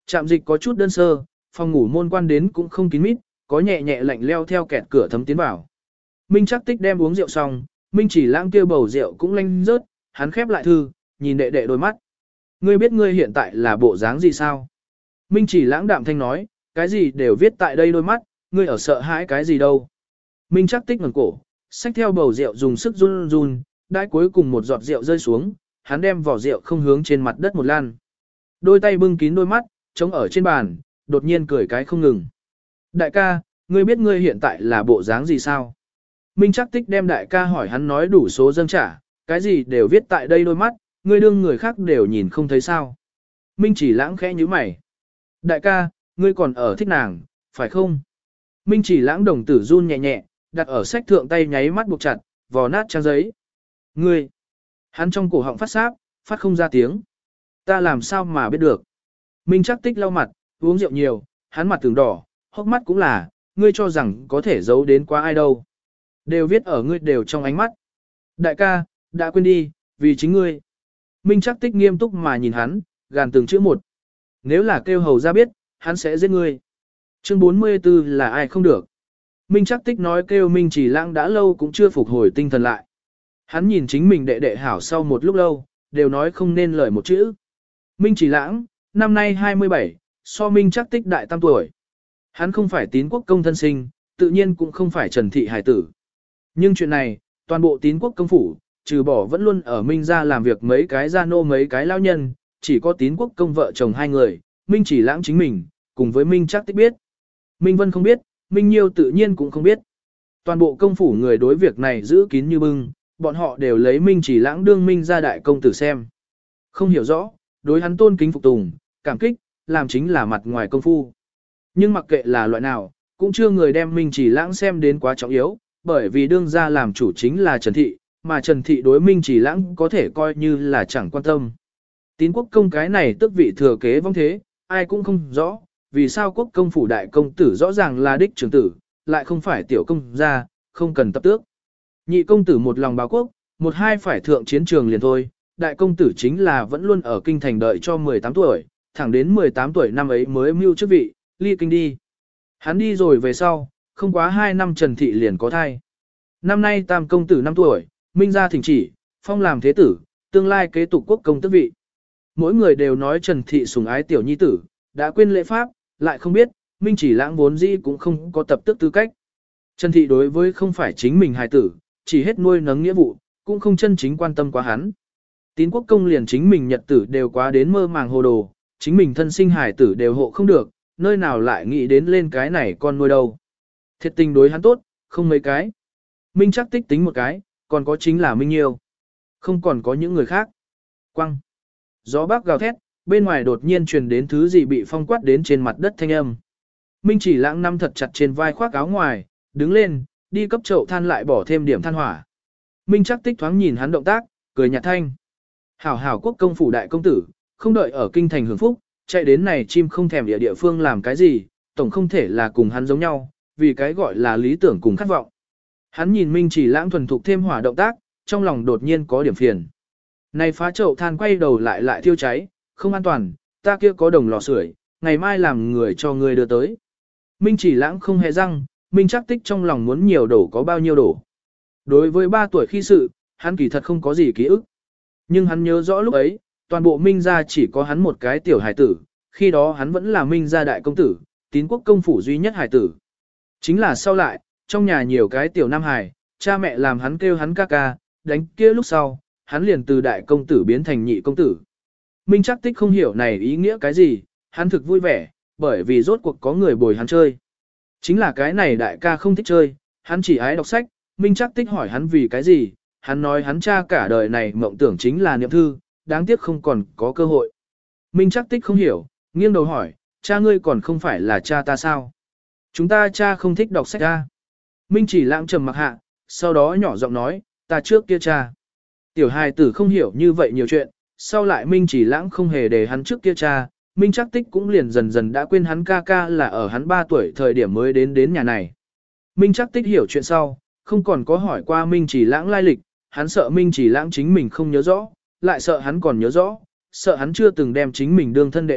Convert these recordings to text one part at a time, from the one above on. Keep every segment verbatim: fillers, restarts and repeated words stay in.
Trạm dịch có chút đơn sơ, phòng ngủ môn quan đến cũng không kín mít, có nhẹ nhẹ lạnh leo theo kẹt cửa thấm tiến vào. Minh Trác Tích đem uống rượu xong, Minh Chỉ Lãng kêu bầu rượu cũng lanh rớt, hắn khép lại thư, nhìn đệ đệ đôi mắt. Ngươi biết ngươi hiện tại là bộ dáng gì sao? Minh Chỉ Lãng đạm thanh nói, cái gì đều viết tại đây đôi mắt, ngươi ở sợ hãi cái gì đâu. Minh Trác Tích ngẩng cổ, xách theo bầu rượu dùng sức run run, đãi cuối cùng một giọt rượu rơi xuống, hắn đem vỏ rượu không hướng trên mặt đất một lan. Đôi tay bưng kín đôi mắt, chống ở trên bàn, đột nhiên cười cái không ngừng. Đại ca, ngươi biết ngươi hiện tại là bộ dáng gì sao? Minh Trác Tích đem đại ca hỏi hắn nói đủ số dâng trả, cái gì đều viết tại đây đôi mắt, ngươi đương người khác đều nhìn không thấy sao. Minh Chỉ Lãng khẽ nhíu mày. Đại ca, ngươi còn ở thích nàng, phải không? Minh Chỉ Lãng đồng tử run nhẹ nhẹ, đặt ở sách thượng tay nháy mắt buộc chặt, vò nát trang giấy. Ngươi! Hắn trong cổ họng phát sáp, phát không ra tiếng. Ta làm sao mà biết được? Minh Trác Tích lau mặt, uống rượu nhiều, hắn mặt tưởng đỏ, hốc mắt cũng là, ngươi cho rằng có thể giấu đến quá ai đâu. Đều viết ở ngươi đều trong ánh mắt. Đại ca, đã quên đi, vì chính ngươi. Minh Trác Tích nghiêm túc mà nhìn hắn, gàn từng chữ một. Nếu là kêu hầu ra biết, hắn sẽ giết ngươi. Chương bốn mươi tư là ai không được. Minh Trác Tích nói kêu Minh Chỉ Lãng đã lâu cũng chưa phục hồi tinh thần lại. Hắn nhìn chính mình đệ đệ hảo sau một lúc lâu, đều nói không nên lời một chữ. Minh Chỉ Lãng, năm nay hai mươi bảy, so Minh Trác Tích đại tam tuổi. Hắn không phải Tín Quốc công thân sinh, tự nhiên cũng không phải Trần Thị hài tử. Nhưng chuyện này, toàn bộ Tín Quốc công phủ, trừ bỏ vẫn luôn ở Minh gia làm việc mấy cái gia nô mấy cái lao nhân, chỉ có Tín Quốc công vợ chồng hai người, Minh Chỉ Lãng chính mình, cùng với Minh Trác Tích biết. Minh Vân không biết, Minh Nhiêu tự nhiên cũng không biết. Toàn bộ công phủ người đối việc này giữ kín như bưng, bọn họ đều lấy Minh Chỉ Lãng đương Minh gia đại công tử xem. Không hiểu rõ, đối hắn tôn kính phục tùng, cảm kích, làm chính là mặt ngoài công phu. Nhưng mặc kệ là loại nào, cũng chưa người đem Minh Chỉ Lãng xem đến quá trọng yếu, bởi vì đương gia làm chủ chính là Trần Thị, mà Trần Thị đối Minh Chỉ Lãng có thể coi như là chẳng quan tâm. Tín Quốc công cái này tức vị thừa kế vong thế, ai cũng không rõ, vì sao quốc công phủ đại công tử rõ ràng là đích trưởng tử, lại không phải tiểu công gia, không cần tập tước. Nhị công tử một lòng báo quốc, một hai phải thượng chiến trường liền thôi, đại công tử chính là vẫn luôn ở kinh thành đợi cho mười tám tuổi, thẳng đến mười tám tuổi năm ấy mới mưu chức vị, ly kinh đi. Hắn đi rồi về sau, không quá hai năm Trần Thị liền có thai. Năm nay tam công tử năm tuổi, Minh gia thỉnh chỉ, phong làm thế tử, tương lai kế tục quốc công tước vị. Mỗi người đều nói Trần Thị sủng ái tiểu nhi tử, đã quên lễ pháp, lại không biết, Minh Chỉ Lãng vốn dĩ cũng không có tập tước tư cách. Trần Thị đối với không phải chính mình hài tử, chỉ hết nuôi nấng nghĩa vụ, cũng không chân chính quan tâm quá hắn. Tín Quốc công liền chính mình nhật tử đều quá đến mơ màng hồ đồ, chính mình thân sinh hài tử đều hộ không được, nơi nào lại nghĩ đến lên cái này con nuôi đâu. Thiệt tình đối hắn tốt, không mấy cái. Minh Trác Tích tính một cái, còn có chính là Minh Nhiêu. Không còn có những người khác. Quăng. Gió bắc gào thét, bên ngoài đột nhiên truyền đến thứ gì bị phong quát đến trên mặt đất thanh âm. Minh Chỉ Lãng nắm thật chặt trên vai khoác áo ngoài, đứng lên, đi cấp chậu than lại bỏ thêm điểm than hỏa. Minh Trác Tích thoáng nhìn hắn động tác, cười nhạt thanh. Hảo hảo quốc công phủ đại công tử, không đợi ở kinh thành hưởng phúc, chạy đến này chim không thèm địa địa phương làm cái gì, tổng không thể là cùng hắn giống nhau, vì cái gọi là lý tưởng cùng khát vọng. Hắn nhìn Minh Chỉ Lãng thuần thục thêm hỏa động tác, trong lòng đột nhiên có điểm phiền. Này phá chậu than quay đầu lại lại thiêu cháy, không an toàn, ta kia có đồng lò sưởi, ngày mai làm người cho người đưa tới. Minh Chỉ Lãng không hề răng, Minh Trác Tích trong lòng muốn nhiều đổ có bao nhiêu đổ. Đối với ba tuổi khi sự, hắn kỳ thật không có gì ký ức. Nhưng hắn nhớ rõ lúc ấy, toàn bộ Minh gia chỉ có hắn một cái tiểu hài tử, khi đó hắn vẫn là Minh gia đại công tử, Tín Quốc công phủ duy nhất hài tử. Chính là sau lại, trong nhà nhiều cái tiểu nam hài, cha mẹ làm hắn kêu hắn ca ca, đánh kia lúc sau, hắn liền từ đại công tử biến thành nhị công tử. Minh Trác Tích không hiểu này ý nghĩa cái gì, hắn thực vui vẻ, bởi vì rốt cuộc có người bồi hắn chơi. Chính là cái này đại ca không thích chơi, hắn chỉ ái đọc sách, Minh Trác Tích hỏi hắn vì cái gì, hắn nói hắn cha cả đời này mộng tưởng chính là niệm thư, đáng tiếc không còn có cơ hội. Minh Trác Tích không hiểu, nghiêng đầu hỏi, cha ngươi còn không phải là cha ta sao? Chúng ta cha không thích đọc sách ra. Minh Chỉ Lãng trầm mặc hạ, sau đó nhỏ giọng nói, ta trước kia cha. Tiểu hài tử không hiểu như vậy nhiều chuyện, sau lại Minh Chỉ Lãng không hề để hắn trước kia cha, Minh Trác Tích cũng liền dần dần đã quên hắn ca ca là ở hắn ba tuổi thời điểm mới đến đến nhà này. Minh Trác Tích hiểu chuyện sau, không còn có hỏi qua Minh Chỉ Lãng lai lịch, hắn sợ Minh Chỉ Lãng chính mình không nhớ rõ, lại sợ hắn còn nhớ rõ, sợ hắn chưa từng đem chính mình đương thân đệ đệ,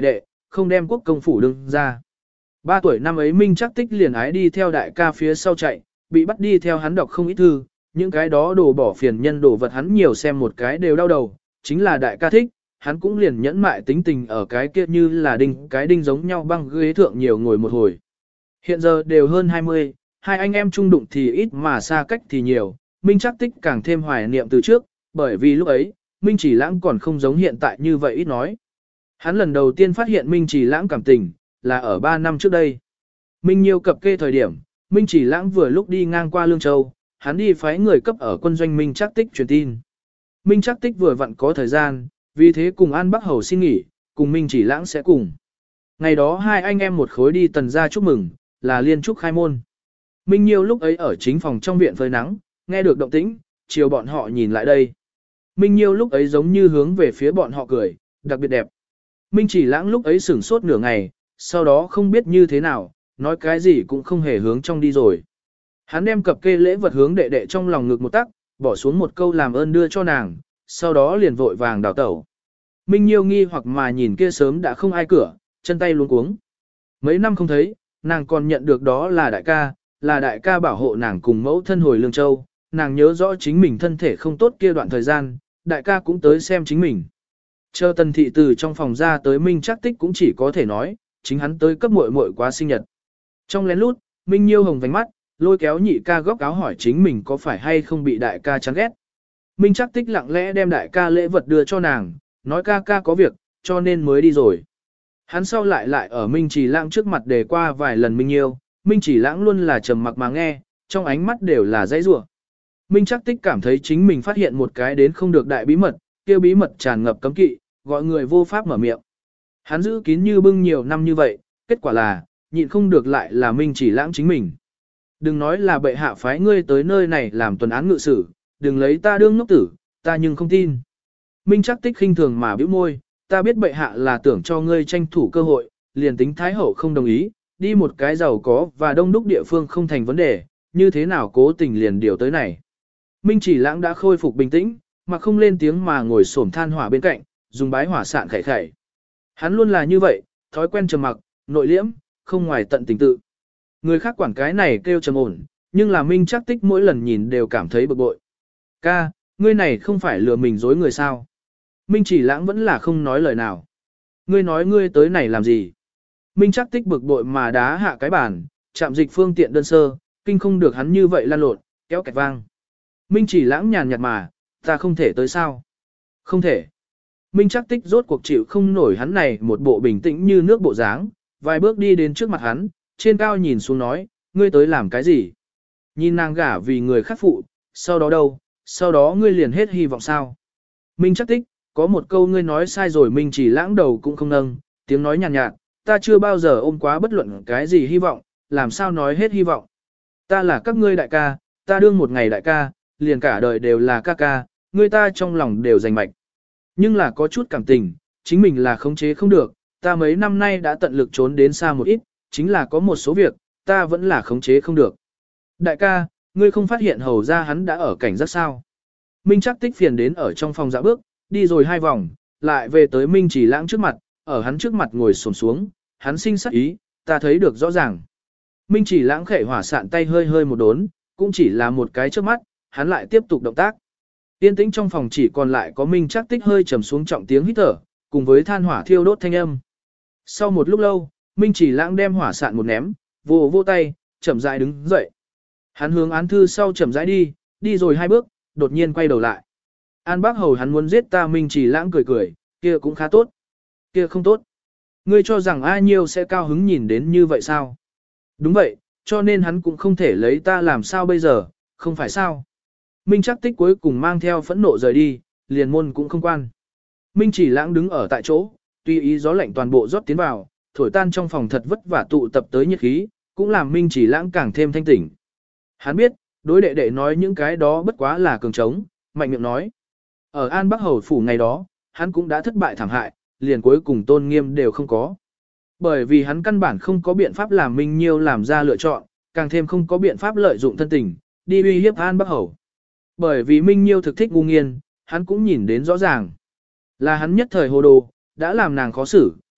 không đem quốc công phủ đương ra. Ba tuổi năm ấy Minh Trác Tích liền ái đi theo đại ca phía sau chạy, bị bắt đi theo hắn đọc không ít thư, những cái đó đồ bỏ phiền nhân đồ vật hắn nhiều xem một cái đều đau đầu, chính là đại ca thích, hắn cũng liền nhẫn mại tính tình ở cái kia như là đinh cái đinh giống nhau băng ghế thượng nhiều ngồi một hồi. Hiện giờ đều hơn hai mươi, hai anh em chung đụng thì ít mà xa cách thì nhiều, Minh Trác Tích càng thêm hoài niệm từ trước, bởi vì lúc ấy, Minh Chỉ Lãng còn không giống hiện tại như vậy ít nói. Hắn lần đầu tiên phát hiện Minh Chỉ Lãng cảm tình, là ở ba năm trước đây. Minh Nhiêu cập kê thời điểm, Minh Chỉ Lãng vừa lúc đi ngang qua Lương Châu, hắn đi phái người cấp ở quân doanh Minh Trác Tích truyền tin. Minh Trác Tích vừa vặn có thời gian, vì thế cùng An Bắc Hầu xin nghỉ, cùng Minh Chỉ Lãng sẽ cùng. Ngày đó hai anh em một khối đi tần gia chúc mừng, là liên trúc khai môn. Minh Nhiêu lúc ấy ở chính phòng trong viện phơi nắng, nghe được động tĩnh, chiều bọn họ nhìn lại đây. Minh Nhiêu lúc ấy giống như hướng về phía bọn họ cười, đặc biệt đẹp. Minh Chỉ Lãng lúc ấy sửng sốt nửa ngày, sau đó không biết như thế nào, nói cái gì cũng không hề hướng trong đi rồi. Hắn đem cặp kê lễ vật hướng đệ đệ trong lòng ngực một tắc, bỏ xuống một câu làm ơn đưa cho nàng, sau đó liền vội vàng đào tẩu. Minh Nhiêu nghi hoặc mà nhìn kia sớm đã không ai cửa, chân tay luống cuống. Mấy năm không thấy, nàng còn nhận được đó là đại ca, là đại ca bảo hộ nàng cùng mẫu thân hồi Lương Châu, nàng nhớ rõ chính mình thân thể không tốt kia đoạn thời gian, đại ca cũng tới xem chính mình. Chờ Tần thị từ trong phòng ra tới Minh Trác Tích cũng chỉ có thể nói, chính hắn tới cấp muội muội quá sinh nhật. Trong lén lút, Minh Nhiêu hồng vành mắt, lôi kéo nhị ca góc áo hỏi chính mình có phải hay không bị đại ca chán ghét. Minh Trác Tích lặng lẽ đem đại ca lễ vật đưa cho nàng, nói ca ca có việc, cho nên mới đi rồi. Hắn sau lại lại ở Minh Chỉ Lãng trước mặt đề qua vài lần Minh Nhiêu, Minh Chỉ Lãng luôn là trầm mặc mà nghe, trong ánh mắt đều là dãy rủa. Minh Trác Tích cảm thấy chính mình phát hiện một cái đến không được đại bí mật, kia bí mật tràn ngập cấm kỵ, gọi người vô pháp mở miệng. Hắn giữ kín như bưng nhiều năm như vậy, kết quả là, nhịn không được lại là Minh Chỉ Lãng chính mình. Đừng nói là bệ hạ phái ngươi tới nơi này làm tuần án ngự sử, đừng lấy ta đương ngốc tử, ta nhưng không tin. Minh Trác Tích khinh thường mà bĩu môi, ta biết bệ hạ là tưởng cho ngươi tranh thủ cơ hội, liền tính thái hậu không đồng ý, đi một cái giàu có và đông đúc địa phương không thành vấn đề, như thế nào cố tình liền điều tới này. Minh Chỉ Lãng đã khôi phục bình tĩnh, mà không lên tiếng mà ngồi xổm than hỏa bên cạnh, dùng bái hỏa sạn khẩy khẩy. Hắn luôn là như vậy, thói quen trầm mặc, nội liễm, không ngoài tận tình tự. Người khác quản cái này kêu trầm ổn, nhưng là Minh Trác Tích mỗi lần nhìn đều cảm thấy bực bội. Ca, ngươi này không phải lừa mình dối người sao? Minh Chỉ Lãng vẫn là không nói lời nào. Ngươi nói ngươi tới này làm gì? Minh Trác Tích bực bội mà đá hạ cái bàn, chạm dịch phương tiện đơn sơ, kinh không được hắn như vậy lan lộn, kéo kẹt vang. Minh Chỉ Lãng nhàn nhạt mà, ta không thể tới sao? Không thể. Minh Trác Tích rốt cuộc chịu không nổi hắn này một bộ bình tĩnh như nước bộ dáng, vài bước đi đến trước mặt hắn, trên cao nhìn xuống nói, ngươi tới làm cái gì? Nhìn nàng gả vì người khác phụ, sau đó đâu, sau đó ngươi liền hết hy vọng sao? Minh Trác Tích, có một câu ngươi nói sai rồi Minh Chỉ Lãng đầu cũng không nâng, tiếng nói nhàn nhạt, nhạt, ta chưa bao giờ ôm quá bất luận cái gì hy vọng, làm sao nói hết hy vọng. Ta là các ngươi đại ca, ta đương một ngày đại ca, liền cả đời đều là ca ca, ngươi ta trong lòng đều rành mạch. Nhưng là có chút cảm tình, chính mình là khống chế không được, ta mấy năm nay đã tận lực trốn đến xa một ít, chính là có một số việc, ta vẫn là khống chế không được. Đại ca, ngươi không phát hiện hầu ra hắn đã ở cảnh giác sao. Minh Trác Tích phiền đến ở trong phòng dạo bước, đi rồi hai vòng, lại về tới Minh Chỉ Lãng trước mặt, ở hắn trước mặt ngồi xổm xuống, hắn sinh sắc ý, ta thấy được rõ ràng. Minh Chỉ Lãng khẽ hỏa sạn tay hơi hơi một đốn, cũng chỉ là một cái trước mắt, hắn lại tiếp tục động tác. Yên tĩnh trong phòng chỉ còn lại có Minh Trác Tích hơi trầm xuống trọng tiếng hít thở, cùng với than hỏa thiêu đốt thanh âm. Sau một lúc lâu, Minh Chỉ Lãng đem hỏa sạn một ném, vô vô tay, chậm rãi đứng dậy. Hắn hướng án thư sau chậm rãi đi, đi rồi hai bước, đột nhiên quay đầu lại. An Bác Hầu hắn muốn giết ta. Minh Chỉ Lãng cười cười, kia cũng khá tốt. Kia không tốt. Ngươi cho rằng ai nhiêu sẽ cao hứng nhìn đến như vậy sao? Đúng vậy, cho nên hắn cũng không thể lấy ta làm sao bây giờ, không phải sao? Minh Trác Tích cuối cùng mang theo phẫn nộ rời đi, liền môn cũng không quan. Minh Chỉ Lãng đứng ở tại chỗ, tùy ý gió lạnh toàn bộ rót tiến vào, thổi tan trong phòng thật vất vả tụ tập tới nhiệt khí, cũng làm Minh Chỉ Lãng càng thêm thanh tỉnh. Hắn biết, đối đệ đệ nói những cái đó bất quá là cường trống, mạnh miệng nói. Ở An Bắc Hầu phủ ngày đó, hắn cũng đã thất bại thảm hại, liền cuối cùng tôn nghiêm đều không có. Bởi vì hắn căn bản không có biện pháp làm Minh Nhiêu làm ra lựa chọn, càng thêm không có biện pháp lợi dụng thân tình, đi uy hiếp An Bắc Hầu. Bởi vì Minh Nhiêu thực thích ngu nghiên, hắn cũng nhìn đến rõ ràng. Là hắn nhất thời hồ đồ, đã làm nàng khó xử,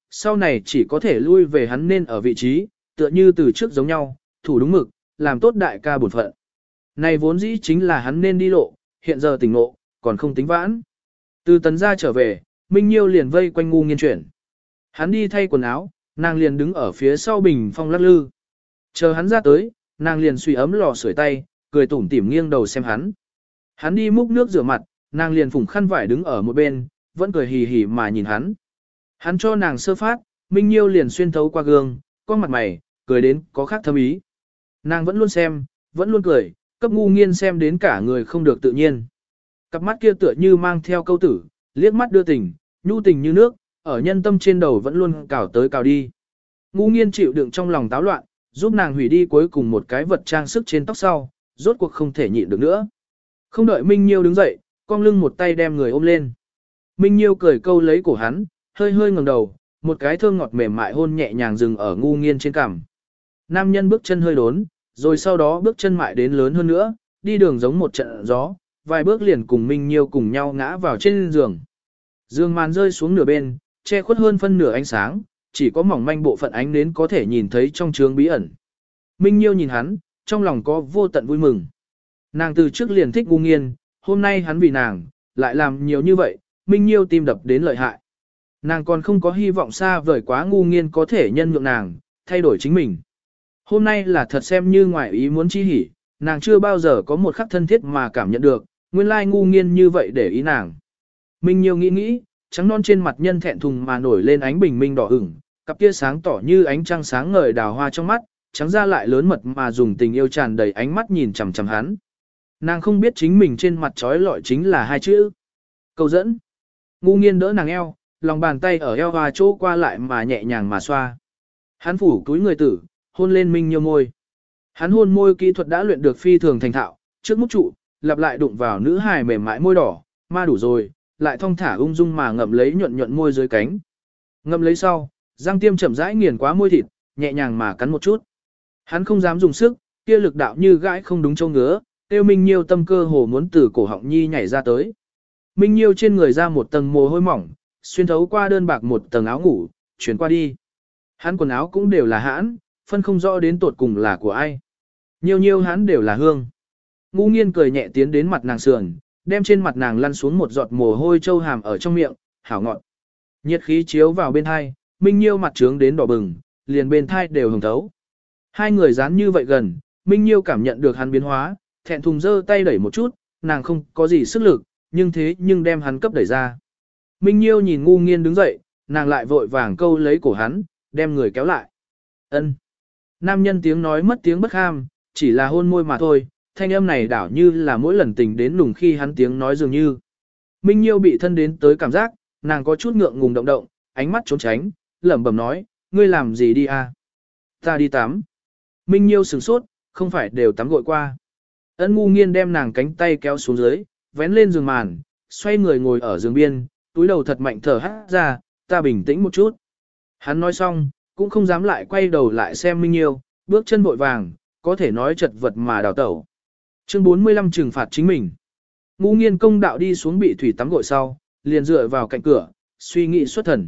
sau này chỉ có thể lui về hắn nên ở vị trí, tựa như từ trước giống nhau, thủ đúng mực, làm tốt đại ca bổn phận. Này vốn dĩ chính là hắn nên đi lộ, hiện giờ tỉnh ngộ, còn không tính vãn. Từ tấn gia trở về, Minh Nhiêu liền vây quanh ngu nghiên chuyển. Hắn đi thay quần áo, nàng liền đứng ở phía sau bình phong lắc lư. Chờ hắn ra tới, nàng liền suy ấm lò sưởi tay, cười tủm tỉm nghiêng đầu xem hắn. Hắn đi múc nước rửa mặt, nàng liền phủng khăn vải đứng ở một bên, vẫn cười hì hì mà nhìn hắn. Hắn cho nàng sơ phát, Minh Nhiêu liền xuyên thấu qua gương, con mặt mày, cười đến có khác thâm ý. Nàng vẫn luôn xem, vẫn luôn cười, cấp ngu nghiên xem đến cả người không được tự nhiên. Cặp mắt kia tựa như mang theo câu tử, liếc mắt đưa tình, nhu tình như nước, ở nhân tâm trên đầu vẫn luôn cào tới cào đi. Ngu nghiên chịu đựng trong lòng táo loạn, giúp nàng hủy đi cuối cùng một cái vật trang sức trên tóc sau, rốt cuộc không thể nhịn được nữa. Không đợi Minh Nhiêu đứng dậy, cong lưng một tay đem người ôm lên. Minh Nhiêu cười câu lấy cổ hắn, hơi hơi ngẩng đầu, một cái thơm ngọt mềm mại hôn nhẹ nhàng dừng ở ngu nghiên trên cằm. Nam nhân bước chân hơi đốn, rồi sau đó bước chân mại đến lớn hơn nữa, đi đường giống một trận gió, vài bước liền cùng Minh Nhiêu cùng nhau ngã vào trên giường. Giường màn rơi xuống nửa bên, che khuất hơn phân nửa ánh sáng, chỉ có mỏng manh bộ phận ánh nến có thể nhìn thấy trong trướng bí ẩn. Minh Nhiêu nhìn hắn, trong lòng có vô tận vui mừng. Nàng từ trước liền thích ngu nghiên, hôm nay hắn vì nàng, lại làm nhiều như vậy, Minh Nhiêu tim đập đến lợi hại. Nàng còn không có hy vọng xa vời quá ngu nghiên có thể nhân nhượng nàng, thay đổi chính mình. Hôm nay là thật xem như ngoài ý muốn chi hỉ, nàng chưa bao giờ có một khắc thân thiết mà cảm nhận được, nguyên lai ngu nghiên như vậy để ý nàng. Minh Nhiêu nghĩ nghĩ, trắng non trên mặt nhân thẹn thùng mà nổi lên ánh bình minh đỏ ửng, cặp kia sáng tỏ như ánh trăng sáng ngời đào hoa trong mắt, trắng ra lại lớn mật mà dùng tình yêu tràn đầy ánh mắt nhìn chằm chằm hắn. Nàng không biết chính mình trên mặt trói lọi chính là hai chữ. Cầu dẫn. Ngu nghiên đỡ nàng eo, lòng bàn tay ở eo hoa chỗ qua lại mà nhẹ nhàng mà xoa. Hắn phủ túi người tử, hôn lên Minh Nhiêu môi. Hắn hôn môi kỹ thuật đã luyện được phi thường thành thạo, trước mút trụ, lặp lại đụng vào nữ hài mềm mại môi đỏ, ma đủ rồi, lại thong thả ung dung mà ngậm lấy nhuận nhuận môi dưới cánh. Ngậm lấy sau, răng tiêm chậm rãi nghiền quá môi thịt, nhẹ nhàng mà cắn một chút. Hắn không dám dùng sức, kia lực đạo như gãi không đúng châu ngứa, tiêu Minh Nhiêu tâm cơ hồ muốn từ cổ họng nhi nhảy ra tới. Minh Nhiêu trên người ra một tầng mồ hôi mỏng, xuyên thấu qua đơn bạc một tầng áo ngủ, chuyển qua đi. Hắn quần áo cũng đều là hãn, phân không rõ đến tột cùng là của ai. Nhiều nhiều hắn đều là hương. Ngu nghiên cười nhẹ tiến đến mặt nàng sườn, đem trên mặt nàng lăn xuống một giọt mồ hôi châu hàm ở trong miệng, hảo ngọt. Nhiệt khí chiếu vào bên thai, Minh Nhiêu mặt trướng đến đỏ bừng, liền bên thai đều hồng thấu. Hai người dán như vậy gần, Minh Nhiêu cảm nhận được hắn biến hóa, thẹn thùng giơ tay đẩy một chút, nàng không có gì sức lực, nhưng thế nhưng đem hắn cấp đẩy ra. Minh Nhiêu nhìn ngu nghiên đứng dậy, nàng lại vội vàng câu lấy cổ hắn, đem người kéo lại. Ân. Nam nhân tiếng nói mất tiếng bất ham, chỉ là hôn môi mà thôi, thanh âm này đảo như là mỗi lần tình đến nùng khi hắn tiếng nói dường như. Minh Nhiêu bị thân đến tới cảm giác, nàng có chút ngượng ngùng động động, ánh mắt trốn tránh, lẩm bẩm nói, ngươi làm gì đi à? Ta đi tắm. Minh Nhiêu sửng sốt, không phải đều tắm gội qua. Ân ngu nghiên đem nàng cánh tay kéo xuống dưới, vén lên giường màn, xoay người ngồi ở giường biên, túi đầu thật mạnh thở hắt ra, ta bình tĩnh một chút. Hắn nói xong, cũng không dám lại quay đầu lại xem Minh Nhiêu, bước chân vội vàng, có thể nói chật vật mà đào tẩu. Chương bốn mươi lăm trừng phạt chính mình. Ngu nghiên công đạo đi xuống bị thủy tắm gội sau, liền dựa vào cạnh cửa, suy nghĩ xuất thần.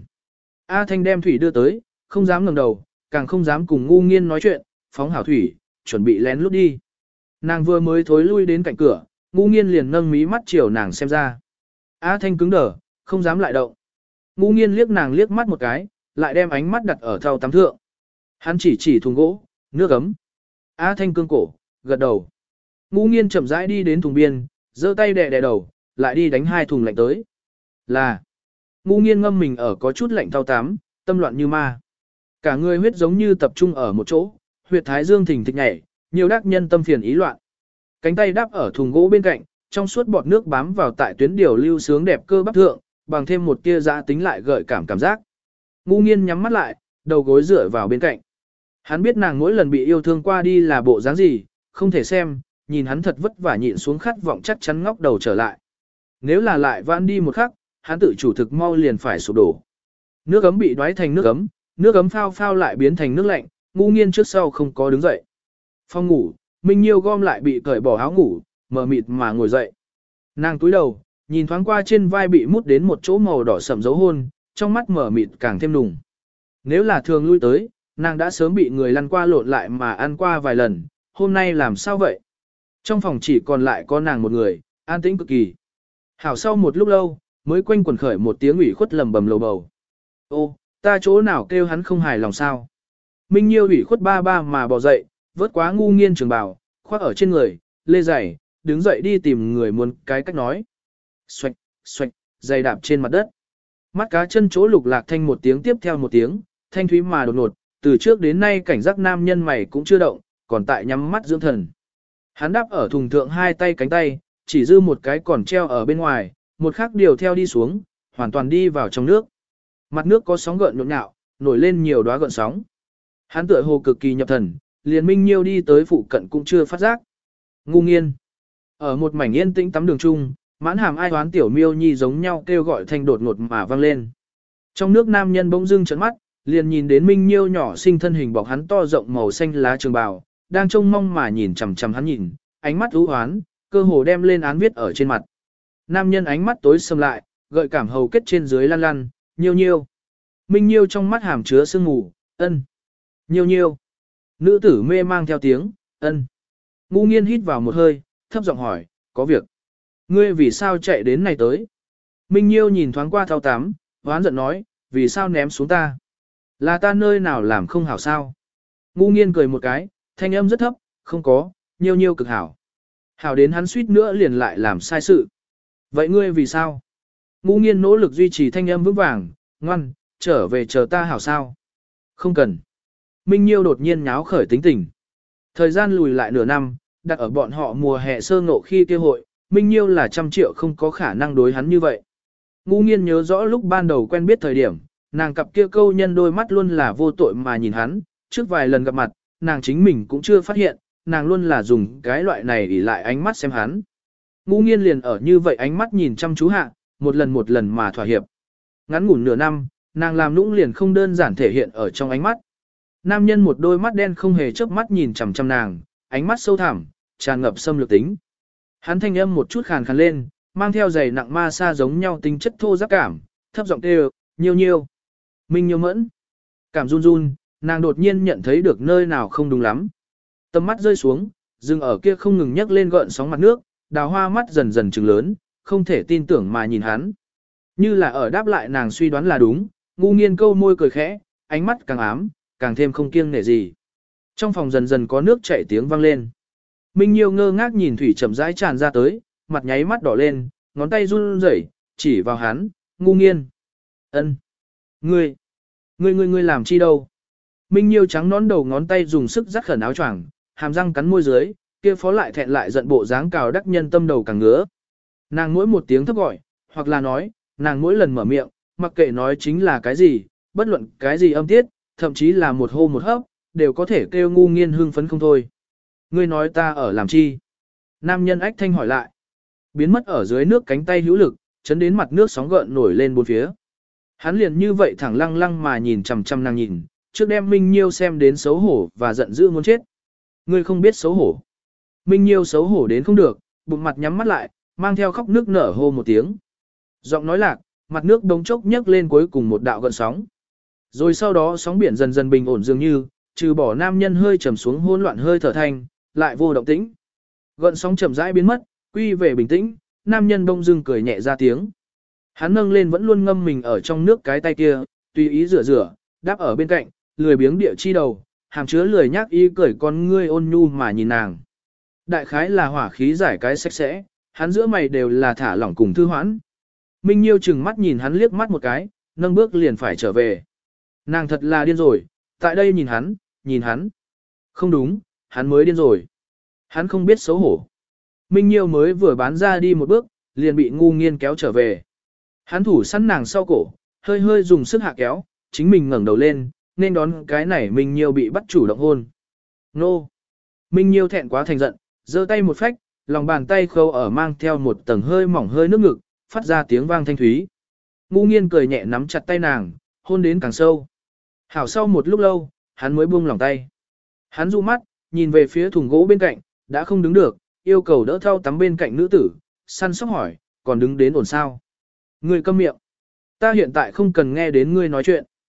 A Thanh đem thủy đưa tới, không dám ngẩng đầu, càng không dám cùng ngu nghiên nói chuyện, phóng hảo thủy, chuẩn bị lén lút đi. Nàng vừa mới thối lui đến cạnh cửa, ngu nghiên liền nâng mí mắt chiều nàng xem ra. A Thanh cứng đờ, không dám lại động. Ngu nghiên liếc nàng liếc mắt một cái, lại đem ánh mắt đặt ở thau tắm thượng. Hắn chỉ chỉ thùng gỗ, nước ấm. A Thanh cương cổ, gật đầu. Ngu nghiên chậm rãi đi đến thùng biên, giơ tay đè đè đầu, lại đi đánh hai thùng lạnh tới. Là. Ngu nghiên ngâm mình ở có chút lạnh thau tắm, tâm loạn như ma. Cả người huyết giống như tập trung ở một chỗ, huyệt thái dương thình thịch nhảy, nhiều đắc nhân tâm phiền ý loạn. Cánh tay đắp ở thùng gỗ bên cạnh, trong suốt bọt nước bám vào tại tuyến điều lưu sướng đẹp cơ bắp thượng, bằng thêm một tia dã tính lại gợi cảm cảm giác. Ngu nghiên nhắm mắt lại, đầu gối dựa vào bên cạnh. Hắn biết nàng mỗi lần bị yêu thương qua đi là bộ dáng gì, không thể xem, nhìn hắn thật vất vả nhịn xuống khát vọng chắc chắn ngóc đầu trở lại. Nếu là lại vãn đi một khắc, hắn tự chủ thực mau liền phải sụp đổ. Nước ấm bị đoái thành nước ấm, nước ấm phao phao lại biến thành nước lạnh, ngu nghiên trước sau không có đứng dậy. Phòng ngủ, Minh Nhiêu gom lại bị cởi bỏ áo ngủ, mờ mịt mà ngồi dậy. Nàng túi đầu, nhìn thoáng qua trên vai bị mút đến một chỗ màu đỏ sậm dấu hôn, trong mắt mờ mịt càng thêm nùng. Nếu là thường lui tới, nàng đã sớm bị người lăn qua lộn lại mà ăn qua vài lần, hôm nay làm sao vậy? Trong phòng chỉ còn lại có nàng một người, an tĩnh cực kỳ. Hảo sau một lúc lâu, mới quanh quẩn khởi một tiếng ủy khuất lầm bầm lầu bầu. Ô, ta chỗ nào kêu hắn không hài lòng sao? Minh Nhiêu ủy khuất ba ba mà bò dậy, vớt quá ngu nghiên trường bào, khoác ở trên người, lê giày, đứng dậy đi tìm người muốn cái cách nói. Xoạch, xoạch, giày đạp trên mặt đất. Mắt cá chân chỗ lục lạc thanh một tiếng tiếp theo một tiếng, thanh thúy mà đột ngột, từ trước đến nay cảnh giác nam nhân mày cũng chưa động, còn tại nhắm mắt dưỡng thần. Hắn đáp ở thùng thượng hai tay cánh tay, chỉ dư một cái còn treo ở bên ngoài, một khắc điều theo đi xuống, hoàn toàn đi vào trong nước. Mặt nước có sóng gợn nhộn nhạo, nổi lên nhiều đóa gợn sóng. Hắn tựa hồ cực kỳ nhập thần, liền Minh Nhiêu đi tới phụ cận cũng chưa phát giác. Ngu nghiên. Ở một mảnh yên tĩnh tắm đường chung, mãn hàm ai hoán tiểu miêu nhi giống nhau kêu gọi thanh đột ngột mà vang lên. Trong nước nam nhân bỗng dưng trợn mắt, liền nhìn đến Minh Nhiêu nhỏ sinh thân hình bọc hắn to rộng màu xanh lá trường bào, đang trông mong mà nhìn chằm chằm hắn nhìn, ánh mắt u hoán, cơ hồ đem lên án viết ở trên mặt. Nam nhân ánh mắt tối sầm lại, gợi cảm hầu kết trên dưới lăn lăn, nhiêu nhiêu. Minh Nhiêu trong mắt hàm chứa sương mù, ân. Nhiêu nhiêu. Nữ tử mê mang theo tiếng, ân. Ngu nghiên hít vào một hơi, thấp giọng hỏi, có việc. Ngươi vì sao chạy đến này tới? Minh Nhiêu nhìn thoáng qua thao tám, hoán giận nói, vì sao ném xuống ta? Là ta nơi nào làm không hảo sao? Ngu nghiên cười một cái, thanh âm rất thấp, không có, nhiêu nhiêu cực hảo. Hảo đến hắn suýt nữa liền lại làm sai sự. Vậy ngươi vì sao? Ngu nghiên nỗ lực duy trì thanh âm vững vàng, ngoan, trở về chờ ta hảo sao? Không cần. Minh Nhiêu đột nhiên nháo khởi tính tình. Thời gian lùi lại nửa năm, đặt ở bọn họ mùa hè sơ ngộ khi kêu hội, Minh Nhiêu là trăm triệu không có khả năng đối hắn như vậy. Ngu nghiên nhớ rõ lúc ban đầu quen biết thời điểm, nàng cặp kia câu nhân đôi mắt luôn là vô tội mà nhìn hắn, trước vài lần gặp mặt, nàng chính mình cũng chưa phát hiện, nàng luôn là dùng cái loại này ỉ lại ánh mắt xem hắn. Ngu nghiên liền ở như vậy ánh mắt nhìn chăm chú hạ, một lần một lần mà thỏa hiệp. Ngắn ngủn nửa năm, nàng làm nũng liền không đơn giản thể hiện ở trong ánh mắt. Nam nhân một đôi mắt đen không hề chớp mắt nhìn chằm chằm nàng, ánh mắt sâu thẳm, tràn ngập xâm lược tính. Hắn thanh âm một chút khàn khàn lên, mang theo giày nặng ma sa giống nhau tính chất thô giáp cảm, thấp giọng kêu, nhiêu nhiêu. Minh Nhiêu mẫn. Cảm run run, nàng đột nhiên nhận thấy được nơi nào không đúng lắm. Tầm mắt rơi xuống, dừng ở kia không ngừng nhấc lên gợn sóng mặt nước, đào hoa mắt dần dần trừng lớn, không thể tin tưởng mà nhìn hắn. Như là ở đáp lại nàng suy đoán là đúng, ngu nghiên câu môi cười khẽ, ánh mắt càng ám, càng thêm không kiêng nể gì. Trong phòng dần dần có nước chảy tiếng vang lên. Minh Nhiêu ngơ ngác nhìn thủy chậm rãi tràn ra tới, mặt nháy mắt đỏ lên, ngón tay run rẩy, chỉ vào hắn, ngu nghiên. Ân, Ngươi, ngươi ngươi ngươi làm chi đâu? Minh Nhiêu trắng nón đầu ngón tay dùng sức dắt khẩn áo choàng, hàm răng cắn môi dưới, kia phó lại thẹn lại giận bộ dáng cào đắc nhân tâm đầu càng ngứa. Nàng mỗi một tiếng thấp gọi, hoặc là nói, nàng mỗi lần mở miệng, mặc kệ nói chính là cái gì, bất luận cái gì âm tiết, thậm chí là một hô một hấp, đều có thể kêu ngu nghiên hưng phấn không thôi. Ngươi nói ta ở làm chi? Nam nhân ách thanh hỏi lại. Biến mất ở dưới nước cánh tay hữu lực, chấn đến mặt nước sóng gợn nổi lên bốn phía. Hắn liền như vậy thẳng lăng lăng mà nhìn chằm chằm nàng nhìn, trước đem Minh Nhiêu xem đến xấu hổ và giận dữ muốn chết. Ngươi không biết xấu hổ. Minh Nhiêu xấu hổ đến không được, bụng mặt nhắm mắt lại, mang theo khóc nước nở hô một tiếng. Giọng nói lạc, mặt nước đống chốc nhấc lên cuối cùng một đạo gợn sóng. Rồi sau đó sóng biển dần dần bình ổn dường như, trừ bỏ nam nhân hơi trầm xuống hỗn loạn hơi thở thanh, lại vô động tĩnh. Gợn sóng chậm rãi biến mất, quy về bình tĩnh, nam nhân bông dưng cười nhẹ ra tiếng. Hắn nâng lên vẫn luôn ngâm mình ở trong nước cái tay kia, tùy ý rửa rửa, đáp ở bên cạnh, lười biếng địa chi đầu, hàm chứa lười nhác ý cười con ngươi ôn nhu mà nhìn nàng. Đại khái là hỏa khí giải cái sạch sẽ, hắn giữa mày đều là thả lỏng cùng thư hoãn. Minh Nhiêu chừng mắt nhìn hắn liếc mắt một cái, nâng bước liền phải trở về. Nàng thật là điên rồi, tại đây nhìn hắn, nhìn hắn. Không đúng, hắn mới điên rồi. Hắn không biết xấu hổ. Minh Nhiêu mới vừa bán ra đi một bước, liền bị ngu nghiên kéo trở về. Hắn thủ săn nàng sau cổ, hơi hơi dùng sức hạ kéo, chính mình ngẩng đầu lên, nên đón cái này Minh Nhiêu bị bắt chủ động hôn. Nô! Minh Nhiêu thẹn quá thành giận, giơ tay một phách, lòng bàn tay khâu ở mang theo một tầng hơi mỏng hơi nước ngực, phát ra tiếng vang thanh thúy. Ngu nghiên cười nhẹ nắm chặt tay nàng, hôn đến càng sâu. Hảo sau một lúc lâu, hắn mới buông lòng tay. Hắn du mắt, nhìn về phía thùng gỗ bên cạnh, đã không đứng được, yêu cầu đỡ thau tắm bên cạnh nữ tử, săn sóc hỏi, còn đứng đến ổn sao? Ngươi câm miệng. Ta hiện tại không cần nghe đến ngươi nói chuyện.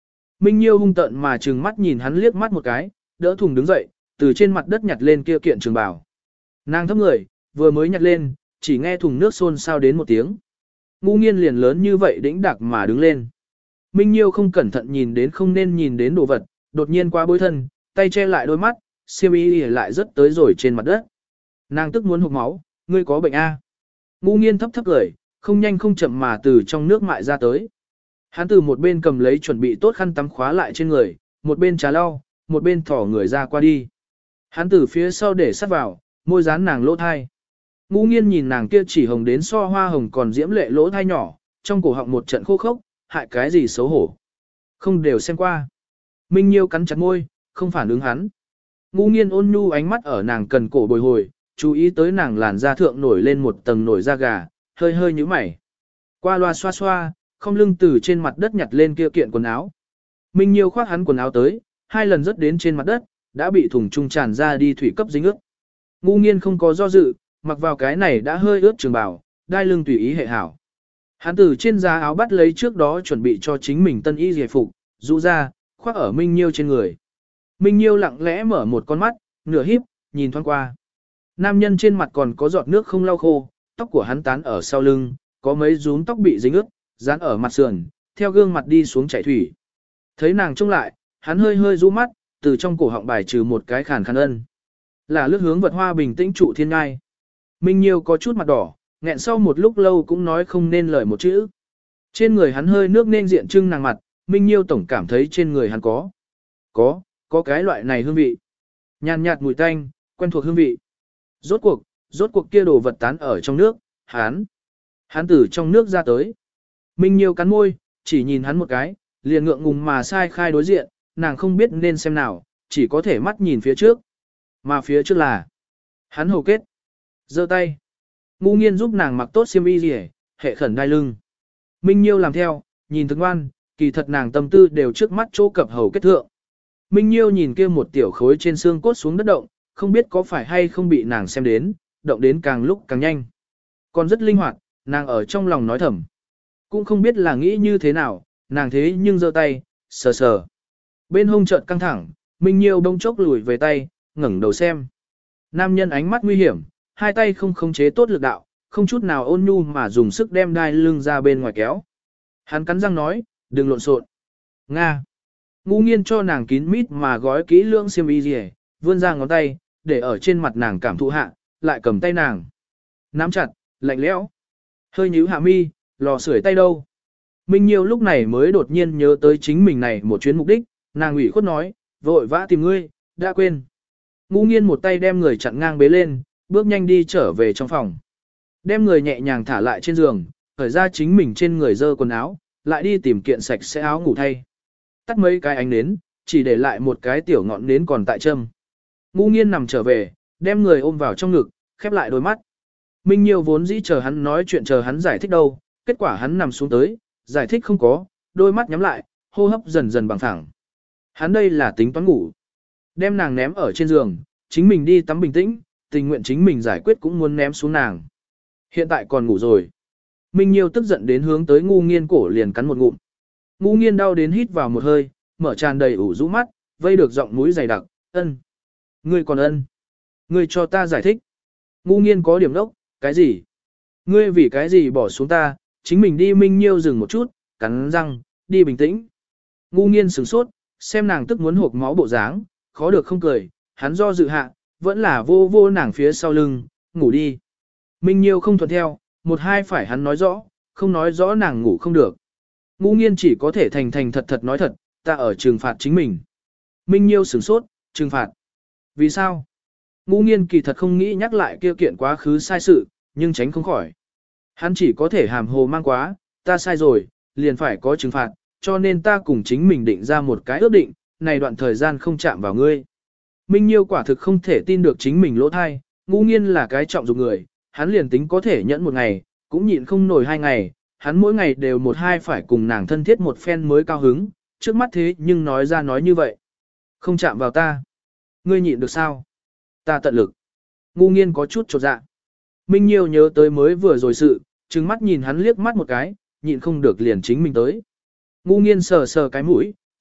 Minh Nhiêu hung tợn mà trừng mắt nhìn hắn liếc mắt một cái, đỡ thùng đứng dậy, từ trên mặt đất nhặt lên kia kiện trường bào. Nàng thấp người, vừa mới nhặt lên, chỉ nghe thùng nước xôn xao đến một tiếng. Ngu Nghiên liền lớn như vậy đĩnh đạc mà đứng lên. Minh Nhiêu không cẩn thận nhìn đến không nên nhìn đến đồ vật, đột nhiên qua bối thân, tay che lại đôi mắt, xiêm y lại rớt tới rồi trên mặt đất. Nàng tức muốn hụt máu, ngươi có bệnh a? Ngu Nghiên thấp thấp cười, không nhanh không chậm mà từ trong nước mại ra tới. Hắn từ một bên cầm lấy chuẩn bị tốt khăn tắm khóa lại trên người, một bên trà lau, một bên thỏ người ra qua đi. Hắn từ phía sau để sát vào, môi dán nàng lỗ thai. Ngu Nghiên nhìn nàng kia chỉ hồng đến so hoa hồng còn diễm lệ lỗ thai nhỏ, trong cổ họng một trận khô khốc, hại cái gì xấu hổ. Không đều xem qua. Minh Nhiêu cắn chặt môi, không phản ứng hắn. Ngu Nghiên ôn nhu ánh mắt ở nàng cần cổ bồi hồi, chú ý tới nàng làn da thượng nổi lên một tầng nổi da gà, hơi hơi nhíu mày. Qua loa xoa xoa, không lưng từ trên mặt đất nhặt lên kia kiện quần áo. Minh Nhiêu khoác hắn quần áo tới, hai lần rớt đến trên mặt đất, đã bị thùng trung tràn ra đi thủy cấp dính ướt. Ngu Nghiên không có do dự, mặc vào cái này đã hơi ướt trường bào, đai lưng tùy ý hệ hảo. Hắn từ trên giá áo bắt lấy trước đó chuẩn bị cho chính mình tân y giải phục, rũ ra, khoác ở Minh Nhiêu trên người. Minh Nhiêu lặng lẽ mở một con mắt, nửa híp, nhìn thoáng qua. Nam nhân trên mặt còn có giọt nước không lau khô, tóc của hắn tán ở sau lưng, có mấy rúm tóc bị dính ướt, dán ở mặt sườn, theo gương mặt đi xuống chảy thủy. Thấy nàng trông lại, hắn hơi hơi rũ mắt, từ trong cổ họng bài trừ một cái khàn khàn ân. Là lướt hướng vật hoa bình tĩnh trụ thiên ngai. Minh Nhiêu có chút mặt đỏ, nghẹn sau một lúc lâu cũng nói không nên lời một chữ. Trên người hắn hơi nước nên diện trưng nàng mặt, Minh Nhiêu tổng cảm thấy trên người hắn có. Có, có cái loại này hương vị. Nhàn nhạt mùi tanh, quen thuộc hương vị. Rốt cuộc, rốt cuộc kia đồ vật tán ở trong nước, hắn. Hắn từ trong nước ra tới. Minh Nhiêu cắn môi, chỉ nhìn hắn một cái, liền ngượng ngùng mà sai khai đối diện, nàng không biết nên xem nào, chỉ có thể mắt nhìn phía trước. Mà phía trước là hắn hầu kết. Giơ tay. Ngu Nghiên giúp nàng mặc tốt xiêm y gì, hệ khẩn đai lưng. Minh Nhiêu làm theo, nhìn thức ngoan, kỳ thật nàng tâm tư đều trước mắt chỗ cập hầu kết thượng. Minh Nhiêu nhìn kia một tiểu khối trên xương cốt xuống đất động, không biết có phải hay không bị nàng xem đến, động đến càng lúc càng nhanh. Còn rất linh hoạt, nàng ở trong lòng nói thầm. Cũng không biết là nghĩ như thế nào, nàng thế nhưng giơ tay, sờ sờ. Bên hông chợt căng thẳng, Minh Nhiêu bỗng chốc lùi về tay, ngẩng đầu xem. Nam nhân ánh mắt nguy hiểm, hai tay không khống chế tốt lực đạo, không chút nào ôn nhu mà dùng sức đem đai lưng ra bên ngoài kéo. Hắn cắn răng nói, đừng lộn xộn. Nga. Ngu Nghiên cho nàng kín mít mà gói kỹ lưỡng xiêm y rìa, vươn ra ngón tay, để ở trên mặt nàng cảm thụ hạ, lại cầm tay nàng. Nắm chặt, lạnh lẽo. Hơi nhíu hạ mi, lò sưởi tay đâu. Minh Nhiêu lúc này mới đột nhiên nhớ tới chính mình này một chuyến mục đích, nàng ủy khuất nói, vội vã tìm ngươi, đã quên. Ngu Nghiên một tay đem người chặn ngang bế lên, bước nhanh đi trở về trong phòng. Đem người nhẹ nhàng thả lại trên giường, khởi ra chính mình trên người dơ quần áo, lại đi tìm kiện sạch sẽ áo ngủ thay. Tắt mấy cái ánh nến, chỉ để lại một cái tiểu ngọn nến còn tại châm. Ngu Nghiên nằm trở về, đem người ôm vào trong ngực, khép lại đôi mắt. Minh Nhiêu vốn dĩ chờ hắn nói chuyện chờ hắn giải thích đâu, kết quả hắn nằm xuống tới, giải thích không có, đôi mắt nhắm lại, hô hấp dần dần bằng thẳng. Hắn đây là tính toán ngủ. Đem nàng ném ở trên giường, chính mình đi tắm bình tĩnh, tình nguyện chính mình giải quyết cũng muốn ném xuống nàng. Hiện tại còn ngủ rồi. Minh Nhiêu tức giận đến hướng tới Ngu Nghiên cổ liền cắn một ngụm. Ngu Nghiên đau đến hít vào một hơi, mở tràn đầy ủ rũ mắt, vây được giọng mũi dày đặc, ân. Ngươi còn ân. Ngươi cho ta giải thích. Ngu Nghiên có điểm đốc, cái gì? Ngươi vì cái gì bỏ xuống ta, chính mình đi. Minh Nhiêu dừng một chút, cắn răng, đi bình tĩnh. Ngu Nghiên sửng sốt, xem nàng tức muốn hộc máu bộ dáng, khó được không cười, hắn do dự hạ, vẫn là vô vô nàng phía sau lưng, ngủ đi. Minh Nhiêu không thuận theo, một hai phải hắn nói rõ, không nói rõ nàng ngủ không được. Ngu Nghiên chỉ có thể thành thành thật thật nói thật, ta ở trừng phạt chính mình. Minh Nhiêu sửng sốt, trừng phạt. Vì sao? Ngu Nghiên kỳ thật không nghĩ nhắc lại kia kiện quá khứ sai sự, nhưng tránh không khỏi. Hắn chỉ có thể hàm hồ mang quá, ta sai rồi, liền phải có trừng phạt, cho nên ta cùng chính mình định ra một cái ước định, này đoạn thời gian không chạm vào ngươi. Minh Nhiêu quả thực không thể tin được chính mình lỗ thai, Ngu Nghiên là cái trọng dụng người, hắn liền tính có thể nhẫn một ngày, cũng nhịn không nổi hai ngày, hắn mỗi ngày đều một hai phải cùng nàng thân thiết một phen mới cao hứng, trước mắt thế nhưng nói ra nói như vậy. Không chạm vào ta. Ngươi nhịn được sao? Ta tận lực. Ngu Nghiên có chút chột dạ. Minh Nhiêu nhớ tới mới vừa rồi sự, trừng mắt nhìn hắn liếc mắt một cái, nhịn không được liền chính mình tới. Ngu Nghiên sờ sờ cái mũi,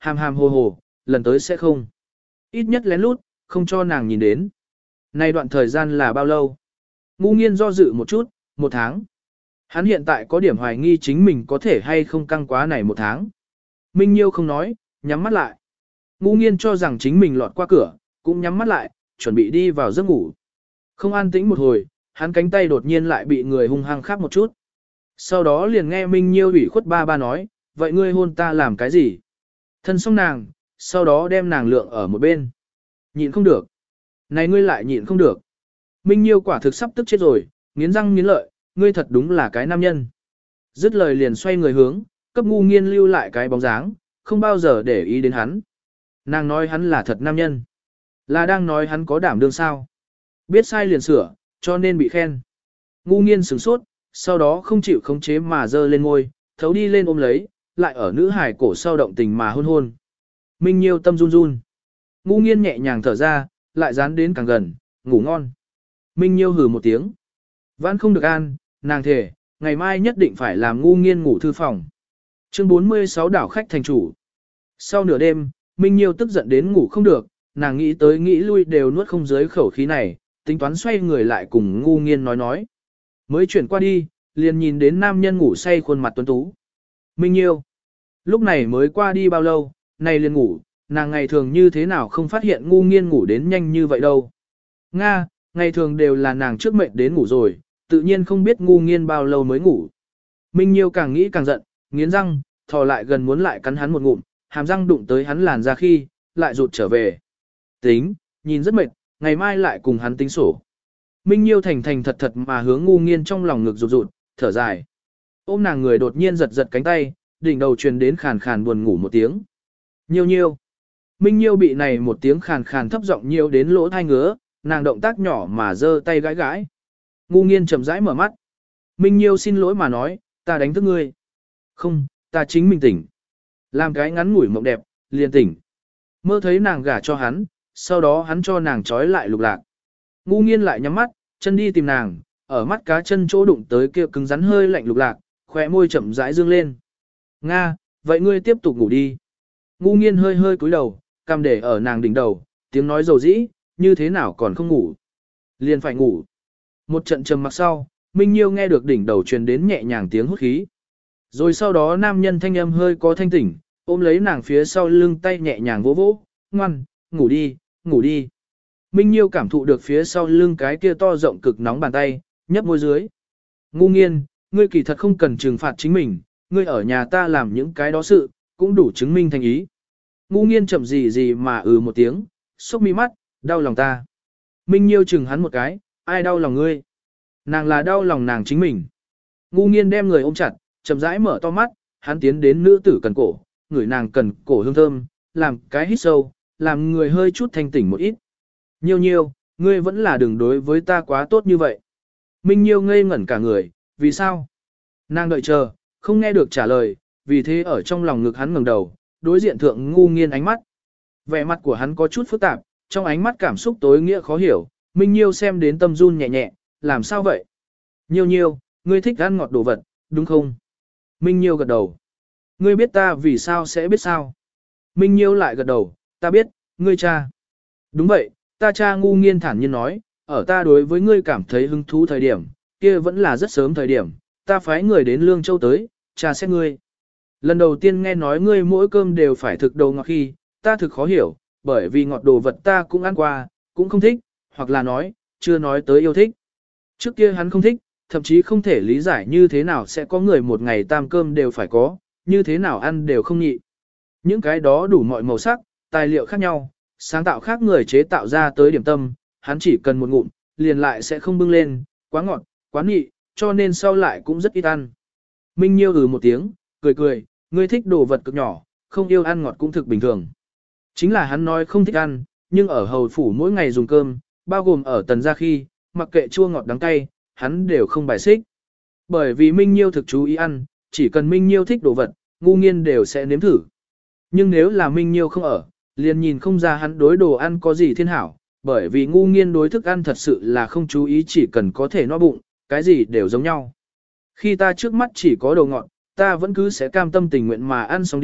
hàm hàm hồ hồ, lần tới sẽ không. Ít nhất lén lút, không cho nàng nhìn đến. Này đoạn thời gian là bao lâu? Ngu nghiên do dự một chút, một tháng. Hắn hiện tại có điểm hoài nghi chính mình có thể hay không căng quá này một tháng. Minh Nhiêu không nói, nhắm mắt lại. Ngu nghiên cho rằng chính mình lọt qua cửa, cũng nhắm mắt lại, chuẩn bị đi vào giấc ngủ. Không an tĩnh một hồi, hắn cánh tay đột nhiên lại bị người hung hăng khắp một chút. Sau đó liền nghe Minh Nhiêu ủy khuất ba ba nói, vậy ngươi hôn ta làm cái gì? Thân xong nàng, sau đó đem nàng lượng ở một bên. Nhịn không được. Này ngươi lại nhịn không được. Minh Nhiêu quả thực sắp tức chết rồi, nghiến răng nghiến lợi, ngươi thật đúng là cái nam nhân. Dứt lời liền xoay người hướng, cấp ngu nghiên lưu lại cái bóng dáng, không bao giờ để ý đến hắn. Nàng nói hắn là thật nam nhân. Là đang nói hắn có đảm đương sao. Biết sai liền sửa, cho nên bị khen. Ngu nghiên sửng sốt, sau đó không chịu khống chế mà dơ lên ngôi, thấu đi lên ôm lấy, lại ở nữ hải cổ sau động tình mà hôn hôn. Minh Nhiêu tâm run run. Ngu nghiên nhẹ nhàng thở ra, lại dán đến càng gần, ngủ ngon. Minh Nhiêu hừ một tiếng. Vãn không được an, nàng thề, ngày mai nhất định phải làm ngu nghiên ngủ thư phòng. Chương bốn mươi sáu đảo khách thành chủ. Sau nửa đêm, Minh Nhiêu tức giận đến ngủ không được, nàng nghĩ tới nghĩ lui đều nuốt không dưới khẩu khí này, tính toán xoay người lại cùng ngu nghiên nói nói. Mới chuyển qua đi, liền nhìn đến nam nhân ngủ say khuôn mặt tuấn tú. Minh Nhiêu. Lúc này mới qua đi bao lâu, này liền ngủ, nàng ngày thường như thế nào không phát hiện ngu nghiên ngủ đến nhanh như vậy đâu. Nga, ngày thường đều là nàng trước mệnh đến ngủ rồi, tự nhiên không biết ngu nghiên bao lâu mới ngủ. Minh Nhiêu càng nghĩ càng giận, nghiến răng, thò lại gần muốn lại cắn hắn một ngụm, hàm răng đụng tới hắn làn ra khi, lại rụt trở về. Tính, nhìn rất mệt, ngày mai lại cùng hắn tính sổ. Minh Nhiêu thành thành thật thật mà hướng ngu nghiên trong lòng ngực rụt rụt, thở dài. Ôm nàng người đột nhiên giật giật cánh tay, đỉnh đầu truyền đến khàn khàn buồn ngủ một tiếng. Nhiêu nhiêu. Minh Nhiêu bị này một tiếng khàn khàn thấp giọng nhiêu đến lỗ thai ngứa, nàng động tác nhỏ mà giơ tay gãi gãi. Ngu nghiên chậm rãi mở mắt. Minh Nhiêu xin lỗi mà nói, ta đánh thức ngươi. Không, ta chính mình tỉnh. Làm cái ngắn ngủi mộng đẹp, liền tỉnh. Mơ thấy nàng gả cho hắn, sau đó hắn cho nàng trói lại lục lạc. Ngu nghiên lại nhắm mắt, chân đi tìm nàng, ở mắt cá chân chỗ đụng tới kia cứng rắn hơi lạnh lục lạc, khóe môi chậm rãi dương lên. Nga, vậy ngươi tiếp tục ngủ đi. Ngu nghiên hơi hơi cúi đầu, cằm để ở nàng đỉnh đầu, tiếng nói dầu dĩ, như thế nào còn không ngủ. Liền phải ngủ. Một trận trầm mặc sau, Minh Nhiêu nghe được đỉnh đầu truyền đến nhẹ nhàng tiếng hút khí. Rồi sau đó nam nhân thanh âm hơi có thanh tỉnh, ôm lấy nàng phía sau lưng tay nhẹ nhàng vỗ vỗ, ngoan, ngủ đi, ngủ đi. Minh Nhiêu cảm thụ được phía sau lưng cái kia to rộng cực nóng bàn tay, nhấp môi dưới. Ngu nghiên, ngươi kỳ thật không cần trừng phạt chính mình, ngươi ở nhà ta làm những cái đó sự, cũng đủ chứng minh thành ý. Ngu nghiên chậm gì gì mà ừ một tiếng, xúc mi mắt, đau lòng ta. Minh Nhiêu chừng hắn một cái, ai đau lòng ngươi? Nàng là đau lòng nàng chính mình. Ngu nghiên đem người ôm chặt, chậm rãi mở to mắt, hắn tiến đến nữ tử cần cổ, ngửi nàng cần cổ hương thơm, làm cái hít sâu, làm người hơi chút thanh tỉnh một ít. Nhiêu nhiêu, ngươi vẫn là đừng đối với ta quá tốt như vậy. Minh Nhiêu ngây ngẩn cả người, vì sao? Nàng đợi chờ, không nghe được trả lời, vì thế ở trong lòng ngực hắn ngẩng đầu, đối diện thượng ngu nghiên ánh mắt. Vẻ mặt của hắn có chút phức tạp, trong ánh mắt cảm xúc tối nghĩa khó hiểu, Minh Nhiêu xem đến tâm run nhẹ nhẹ, làm sao vậy? Nhiêu nhiêu, ngươi thích ăn ngọt đồ vật, đúng không? Minh Nhiêu gật đầu. Ngươi biết ta vì sao sẽ biết sao? Minh Nhiêu lại gật đầu, ta biết, ngươi cha. Đúng vậy, ta cha ngu nghiên thản nhiên nói, ở ta đối với ngươi cảm thấy hứng thú thời điểm, kia vẫn là rất sớm thời điểm, ta phái người đến Lương Châu tới, cha xét ngươi. Lần đầu tiên nghe nói ngươi mỗi cơm đều phải thực đồ ngọt khi, ta thực khó hiểu, bởi vì ngọt đồ vật ta cũng ăn qua, cũng không thích, hoặc là nói, chưa nói tới yêu thích. Trước kia hắn không thích, thậm chí không thể lý giải như thế nào sẽ có người một ngày tam cơm đều phải có, như thế nào ăn đều không nhị. Những cái đó đủ mọi màu sắc, tài liệu khác nhau, sáng tạo khác người chế tạo ra tới điểm tâm, hắn chỉ cần một ngụm, liền lại sẽ không bưng lên, quá ngọt, quá nhị, cho nên sau lại cũng rất ít ăn. Minh Nhiêu ừ một tiếng, cười cười, ngươi thích đồ vật cực nhỏ, không yêu ăn ngọt cũng thực bình thường. Chính là hắn nói không thích ăn, nhưng ở hầu phủ mỗi ngày dùng cơm, bao gồm ở tần gia khi, mặc kệ chua ngọt đắng cay, hắn đều không bài xích. Bởi vì Minh Nhiêu thực chú ý ăn, chỉ cần Minh Nhiêu thích đồ vật, ngu nghiên đều sẽ nếm thử. Nhưng nếu là Minh Nhiêu không ở, liền nhìn không ra hắn đối đồ ăn có gì thiên hảo, bởi vì ngu nghiên đối thức ăn thật sự là không chú ý, chỉ cần có thể no bụng, cái gì đều giống nhau. Khi ta trước mắt chỉ có đồ ngọt, ta vẫn cứ sẽ cam tâm tình nguyện mà ăn xong đi,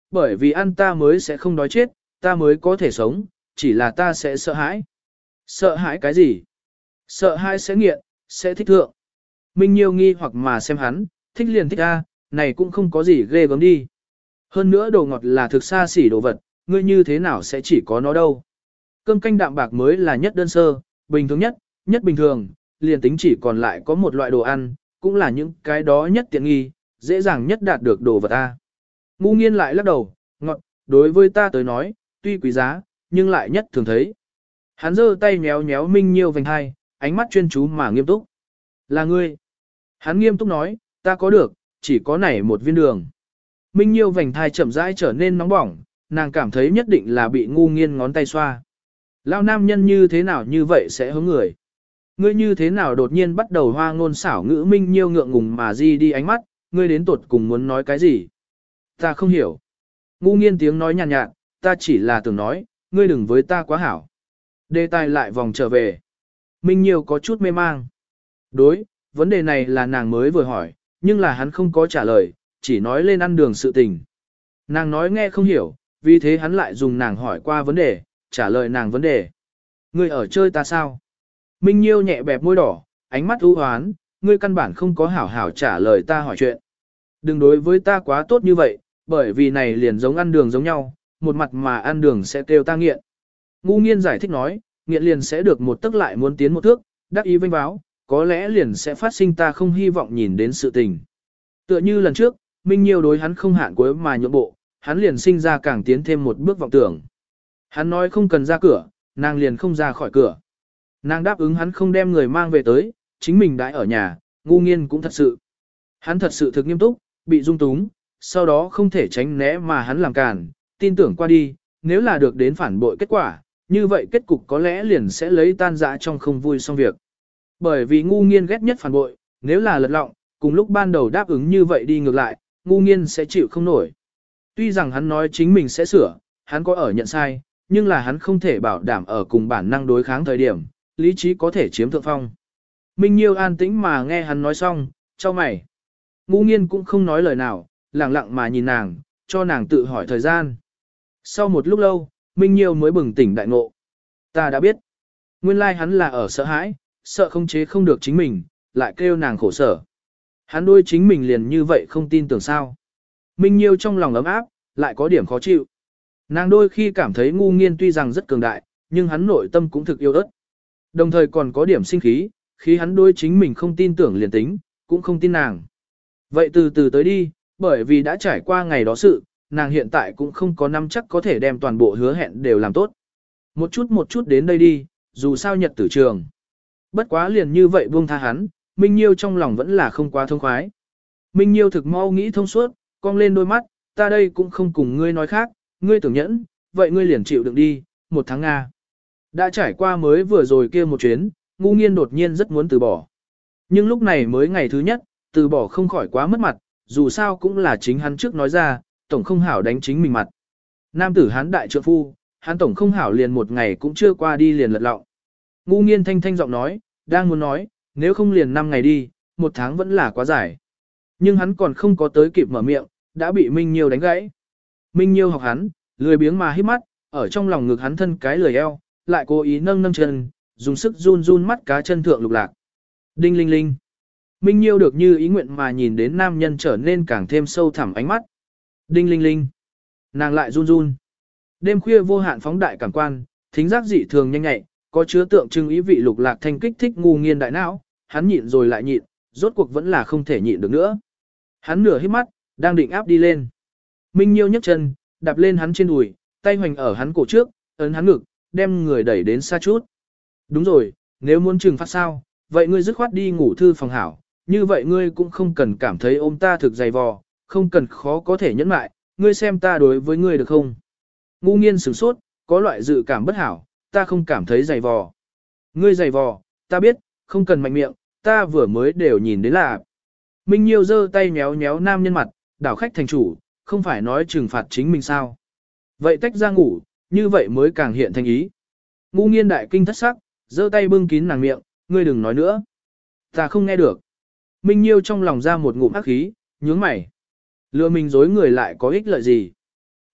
bởi vì ăn ta mới sẽ không đói chết, ta mới có thể sống, chỉ là ta sẽ sợ hãi. Sợ hãi cái gì? Sợ hãi sẽ nghiện, sẽ thích thượng. Minh Nhiêu nghi hoặc mà xem hắn, thích liền thích a, này cũng không có gì ghê gớm đi. Hơn nữa đồ ngọt là thực xa xỉ đồ vật, ngươi như thế nào sẽ chỉ có nó đâu. Cơm canh đạm bạc mới là nhất đơn sơ, bình thường nhất, nhất bình thường, liền tính chỉ còn lại có một loại đồ ăn, cũng là những cái đó nhất tiện nghi, dễ dàng nhất đạt được đồ vật ta. Ngu nghiên lại lắc đầu, ngọt, đối với ta tới nói, tuy quý giá, nhưng lại nhất thường thấy. Hắn giơ tay nhéo nhéo Minh Nhiêu vành hai, ánh mắt chuyên chú mà nghiêm túc. Là ngươi. Hắn nghiêm túc nói, ta có được, chỉ có này một viên đường. Minh Nhiêu vành thai chậm rãi trở nên nóng bỏng, nàng cảm thấy nhất định là bị ngu nghiên ngón tay xoa. Lao nam nhân như thế nào như vậy sẽ hướng người. Ngươi như thế nào đột nhiên bắt đầu hoa ngôn xảo ngữ Minh Nhiêu ngượng ngùng mà di đi ánh mắt, ngươi đến tuột cùng muốn nói cái gì? Ta không hiểu. Ngu nghiên tiếng nói nhàn nhạt, nhạt, ta chỉ là tưởng nói, ngươi đừng với ta quá hảo. Đề tài lại vòng trở về. Minh Nhiêu có chút mê mang. Đối, vấn đề này là nàng mới vừa hỏi, nhưng là hắn không có trả lời, chỉ nói lên ăn đường sự tình. Nàng nói nghe không hiểu, vì thế hắn lại dùng nàng hỏi qua vấn đề, trả lời nàng vấn đề. Ngươi ở chơi ta sao? Minh Nhiêu nhẹ bẹp môi đỏ, ánh mắt u hoán, ngươi căn bản không có hảo hảo trả lời ta hỏi chuyện. Đừng đối với ta quá tốt như vậy, bởi vì này liền giống ăn đường giống nhau, một mặt mà ăn đường sẽ kêu ta nghiện. Ngu nghiên giải thích nói, nghiện liền sẽ được một tức lại muốn tiến một thước, đắc ý vinh báo, có lẽ liền sẽ phát sinh ta không hy vọng nhìn đến sự tình. Tựa như lần trước, Minh Nhiêu đối hắn không hạn cuối mà nhượng bộ, hắn liền sinh ra càng tiến thêm một bước vọng tưởng. Hắn nói không cần ra cửa, nàng liền không ra khỏi cửa. Nàng đáp ứng hắn không đem người mang về tới, chính mình đãi ở nhà, ngu nghiên cũng thật sự. Hắn thật sự thực nghiêm túc, bị dung túng, sau đó không thể tránh né mà hắn làm cản, tin tưởng qua đi, nếu là được đến phản bội kết quả, như vậy kết cục có lẽ liền sẽ lấy tan dã trong không vui xong việc. Bởi vì ngu nghiên ghét nhất phản bội, nếu là lật lọng, cùng lúc ban đầu đáp ứng như vậy đi ngược lại, ngu nghiên sẽ chịu không nổi. Tuy rằng hắn nói chính mình sẽ sửa, hắn có ở nhận sai, nhưng là hắn không thể bảo đảm ở cùng bản năng đối kháng thời điểm, lý trí có thể chiếm thượng phong. Minh Nhiêu an tĩnh mà nghe hắn nói xong, cho mày. Ngu nghiên cũng không nói lời nào, lặng lặng mà nhìn nàng, cho nàng tự hỏi thời gian. Sau một lúc lâu, Minh Nhiêu mới bừng tỉnh đại ngộ. Ta đã biết. Nguyên lai hắn là ở sợ hãi, sợ không chế không được chính mình, lại kêu nàng khổ sở. Hắn đôi chính mình liền như vậy không tin tưởng sao. Minh Nhiêu trong lòng ấm áp, lại có điểm khó chịu. Nàng đôi khi cảm thấy ngu nghiên tuy rằng rất cường đại, nhưng hắn nội tâm cũng thực yêu ớt. Đồng thời còn có điểm sinh khí, khi hắn đôi chính mình không tin tưởng liền tính, cũng không tin nàng. Vậy từ từ tới đi, bởi vì đã trải qua ngày đó sự, nàng hiện tại cũng không có năm chắc có thể đem toàn bộ hứa hẹn đều làm tốt. Một chút một chút đến đây đi, dù sao nhật tử trường. Bất quá liền như vậy buông tha hắn, Minh Nhiêu trong lòng vẫn là không quá thông khoái. Minh Nhiêu thực mau nghĩ thông suốt, cong lên đôi mắt, ta đây cũng không cùng ngươi nói khác, ngươi tưởng nhẫn, vậy ngươi liền chịu đựng đi, một tháng Nga. Đã trải qua mới vừa rồi kia một chuyến, ngu nghiên đột nhiên rất muốn từ bỏ. Nhưng lúc này mới ngày thứ nhất, từ bỏ không khỏi quá mất mặt, dù sao cũng là chính hắn trước nói ra, tổng không hảo đánh chính mình mặt. Nam tử hắn đại trượng phu, hắn tổng không hảo liền một ngày cũng chưa qua đi liền lật lọng. Ngu nghiên thanh thanh giọng nói, đang muốn nói, nếu không liền năm ngày đi, một tháng vẫn là quá dài. Nhưng hắn còn không có tới kịp mở miệng, đã bị Minh Nhiêu đánh gãy. Minh Nhiêu học hắn, lười biếng mà hít mắt, ở trong lòng ngực hắn thân cái lười eo, lại cố ý nâng nâng chân, dùng sức run run mắt cá chân thượng lục lạc. Đinh linh linh. Minh Nhiêu được như ý nguyện mà nhìn đến nam nhân trở nên càng thêm sâu thẳm ánh mắt. Đinh linh linh. Nàng lại run run. Đêm khuya vô hạn phóng đại cảm quan, thính giác dị thường nhanh nhạy, có chứa tượng trưng ý vị lục lạc thanh kích thích ngu nghiên đại não, hắn nhịn rồi lại nhịn, rốt cuộc vẫn là không thể nhịn được nữa. Hắn nửa hít mắt, đang định áp đi lên. Minh Nhiêu nhấc chân, đạp lên hắn trên đùi, tay hoành ở hắn cổ trước, ấn hắn ngực, đem người đẩy đến xa chút. Đúng rồi, nếu muốn trừng phạt sao, vậy ngươi dứt khoát đi ngủ thư phòng hảo, như vậy ngươi cũng không cần cảm thấy ôm ta thực dày vò, không cần khó có thể nhẫn mại, ngươi xem ta đối với ngươi được không? Ngu nghiên sửng sốt, có loại dự cảm bất hảo, ta không cảm thấy dày vò. Ngươi dày vò, ta biết, không cần mạnh miệng, ta vừa mới đều nhìn đến là. Minh Nhiêu giơ tay méo méo nam nhân mặt, đảo khách thành chủ, không phải nói trừng phạt chính mình sao. Vậy tách ra ngủ, như vậy mới càng hiện thành ý. Ngu nghiên đại kinh thất sắc, giơ tay bưng kín nàng miệng, ngươi đừng nói nữa. Ta không nghe được. Minh Nhiêu trong lòng ra một ngụm ác khí, nhướng mày. Lừa mình dối người lại có ích lợi gì?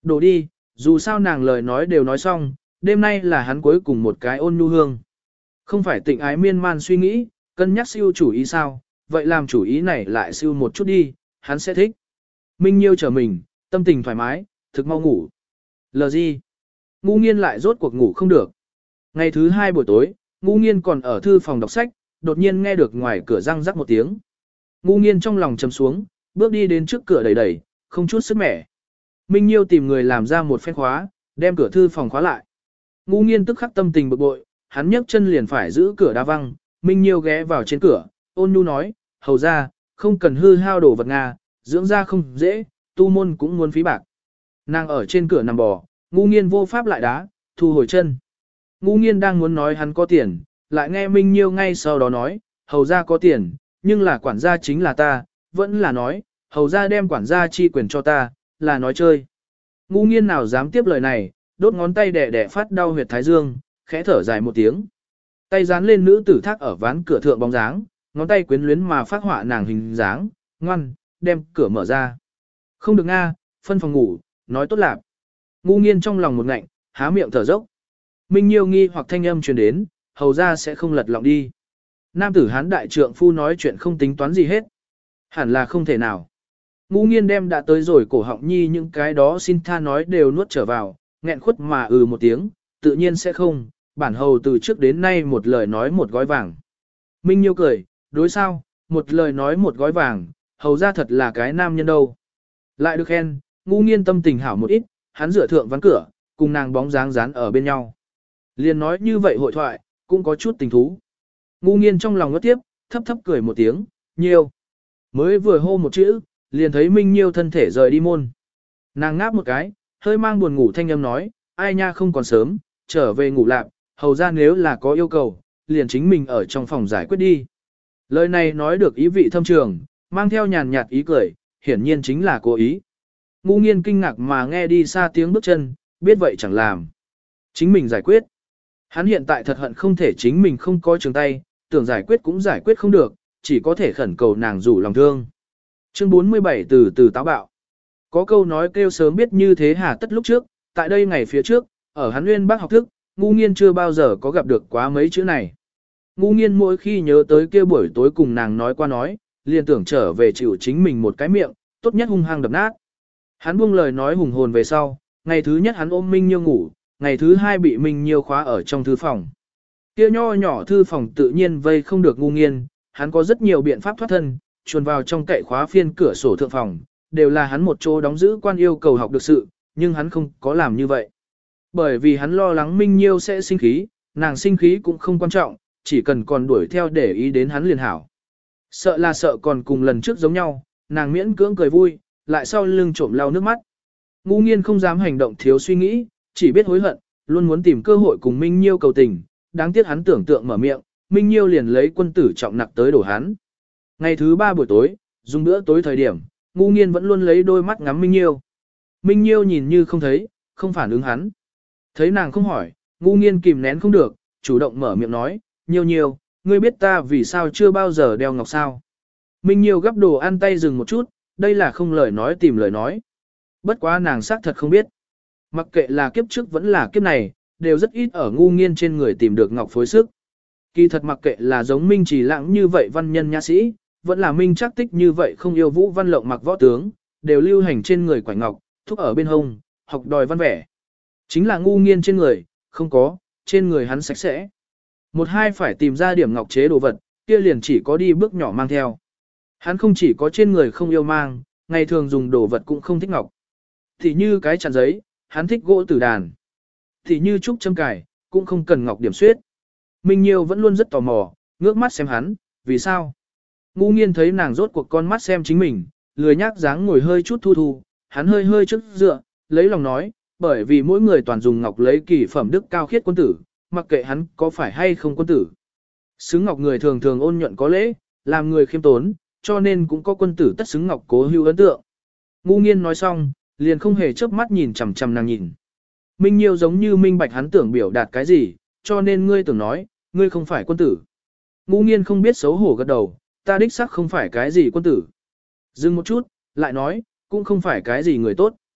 Đổ đi, dù sao nàng lời nói đều nói xong, đêm nay là hắn cuối cùng một cái ôn nhu hương. Không phải tịnh ái miên man suy nghĩ, cân nhắc siêu chủ ý sao, vậy làm chủ ý này lại siêu một chút đi, hắn sẽ thích. Minh Nhiêu chờ mình, tâm tình thoải mái, thực mau ngủ. Lờ gì? Ngu nghiên lại rốt cuộc ngủ không được. Ngày thứ hai buổi tối, ngu nghiên còn ở thư phòng đọc sách, đột nhiên nghe được ngoài cửa răng rắc một tiếng. Ngu nghiên trong lòng chầm xuống, bước đi đến trước cửa đẩy đẩy, không chút sức mẻ. Minh Nhiêu tìm người làm ra một phen khóa, đem cửa thư phòng khóa lại. Ngu nghiên tức khắc tâm tình bực bội, hắn nhấc chân liền phải giữ cửa đá văng. Minh Nhiêu ghé vào trên cửa, ôn nhu nói, hầu ra, không cần hư hao đồ vật Nga, dưỡng ra không dễ, tu môn cũng muốn phí bạc. Nàng ở trên cửa nằm bò, ngu nghiên vô pháp lại đá, thu hồi chân. Ngu nghiên đang muốn nói hắn có tiền, lại nghe Minh Nhiêu ngay sau đó nói, hầu ra có tiền, nhưng là quản gia chính là ta, vẫn là nói, hầu ra đem quản gia chi quyền cho ta, là nói chơi. Ngu nghiên nào dám tiếp lời này, đốt ngón tay đẻ đẻ phát đau huyệt thái dương, khẽ thở dài một tiếng. Tay dán lên nữ tử thác ở ván cửa thượng bóng dáng, ngón tay quyến luyến mà phát họa nàng hình dáng, ngoan, đem cửa mở ra. Không được nga, phân phòng ngủ, nói tốt lạc. Ngu nghiên trong lòng một ngạnh, há miệng thở dốc. Minh Nhiêu nghi hoặc thanh âm truyền đến, hầu ra sẽ không lật lọng đi. Nam tử hán đại trượng phu nói chuyện không tính toán gì hết. Hẳn là không thể nào. Ngu nghiên đem đã tới rồi cổ họng nhi những cái đó xin tha nói đều nuốt trở vào, nghẹn khuất mà ừ một tiếng, tự nhiên sẽ không, bản hầu từ trước đến nay một lời nói một gói vàng. Minh Nhiêu cười, đối sao, một lời nói một gói vàng, hầu ra thật là cái nam nhân đâu. Lại được khen, ngu nghiên tâm tình hảo một ít, hắn dựa thượng ván cửa, cùng nàng bóng dáng dán ở bên nhau. Liền nói như vậy hội thoại, cũng có chút tình thú. Ngu nghiên trong lòng ngất tiếp, thấp thấp cười một tiếng, Nhiêu. Mới vừa hô một chữ, liền thấy Minh Nhiêu thân thể rời đi môn. Nàng ngáp một cái, hơi mang buồn ngủ thanh âm nói, ai nha không còn sớm, trở về ngủ lạp, hầu ra nếu là có yêu cầu, liền chính mình ở trong phòng giải quyết đi. Lời này nói được ý vị thâm trường, mang theo nhàn nhạt ý cười, hiển nhiên chính là cố ý. Ngu nghiên kinh ngạc mà nghe đi xa tiếng bước chân, biết vậy chẳng làm. Chính mình giải quyết. Hắn hiện tại thật hận không thể chính mình không có trường tay, tưởng giải quyết cũng giải quyết không được, chỉ có thể khẩn cầu nàng rủ lòng thương. Chương bốn mươi bảy từ từ táo bạo. Có câu nói kêu sớm biết như thế hà tất lúc trước, tại đây ngày phía trước, ở hắn nguyên bác học thức, ngu nghiên chưa bao giờ có gặp được quá mấy chữ này. Ngu nghiên mỗi khi nhớ tới kia buổi tối cùng nàng nói qua nói, liền tưởng trở về chịu chính mình một cái miệng, tốt nhất hung hăng đập nát. Hắn buông lời nói hùng hồn về sau, ngày thứ nhất hắn ôm Minh Nhiêu ngủ, ngày thứ hai bị Minh Nhiêu khóa ở trong thư phòng. Kia nho nhỏ thư phòng tự nhiên vây không được ngu nghiên, hắn có rất nhiều biện pháp thoát thân, chuồn vào trong cậy khóa phiên cửa sổ thượng phòng, đều là hắn một chỗ đóng giữ quan yêu cầu học được sự, nhưng hắn không có làm như vậy. Bởi vì hắn lo lắng Minh Nhiêu sẽ sinh khí, nàng sinh khí cũng không quan trọng, chỉ cần còn đuổi theo để ý đến hắn liền hảo. Sợ là sợ còn cùng lần trước giống nhau, nàng miễn cưỡng cười vui, lại sau lưng trộm lau nước mắt. Ngu nghiên không dám hành động thiếu suy nghĩ, chỉ biết hối hận, luôn muốn tìm cơ hội cùng Minh Nhiêu cầu tình, đáng tiếc hắn tưởng tượng mở miệng, Minh Nhiêu liền lấy quân tử trọng nặc tới đổ hắn. Ngày thứ ba buổi tối, dùng bữa tối thời điểm, ngu nghiên vẫn luôn lấy đôi mắt ngắm Minh Nhiêu. Minh Nhiêu nhìn như không thấy, không phản ứng hắn. Thấy nàng không hỏi, ngu nghiên kìm nén không được, chủ động mở miệng nói, Nhiêu Nhiêu, ngươi biết ta vì sao chưa bao giờ đeo ngọc sao. Minh Nhiêu gắp đồ ăn tay dừng một chút, đây là không lời nói tìm lời nói. Bất quá nàng xác thật không biết. Mặc kệ là kiếp trước vẫn là kiếp này, đều rất ít ở ngu nghiên trên người tìm được ngọc phối sức. Kỳ thật mặc kệ là giống Minh Chỉ Lãng như vậy văn nhân nhã sĩ, vẫn là Minh Trác Tích như vậy không yêu vũ văn lộng mặc võ tướng, đều lưu hành trên người quải ngọc, thúc ở bên hông, học đòi văn vẻ. Chính là ngu nghiên trên người, không có, trên người hắn sạch sẽ. Một hai phải tìm ra điểm ngọc chế đồ vật, kia liền chỉ có đi bước nhỏ mang theo. Hắn không chỉ có trên người không yêu mang, ngày thường dùng đồ vật cũng không thích ngọc. Thì như cái chặn giấy, hắn thích gỗ tử đàn. Thì như trúc châm cài, cũng không cần ngọc điểm xuyết. Minh Nhiêu vẫn luôn rất tò mò, ngước mắt xem hắn, vì sao? Ngu nghiên thấy nàng rốt cuộc con mắt xem chính mình, lười nhác dáng ngồi hơi chút thu thu, hắn hơi hơi trước dựa, lấy lòng nói, bởi vì mỗi người toàn dùng ngọc lấy kỳ phẩm đức cao khiết quân tử, mặc kệ hắn có phải hay không quân tử. Xứng ngọc người thường thường ôn nhuận có lễ, làm người khiêm tốn, cho nên cũng có quân tử tất xứng ngọc cố hữu ấn tượng. Ngu nghiên nói xong, liền không hề chớp mắt nhìn chằm chằm nàng nhìn. Minh Nhiêu giống như minh bạch hắn tưởng biểu đạt cái gì, cho nên ngươi tưởng nói, ngươi không phải quân tử. Ngu nghiên không biết xấu hổ gật đầu, ta đích xác không phải cái gì quân tử. Dừng một chút, lại nói, cũng không phải cái gì người tốt.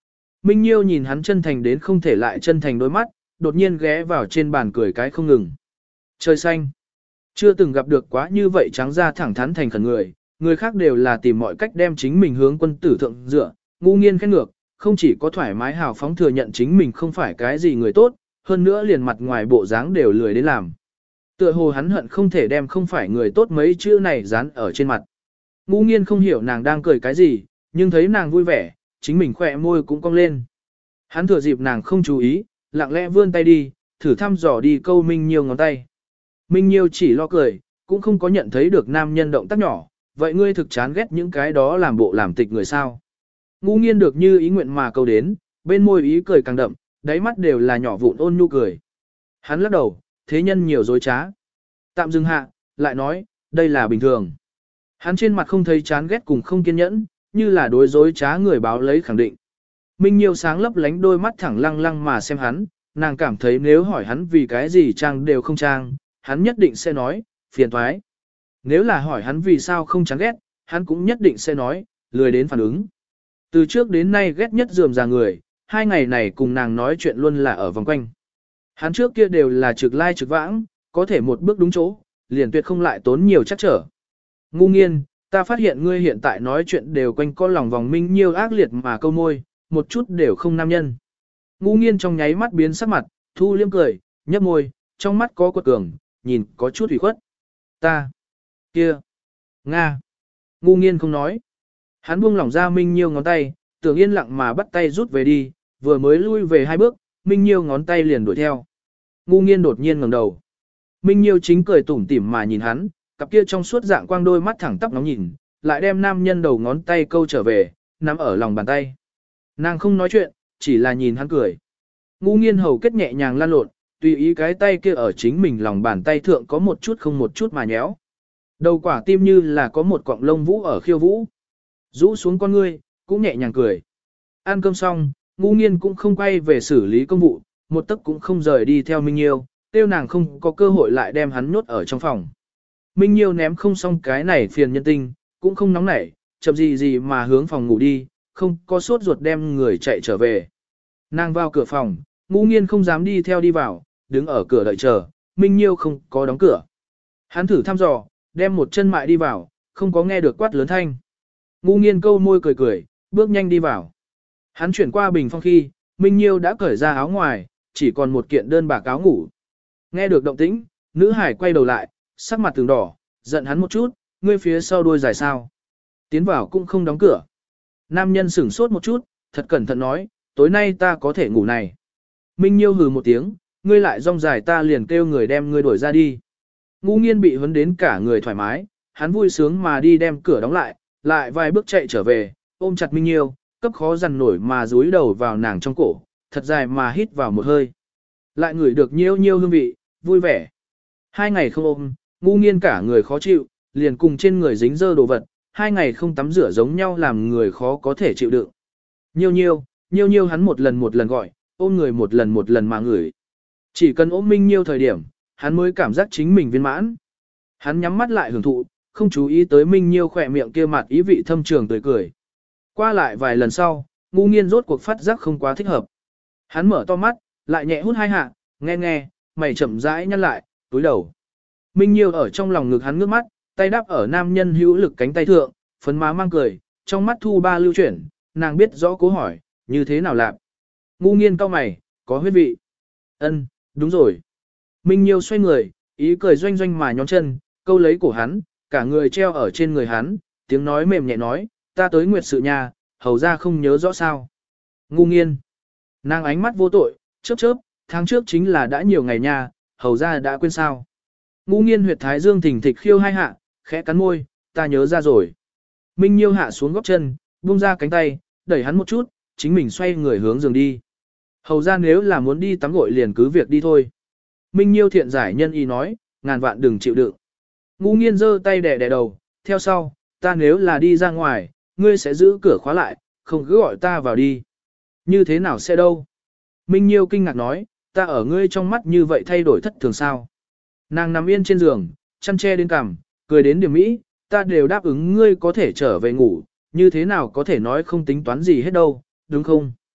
Minh Nhiêu nhìn hắn chân thành đến không thể lại chân thành đôi mắt, đột nhiên ghé vào trên bàn cười cái không ngừng. Trời xanh. Chưa từng gặp được quá như vậy trắng ra thẳng thắn thành khẩn người, người khác đều là tìm mọi cách đem chính mình hướng quân tử thượng dựa, ngu nghiên khen ngược, không chỉ có thoải mái hào phóng thừa nhận chính mình không phải cái gì người tốt, hơn nữa liền mặt ngoài bộ dáng đều lười đến làm. Tựa hồ hắn hận không thể đem không phải người tốt mấy chữ này dán ở trên mặt. Ngu nghiên không hiểu nàng đang cười cái gì, nhưng thấy nàng vui vẻ, chính mình khỏe môi cũng cong lên. Hắn thừa dịp nàng không chú ý, lặng lẽ vươn tay đi, thử thăm dò đi câu Minh Nhiêu ngón tay. Minh Nhiêu chỉ lo cười, cũng không có nhận thấy được nam nhân động tác nhỏ, vậy ngươi thực chán ghét những cái đó làm bộ làm tịch người sao. Ngu nghiên được như ý nguyện mà câu đến, bên môi ý cười càng đậm, đáy mắt đều là nhỏ vụn ôn nhu cười. Hắn lắc đầu, thế nhân nhiều dối trá. Tạm dừng hạ, lại nói, đây là bình thường. Hắn trên mặt không thấy chán ghét cùng không kiên nhẫn, như là đối dối trá người báo lấy khẳng định. Minh Nhiêu sáng lấp lánh đôi mắt thẳng lăng lăng mà xem hắn, nàng cảm thấy nếu hỏi hắn vì cái gì trang đều không trang, hắn nhất định sẽ nói, phiền toái. Nếu là hỏi hắn vì sao không chán ghét, hắn cũng nhất định sẽ nói, lười đến phản ứng. Từ trước đến nay ghét nhất rườm rà người, hai ngày này cùng nàng nói chuyện luôn là ở vòng quanh. Hắn trước kia đều là trực lai trực vãng, có thể một bước đúng chỗ, liền tuyệt không lại tốn nhiều chắc trở. Ngu nghiên, ta phát hiện ngươi hiện tại nói chuyện đều quanh co lòng vòng. Minh Nhiêu ác liệt mà câu môi, một chút đều không nam nhân. Ngu nghiên trong nháy mắt biến sắc mặt, thu liêm cười, nhấp môi, trong mắt có quật cường, nhìn có chút ủy khuất. Ta, kia, Nga. Ngu nghiên không nói. Hắn buông lỏng ra Minh Nhiêu ngón tay, tưởng yên lặng mà bắt tay rút về đi, vừa mới lui về hai bước, Minh Nhiêu ngón tay liền đuổi theo. Ngu nghiên đột nhiên ngẩng đầu. Minh Nhiêu chính cười tủm tỉm mà nhìn hắn, cặp kia trong suốt dạng quang đôi mắt thẳng tắp nóng nhìn, lại đem nam nhân đầu ngón tay câu trở về, nắm ở lòng bàn tay. Nàng không nói chuyện, chỉ là nhìn hắn cười. Ngu nghiên hầu kết nhẹ nhàng lan lộn, tùy ý cái tay kia ở chính mình lòng bàn tay thượng có một chút không một chút mà nhéo. Đầu quả tim như là có một cọng lông vũ ở khiêu vũ. Rũ xuống con ngươi, cũng nhẹ nhàng cười. Ăn cơm xong, ngu nghiên cũng không quay về xử lý công vụ, một tấc cũng không rời đi theo Minh Nhiêu, tiêu nàng không có cơ hội lại đem hắn nhốt ở trong phòng. Minh Nhiêu ném không xong cái này phiền nhân tinh, cũng không nóng nảy, chậm gì gì mà hướng phòng ngủ đi, không có sốt ruột đem người chạy trở về. Nàng vào cửa phòng, ngu nghiên không dám đi theo đi vào, đứng ở cửa đợi chờ, Minh Nhiêu không có đóng cửa. Hắn thử thăm dò, đem một chân mại đi vào, không có nghe được quát lớn thanh. Ngu nghiên câu môi cười cười, bước nhanh đi vào. Hắn chuyển qua bình phong khi, Minh Nhiêu đã cởi ra áo ngoài, chỉ còn một kiện đơn bạc áo ngủ. Nghe được động tĩnh, nữ hải quay đầu lại, sắc mặt từng đỏ, giận hắn một chút, ngươi phía sau đuôi dài sao. Tiến vào cũng không đóng cửa. Nam nhân sửng sốt một chút, thật cẩn thận nói, tối nay ta có thể ngủ này. Minh Nhiêu hừ một tiếng, ngươi lại rong dài ta liền kêu người đem ngươi đuổi ra đi. Ngu nghiên bị vấn đến cả người thoải mái, hắn vui sướng mà đi đem cửa đóng lại, lại vài bước chạy trở về, ôm chặt Minh Nhiêu, cấp khó dằn nổi mà dúi đầu vào nàng trong cổ, thật dài mà hít vào một hơi. Lại ngửi được nhiêu nhiêu hương vị, vui vẻ. Hai ngày không ôm, ngu nghiên cả người khó chịu, liền cùng trên người dính dơ đồ vật, hai ngày không tắm rửa giống nhau làm người khó có thể chịu đựng. Nhiêu nhiêu, nhiêu nhiêu hắn một lần một lần gọi, ôm người một lần một lần mà ngửi. Chỉ cần ôm Minh Nhiêu thời điểm, hắn mới cảm giác chính mình viên mãn. Hắn nhắm mắt lại hưởng thụ, không chú ý tới Minh Nhiêu khỏe miệng kia mặt ý vị thâm trường tươi cười. Qua lại vài lần sau, ngu nghiên rốt cuộc phát giác không quá thích hợp. Hắn mở to mắt, lại nhẹ hút hai hạ, nghe nghe, mày chậm rãi nhăn lại, túi đầu. Minh Nhiêu ở trong lòng ngực hắn ngước mắt, tay đắp ở nam nhân hữu lực cánh tay thượng, phấn má mang cười, trong mắt thu ba lưu chuyển, nàng biết rõ cố hỏi, như thế nào làm. Ngu nghiên cau mày, có huyết vị. Ân, đúng rồi. Minh Nhiêu xoay người, ý cười doanh doanh mà nhón chân, câu lấy cổ hắn, cả người treo ở trên người hắn, tiếng nói mềm nhẹ nói, ta tới nguyệt sự nhà, hầu ra không nhớ rõ sao. Ngu nghiên. Nàng ánh mắt vô tội, chớp chớp, tháng trước chính là đã nhiều ngày nha, hầu ra đã quên sao. Ngu nghiên huyệt thái dương thỉnh thịch khiêu hai hạ, khẽ cắn môi, ta nhớ ra rồi. Minh Nhiêu hạ xuống góc chân, buông ra cánh tay, đẩy hắn một chút, chính mình xoay người hướng giường đi. Hầu ra nếu là muốn đi tắm gội liền cứ việc đi thôi. Minh Nhiêu thiện giải nhân ý nói, ngàn vạn đừng chịu đựng. Ngu nghiên giơ tay đè đè đầu, theo sau, ta nếu là đi ra ngoài, ngươi sẽ giữ cửa khóa lại, không cứ gọi ta vào đi. Như thế nào sẽ đâu? Minh Nhiêu kinh ngạc nói, ta ở ngươi trong mắt như vậy thay đổi thất thường sao? Nàng nằm yên trên giường, chăn che đến cằm, cười đến điểm mỹ, ta đều đáp ứng ngươi có thể trở về ngủ, như thế nào có thể nói không tính toán gì hết đâu, đúng không?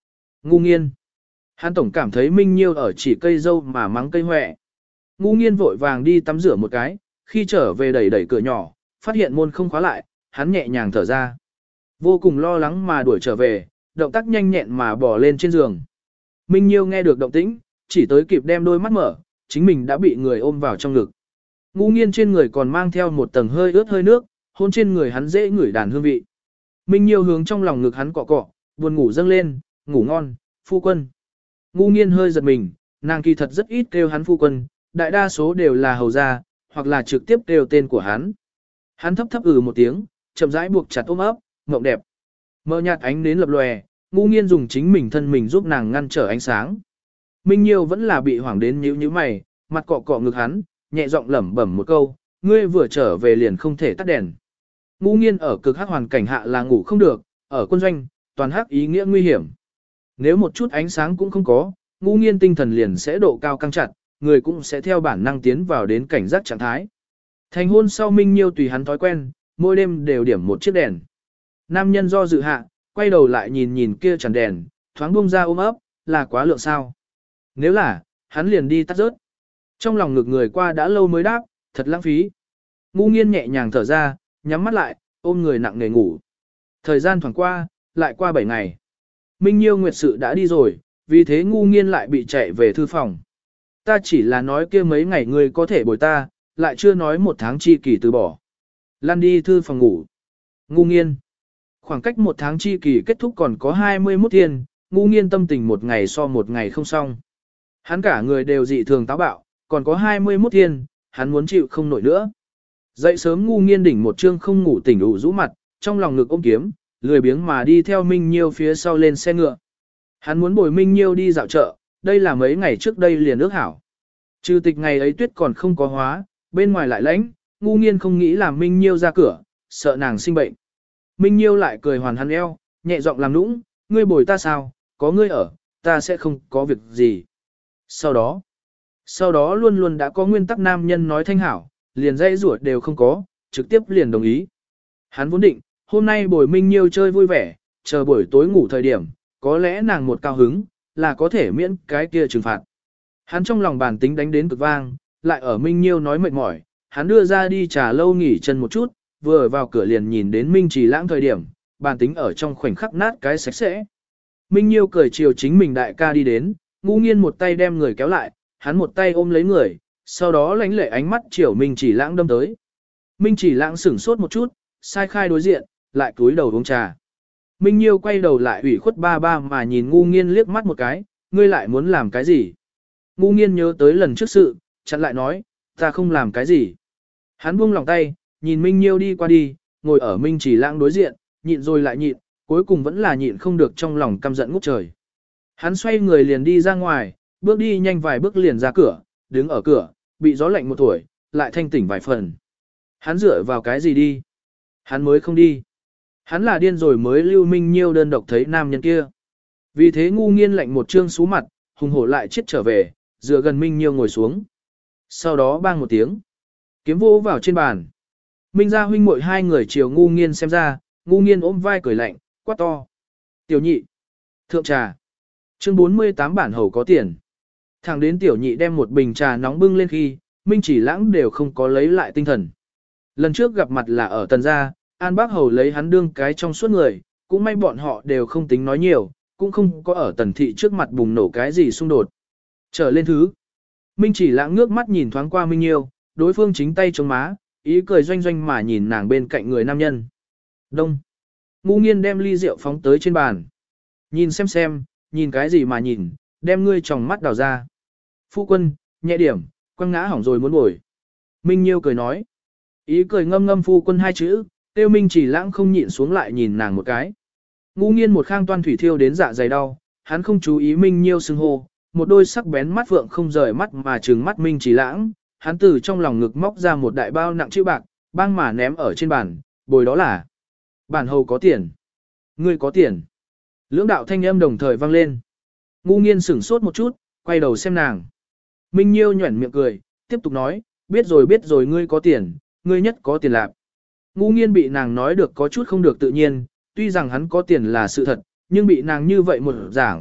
Ngu nghiên. Hắn tổng cảm thấy Minh Nhiêu ở chỉ cây dâu mà mắng cây hoẹ. Ngu nghiên vội vàng đi tắm rửa một cái, khi trở về đẩy đẩy cửa nhỏ, phát hiện môn không khóa lại, hắn nhẹ nhàng thở ra. Vô cùng lo lắng mà đuổi trở về, động tác nhanh nhẹn mà bỏ lên trên giường. Minh Nhiêu nghe được động tĩnh, chỉ tới kịp đem đôi mắt mở, chính mình đã bị người ôm vào trong ngực. Ngu nghiên trên người còn mang theo một tầng hơi ướt hơi nước, hôn trên người hắn dễ ngửi đàn hương vị. Minh Nhiêu hướng trong lòng ngực hắn cọ cọ, buồn ngủ dâng lên, ngủ ngon, phu quân. Ngu nghiên hơi giật mình, nàng kỳ thật rất ít kêu hắn phu quân, đại đa số đều là hầu gia, hoặc là trực tiếp kêu tên của hắn. Hắn thấp thấp ừ một tiếng, chậm rãi buộc chặt ôm ấp, mộng đẹp. Mờ nhạt ánh nến lập lòe, ngu nghiên dùng chính mình thân mình giúp nàng ngăn trở ánh sáng. Minh Nhiêu vẫn là bị hoảng đến nhíu nhíu mày, mặt cọ cọ ngực hắn, nhẹ giọng lẩm bẩm một câu, ngươi vừa trở về liền không thể tắt đèn. Ngu nghiên ở cực hắc hoàn cảnh hạ là ngủ không được, ở quân doanh, toàn hắc ý nghĩa nguy hiểm. Nếu một chút ánh sáng cũng không có, ngu nghiên tinh thần liền sẽ độ cao căng chặt, người cũng sẽ theo bản năng tiến vào đến cảnh giác trạng thái. Thành hôn sau Minh Nhiêu tùy hắn thói quen, mỗi đêm đều điểm một chiếc đèn. Nam nhân do dự hạ, quay đầu lại nhìn nhìn kia chản đèn, thoáng buông ra ôm ấp, là quá lượng sao. Nếu là, hắn liền đi tắt rớt. Trong lòng ngực người qua đã lâu mới đáp, thật lãng phí. Ngu nghiên nhẹ nhàng thở ra, nhắm mắt lại, ôm người nặng nề ngủ. Thời gian thoảng qua, lại qua bảy ngày. Minh Nhiêu nguyệt sự đã đi rồi, vì thế ngu nghiên lại bị chạy về thư phòng. Ta chỉ là nói kia mấy ngày ngươi có thể bồi ta, lại chưa nói một tháng chi kỳ từ bỏ. Lan đi thư phòng ngủ. Ngu nghiên. Khoảng cách một tháng chi kỳ kết thúc còn có hai mươi mốt thiên, ngu nghiên tâm tình một ngày so một ngày không xong. Hắn cả người đều dị thường táo bạo, còn có hai mươi mốt thiên, hắn muốn chịu không nổi nữa. Dậy sớm ngu nghiên đỉnh một trương không ngủ tỉnh đủ rũ mặt, trong lòng ngực ôm kiếm, lười biếng mà đi theo Minh Nhiêu phía sau lên xe ngựa. Hắn muốn bồi Minh Nhiêu đi dạo chợ, đây là mấy ngày trước đây liền ước hảo. Trừ tịch ngày ấy tuyết còn không có hóa, bên ngoài lại lạnh, ngu nghiên không nghĩ làm Minh Nhiêu ra cửa, sợ nàng sinh bệnh. Minh Nhiêu lại cười hoàn hắn eo, nhẹ giọng làm nũng, ngươi bồi ta sao, có ngươi ở, ta sẽ không có việc gì. Sau đó, sau đó luôn luôn đã có nguyên tắc nam nhân nói thanh hảo, liền dây rủa đều không có, trực tiếp liền đồng ý. Hắn vốn định, hôm nay bồi Minh Nhiêu chơi vui vẻ, chờ buổi tối ngủ thời điểm, có lẽ nàng một cao hứng, là có thể miễn cái kia trừng phạt. Hắn trong lòng bản tính đánh đến cực vang, lại ở Minh Nhiêu nói mệt mỏi, hắn đưa ra đi trà lâu nghỉ chân một chút, vừa vào cửa liền nhìn đến Minh Chỉ Lãng thời điểm, bản tính ở trong khoảnh khắc nát cái sạch sẽ. Minh Nhiêu cười chiều chính mình đại ca đi đến, ngu nghiên một tay đem người kéo lại, hắn một tay ôm lấy người, sau đó lánh lệ ánh mắt chiều Minh Chỉ Lãng đâm tới. Minh Chỉ Lãng sửng sốt một chút, sai khai đối diện, lại cúi đầu uống trà. Minh Nhiêu quay đầu lại ủy khuất ba ba mà nhìn ngu nghiên liếc mắt một cái, ngươi lại muốn làm cái gì? Ngu nghiên nhớ tới lần trước sự, chặn lại nói, ta không làm cái gì. Hắn buông lòng tay, nhìn Minh Nhiêu đi qua đi, ngồi ở Minh Chỉ Lãng đối diện, nhịn rồi lại nhịn, cuối cùng vẫn là nhịn không được trong lòng căm giận ngút trời. Hắn xoay người liền đi ra ngoài, bước đi nhanh vài bước liền ra cửa, đứng ở cửa, bị gió lạnh một tuổi, lại thanh tỉnh vài phần. Hắn dựa vào cái gì đi? Hắn mới không đi. Hắn là điên rồi mới lưu Minh Nhiêu đơn độc thấy nam nhân kia. Vì thế ngu nghiên lạnh một trương sú mặt, hùng hổ lại chết trở về, dựa gần Minh Nhiêu ngồi xuống. Sau đó bang một tiếng, kiếm vô vào trên bàn. Minh gia huynh muội hai người chiều ngu nghiên xem ra, ngu nghiên ôm vai cười lạnh, quát to. Tiểu nhị, thượng trà. Chương bốn mươi tám bản hầu có tiền. Thẳng đến tiểu nhị đem một bình trà nóng bưng lên khi, Minh Chỉ Lãng đều không có lấy lại tinh thần. Lần trước gặp mặt là ở tần gia, An Bác Hầu lấy hắn đương cái trong suốt người, cũng may bọn họ đều không tính nói nhiều, cũng không có ở tần thị trước mặt bùng nổ cái gì xung đột. Trở lên thứ. Minh Chỉ Lãng ngước mắt nhìn thoáng qua Minh Nhiêu, đối phương chính tay chống má, ý cười doanh doanh mà nhìn nàng bên cạnh người nam nhân. Đông. Ngu nghiên đem ly rượu phóng tới trên bàn. Nhìn xem xem, nhìn cái gì mà nhìn, đem ngươi tròng mắt đào ra. Phu quân, nhẹ điểm, quăng ngã hỏng rồi muốn bồi. Minh Nhiêu cười nói. Ý cười ngâm ngâm phu quân hai chữ, Tiêu Minh Chỉ Lãng không nhịn xuống lại nhìn nàng một cái. Ngu nghiên một khang toan thủy thiêu đến dạ dày đau, hắn không chú ý Minh Nhiêu xưng hô, một đôi sắc bén mắt vượng không rời mắt mà trừng mắt Minh Chỉ Lãng, hắn từ trong lòng ngực móc ra một đại bao nặng chữ bạc, băng mà ném ở trên bàn, bồi đó là. Bản hầu có tiền. Ngươi có tiền. Lưỡng đạo thanh âm đồng thời vang lên. Ngu nghiên sửng sốt một chút, quay đầu xem nàng. Minh Nhiêu nhuẩn miệng cười, tiếp tục nói, biết rồi biết rồi ngươi có tiền, ngươi nhất có tiền lạc. Ngu nghiên bị nàng nói được có chút không được tự nhiên, tuy rằng hắn có tiền là sự thật, nhưng bị nàng như vậy một giảng,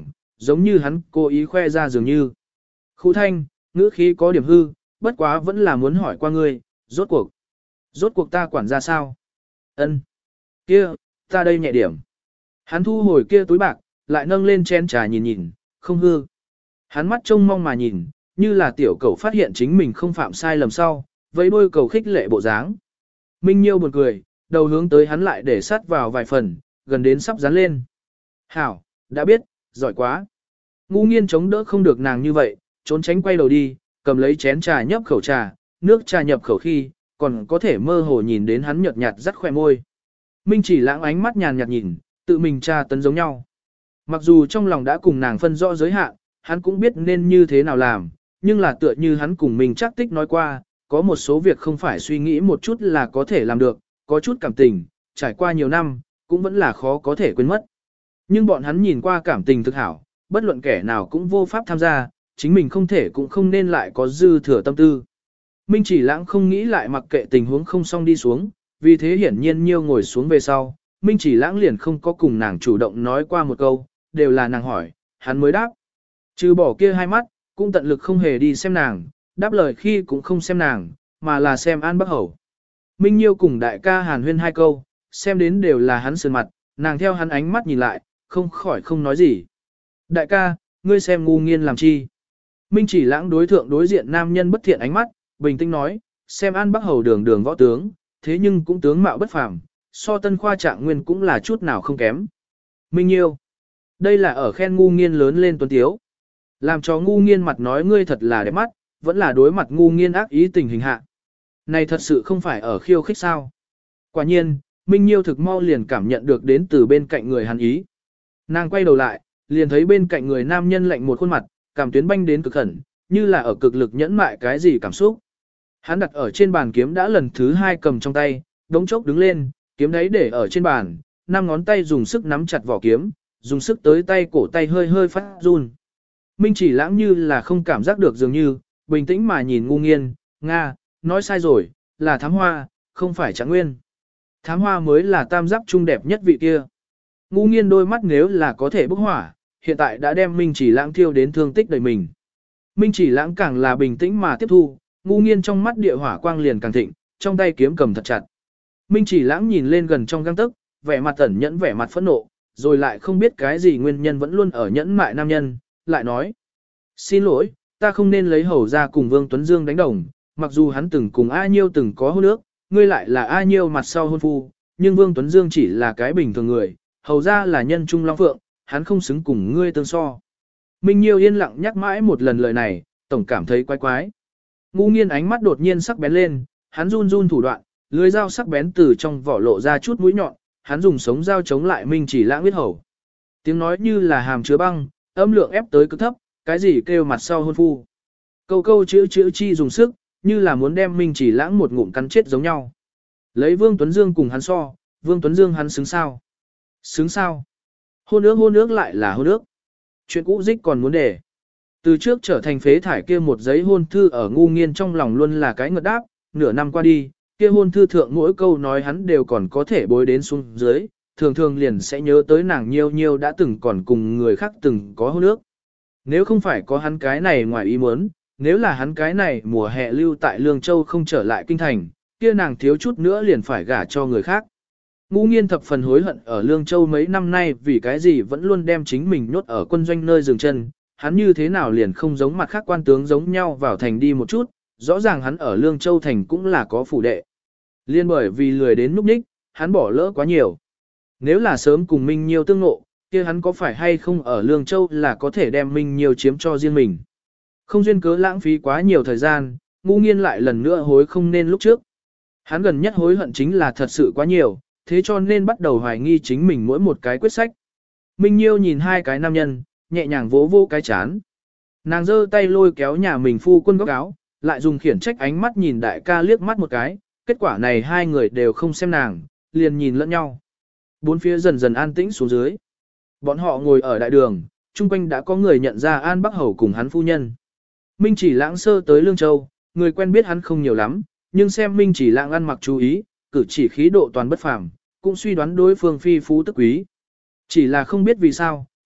giống như hắn cố ý khoe ra dường như. Khu thanh, ngữ khí có điểm hư, bất quá vẫn là muốn hỏi qua ngươi, rốt cuộc. Rốt cuộc ta quản ra sao? Ân, kia, ta đây nhẹ điểm. Hắn thu hồi kia túi bạc, lại nâng lên chén trà nhìn nhìn, không hư. Hắn mắt trông mong mà nhìn, như là tiểu cầu phát hiện chính mình không phạm sai lầm sau, với đôi cầu khích lệ bộ dáng. Minh Nhiêu buồn cười, đầu hướng tới hắn lại để sát vào vài phần, gần đến sắp dán lên. Hảo, đã biết, giỏi quá. Ngu nghiên chống đỡ không được nàng như vậy, trốn tránh quay đầu đi, cầm lấy chén trà nhấp khẩu trà, nước trà nhập khẩu khi, còn có thể mơ hồ nhìn đến hắn nhợt nhạt rắt khỏe môi. Minh chỉ lãng ánh mắt nhàn nhạt nhìn, tự mình tra tấn giống nhau. Mặc dù trong lòng đã cùng nàng phân rõ giới hạn, hắn cũng biết nên như thế nào làm, nhưng là tựa như hắn cùng mình chắc tích nói qua, có một số việc không phải suy nghĩ một chút là có thể làm được, có chút cảm tình, trải qua nhiều năm, cũng vẫn là khó có thể quên mất. Nhưng bọn hắn nhìn qua cảm tình thực hảo, bất luận kẻ nào cũng vô pháp tham gia, chính mình không thể cũng không nên lại có dư thừa tâm tư. Minh chỉ lãng không nghĩ lại mặc kệ tình huống không xong đi xuống, vì thế hiển nhiên Nhiêu ngồi xuống về sau, Minh chỉ lãng liền không có cùng nàng chủ động nói qua một câu, đều là nàng hỏi, hắn mới đáp. Trừ bỏ kia hai mắt, cũng tận lực không hề đi xem nàng, đáp lời khi cũng không xem nàng, mà là xem An Bắc Hầu. Minh Nhiêu cùng đại ca hàn huyên hai câu, xem đến đều là hắn sườn mặt, nàng theo hắn ánh mắt nhìn lại, không khỏi không nói gì. Đại ca, ngươi xem ngu nghiên làm chi? Minh chỉ lãng đối thượng đối diện nam nhân bất thiện ánh mắt, bình tĩnh nói, xem An Bắc Hầu đường đường võ tướng, thế nhưng cũng tướng mạo bất phàm, so tân khoa trạng nguyên cũng là chút nào không kém. Minh Nhiêu, đây là ở khen ngu nghiên lớn lên tuấn tiếu. Làm cho ngu nghiên mặt nói ngươi thật là đẹp mắt, vẫn là đối mặt ngu nghiên ác ý tình hình hạ. Này thật sự không phải ở khiêu khích sao. Quả nhiên, Minh Nhiêu thực mau liền cảm nhận được đến từ bên cạnh người hắn ý. Nàng quay đầu lại, liền thấy bên cạnh người nam nhân lạnh một khuôn mặt, cảm tuyến banh đến cực khẩn, như là ở cực lực nhẫn mại cái gì cảm xúc. Hắn đặt ở trên bàn kiếm đã lần thứ hai cầm trong tay, đống chốc đứng lên, kiếm đấy để ở trên bàn, năm ngón tay dùng sức nắm chặt vỏ kiếm, dùng sức tới tay cổ tay hơi hơi phát run. Minh chỉ lãng như là không cảm giác được dường như, bình tĩnh mà nhìn ngu nghiên, Nga, nói sai rồi, là thám hoa, không phải Trạng Nguyên. Thám hoa mới là tam giáp trung đẹp nhất vị kia. Ngu nghiên đôi mắt nếu là có thể bốc hỏa, hiện tại đã đem Minh chỉ lãng thiêu đến thương tích đầy mình. Minh chỉ lãng càng là bình tĩnh mà tiếp thu, ngu nghiên trong mắt địa hỏa quang liền càng thịnh, trong tay kiếm cầm thật chặt. Minh chỉ lãng nhìn lên gần trong găng tức, vẻ mặt ẩn nhẫn vẻ mặt phẫn nộ, rồi lại không biết cái gì nguyên nhân vẫn luôn ở nhẫn mại nam nhân, lại nói. Xin lỗi, ta không nên lấy hầu ra cùng Vương Tuấn Dương đánh đồng, mặc dù hắn từng cùng A Nhiêu từng có hôn ước, ngươi lại là A Nhiêu mặt sau hôn phu, nhưng Vương Tuấn Dương chỉ là cái bình thường người, hầu ra là nhân trung long phượng, hắn không xứng cùng ngươi tương so. Minh Nhiêu yên lặng nhắc mãi một lần lời này, tổng cảm thấy quái quái. Ngu nghiên ánh mắt đột nhiên sắc bén lên, hắn run run thủ đoạn, lưỡi dao sắc bén từ trong vỏ lộ ra chút mũi nhọn, hắn dùng sống dao chống lại Minh chỉ lãng huyết hầu. Tiếng nói như là hàm chứa băng, âm lượng ép tới cực thấp, cái gì kêu mặt sau hôn phu. Câu câu chữ chữ chi dùng sức, như là muốn đem Minh chỉ lãng một ngụm cắn chết giống nhau. Lấy Vương Tuấn Dương cùng hắn so, Vương Tuấn Dương hắn xứng sao? Xứng sao? Hôn ước hôn ước lại là hôn ước. Chuyện cũ dích còn muốn để. Từ trước trở thành phế thải kia một giấy hôn thư ở ngu nghiên trong lòng luôn là cái ngợt đáp, nửa năm qua đi, kia hôn thư thượng mỗi câu nói hắn đều còn có thể bối đến xuống dưới, thường thường liền sẽ nhớ tới nàng nhiêu nhiêu đã từng còn cùng người khác từng có hôn ước. Nếu không phải có hắn cái này ngoài ý muốn, nếu là hắn cái này mùa hè lưu tại Lương Châu không trở lại kinh thành, kia nàng thiếu chút nữa liền phải gả cho người khác. Ngu nghiên thập phần hối hận ở Lương Châu mấy năm nay vì cái gì vẫn luôn đem chính mình nhốt ở quân doanh nơi dừng chân, hắn như thế nào liền không giống mặt khác quan tướng giống nhau vào thành đi một chút, rõ ràng hắn ở Lương Châu thành cũng là có phủ đệ. Liên bởi vì lười đến núp ních, hắn bỏ lỡ quá nhiều. Nếu là sớm cùng Minh Nhiêu tương ngộ, kia hắn có phải hay không ở Lương Châu là có thể đem Minh Nhiêu chiếm cho riêng mình. Không duyên cớ lãng phí quá nhiều thời gian, ngu nghiên lại lần nữa hối không nên lúc trước. Hắn gần nhất hối hận chính là thật sự quá nhiều, thế cho nên bắt đầu hoài nghi chính mình mỗi một cái quyết sách. Minh Nhiêu nhìn hai cái nam nhân, nhẹ nhàng vỗ vỗ cái chán. Nàng giơ tay lôi kéo nhà mình phu quân góc áo, lại dùng khiển trách ánh mắt nhìn đại ca liếc mắt một cái, kết quả này hai người đều không xem nàng, liền nhìn lẫn nhau. Bốn phía dần dần an tĩnh xuống dưới. Bọn họ ngồi ở đại đường, chung quanh đã có người nhận ra An Bắc Hầu cùng hắn phu nhân. Minh chỉ lãng sơ tới Lương Châu, người quen biết hắn không nhiều lắm, nhưng xem Minh chỉ lãng ăn mặc chú ý, cử chỉ khí độ toàn bất phàm, cũng suy đoán đối phương phi phú tức quý. Chỉ là không biết vì sao,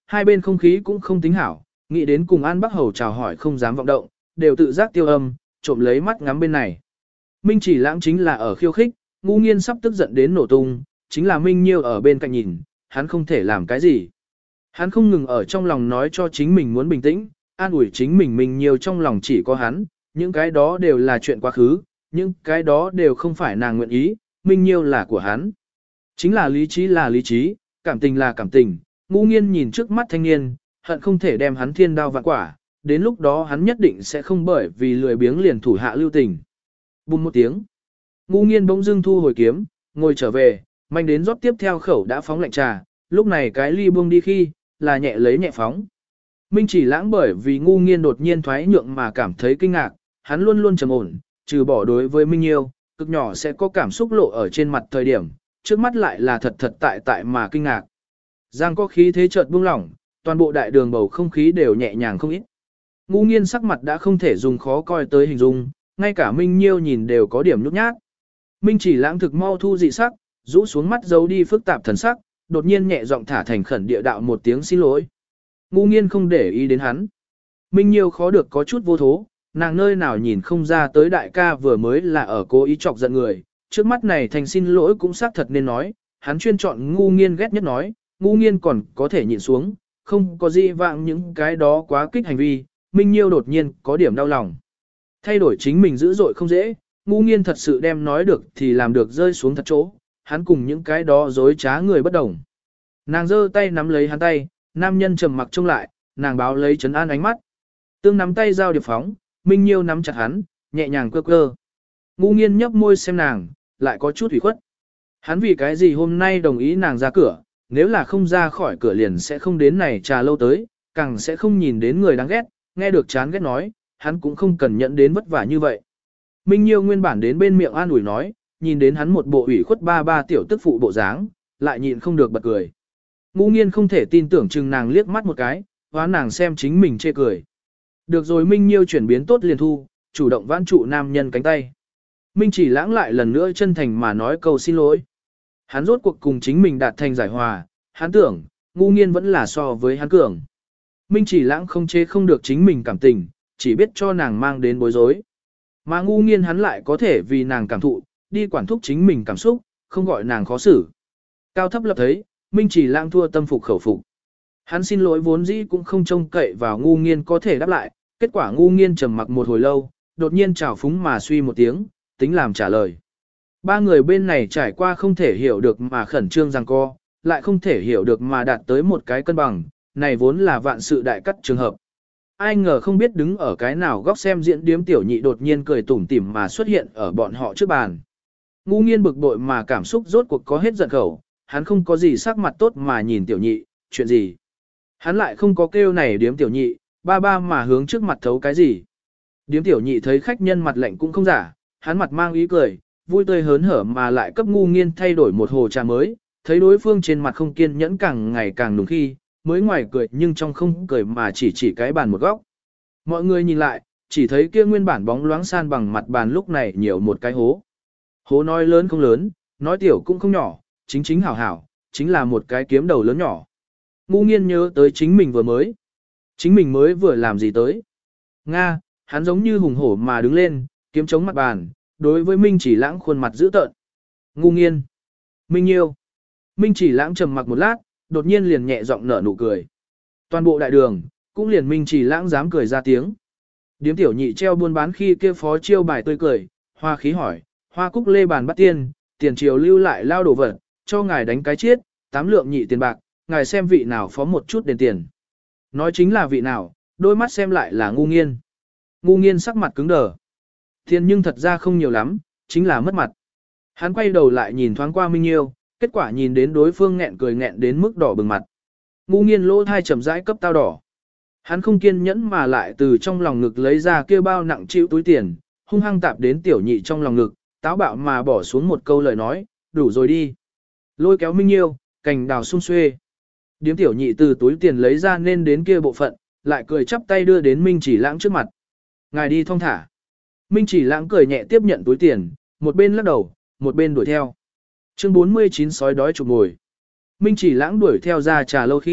hai bên không khí cũng không tính hảo, nghĩ đến cùng An Bắc Hầu chào hỏi không dám vọng động, đều tự giác tiêu âm, trộm lấy mắt ngắm bên này. Minh Chỉ Lãng chính là ở khiêu khích, Ngu Nghiên sắp tức giận đến nổ tung, chính là Minh Nhiêu ở bên cạnh nhìn, hắn không thể làm cái gì. Hắn không ngừng ở trong lòng nói cho chính mình muốn bình tĩnh, an ủi chính mình Minh Nhiêu trong lòng chỉ có hắn, những cái đó đều là chuyện quá khứ, những cái đó đều không phải nàng nguyện ý, Minh Nhiêu là của hắn. Chính là lý trí là lý trí, cảm tình là cảm tình, Ngu Nghiên nhìn trước mắt thanh niên, hận không thể đem hắn thiên đao vạn quả, đến lúc đó hắn nhất định sẽ không bởi vì lười biếng liền thủ hạ lưu tình. Bùm một tiếng, Ngu Nghiên bỗng dưng thu hồi kiếm, ngồi trở về, manh đến rót tiếp theo khẩu đã phóng lạnh trà, lúc này cái ly buông đi khi, là nhẹ lấy nhẹ phóng. Minh Chỉ Lãng bởi vì Ngu Nghiên đột nhiên thoái nhượng mà cảm thấy kinh ngạc, hắn luôn luôn trầm ổn, trừ bỏ đối với Minh Nhiêu, cực nhỏ sẽ có cảm xúc lộ ở trên mặt thời điểm, trước mắt lại là thật thật tại tại mà kinh ngạc. Giang có khí thế chợt buông lỏng, toàn bộ đại đường bầu không khí đều nhẹ nhàng không ít. Ngu Nghiên sắc mặt đã không thể dùng khó coi tới hình dung, ngay cả Minh Nhiêu nhìn đều có điểm nhút nhát. Minh Chỉ Lãng thực mau thu dị sắc, rũ xuống mắt giấu đi phức tạp thần sắc, đột nhiên nhẹ giọng thả thành khẩn địa đạo một tiếng xin lỗi. Ngu Nghiên không để ý đến hắn. Minh Nhiêu khó được có chút vô thố, nàng nơi nào nhìn không ra tới đại ca vừa mới là ở cố ý chọc giận người, trước mắt này thành xin lỗi cũng xác thật nên nói, hắn chuyên chọn Ngu Nghiên ghét nhất nói, Ngu Nghiên còn có thể nhịn xuống, không có gì vạng những cái đó quá kích hành vi, Minh Nhiêu đột nhiên có điểm đau lòng. Thay đổi chính mình dữ dội không dễ, Ngu Nghiên thật sự đem nói được thì làm được rơi xuống thật chỗ, hắn cùng những cái đó dối trá người bất đồng. Nàng giơ tay nắm lấy hắn tay, nam nhân trầm mặc trông lại, nàng báo lấy trấn an ánh mắt. Tương nắm tay giao điệp phóng, Minh Nhiêu nắm chặt hắn, nhẹ nhàng cơ cơ. Ngu Nghiên nhấp môi xem nàng, lại có chút ủy khuất. Hắn vì cái gì hôm nay đồng ý nàng ra cửa, nếu là không ra khỏi cửa liền sẽ không đến này trà lâu tới, càng sẽ không nhìn đến người đáng ghét, nghe được chán ghét nói, hắn cũng không cần nhận đến vất vả như vậy. Minh Nhiêu nguyên bản đến bên miệng an ủi nói, nhìn đến hắn một bộ ủy khuất ba ba tiểu tức phụ bộ dáng, lại nhịn không được bật cười. Ngu Nghiên không thể tin tưởng chừng nàng liếc mắt một cái, hóa nàng xem chính mình chê cười. Được rồi, Minh Nhiêu chuyển biến tốt liền thu, chủ động vãn trụ nam nhân cánh tay. Minh Chỉ Lãng lại lần nữa chân thành mà nói câu xin lỗi. Hắn rốt cuộc cùng chính mình đạt thành giải hòa, hắn tưởng, Ngu Nghiên vẫn là so với hắn cường. Minh Chỉ Lãng không chế không được chính mình cảm tình, chỉ biết cho nàng mang đến bối rối. Mà Ngu Nghiên hắn lại có thể vì nàng cảm thụ, đi quản thúc chính mình cảm xúc, không gọi nàng khó xử. Cao thấp lập thấy, Minh Chỉ Lãng thua tâm phục khẩu phục. Hắn xin lỗi vốn dĩ cũng không trông cậy vào Ngu Nghiên có thể đáp lại, kết quả Ngu Nghiên trầm mặc một hồi lâu, đột nhiên trào phúng mà suy một tiếng, tính làm trả lời. Ba người bên này trải qua không thể hiểu được mà khẩn trương giằng co, lại không thể hiểu được mà đạt tới một cái cân bằng, này vốn là vạn sự đại cắt trường hợp. Ai ngờ không biết đứng ở cái nào góc xem diễn điếm tiểu nhị đột nhiên cười tủm tỉm mà xuất hiện ở bọn họ trước bàn. Ngu Nghiên bực bội mà cảm xúc rốt cuộc có hết giận khẩu, hắn không có gì sắc mặt tốt mà nhìn tiểu nhị, chuyện gì. Hắn lại không có kêu này điếm tiểu nhị, ba ba mà hướng trước mặt thấu cái gì. Điếm tiểu nhị thấy khách nhân mặt lạnh cũng không giả, hắn mặt mang ý cười, vui tươi hớn hở mà lại cấp Ngu Nghiên thay đổi một hồ trà mới, thấy đối phương trên mặt không kiên nhẫn càng ngày càng nùng khi, mới ngoài cười nhưng trong không cười mà chỉ chỉ cái bàn một góc. Mọi người nhìn lại, chỉ thấy kia nguyên bản bóng loáng san bằng mặt bàn lúc này nhiều một cái hố. Hố nói lớn không lớn, nói tiểu cũng không nhỏ, chính chính hảo hảo, chính là một cái kiếm đầu lớn nhỏ. Ngu Nghiên nhớ tới chính mình vừa mới. Chính mình mới vừa làm gì tới. Nga, hắn giống như hùng hổ mà đứng lên, kiếm chống mặt bàn, đối với Minh Chỉ Lãng khuôn mặt dữ tợn. Ngu Nghiên. Minh Nhiêu. Minh Chỉ Lãng trầm mặc một lát, đột nhiên liền nhẹ giọng nở nụ cười. Toàn bộ đại đường, cũng liền Minh Chỉ Lãng dám cười ra tiếng. Điếm tiểu nhị treo buôn bán khi kia phó chiêu bài tươi cười, hoa khí hỏi, hoa cúc lê bàn bắt tiên, tiền triều lưu lại lao đổ vật, cho ngài đánh cái chiết, tám lượng nhị tiền bạc, ngài xem vị nào phó một chút đền tiền. Nói chính là vị nào, đôi mắt xem lại là Ngu Nghiên. Ngu Nghiên sắc mặt cứng đờ. Tiền nhưng thật ra không nhiều lắm, chính là mất mặt. Hắn quay đầu lại nhìn thoáng qua Minh Nhiêu, kết quả nhìn đến đối phương nghẹn cười nghẹn đến mức đỏ bừng mặt. Ngu Nghiên lỗ thai chậm rãi cấp tao đỏ. Hắn không kiên nhẫn mà lại từ trong lòng ngực lấy ra kia bao nặng chịu túi tiền, hung hăng tạp đến tiểu nhị trong lòng ngực, táo bạo mà bỏ xuống một câu lời nói, đủ rồi đi. Lôi kéo Minh Nhiêu, cành đào sung xuê. Điếm tiểu nhị từ túi tiền lấy ra nên đến kia bộ phận, lại cười chắp tay đưa đến Minh Chỉ Lãng trước mặt. Ngài đi thong thả. Minh Chỉ Lãng cười nhẹ tiếp nhận túi tiền, một bên lắc đầu, một bên đuổi theo. Chương bốn mươi chín sói đói chụp ngồi. Minh Chỉ Lãng đuổi theo ra trà lâu khi,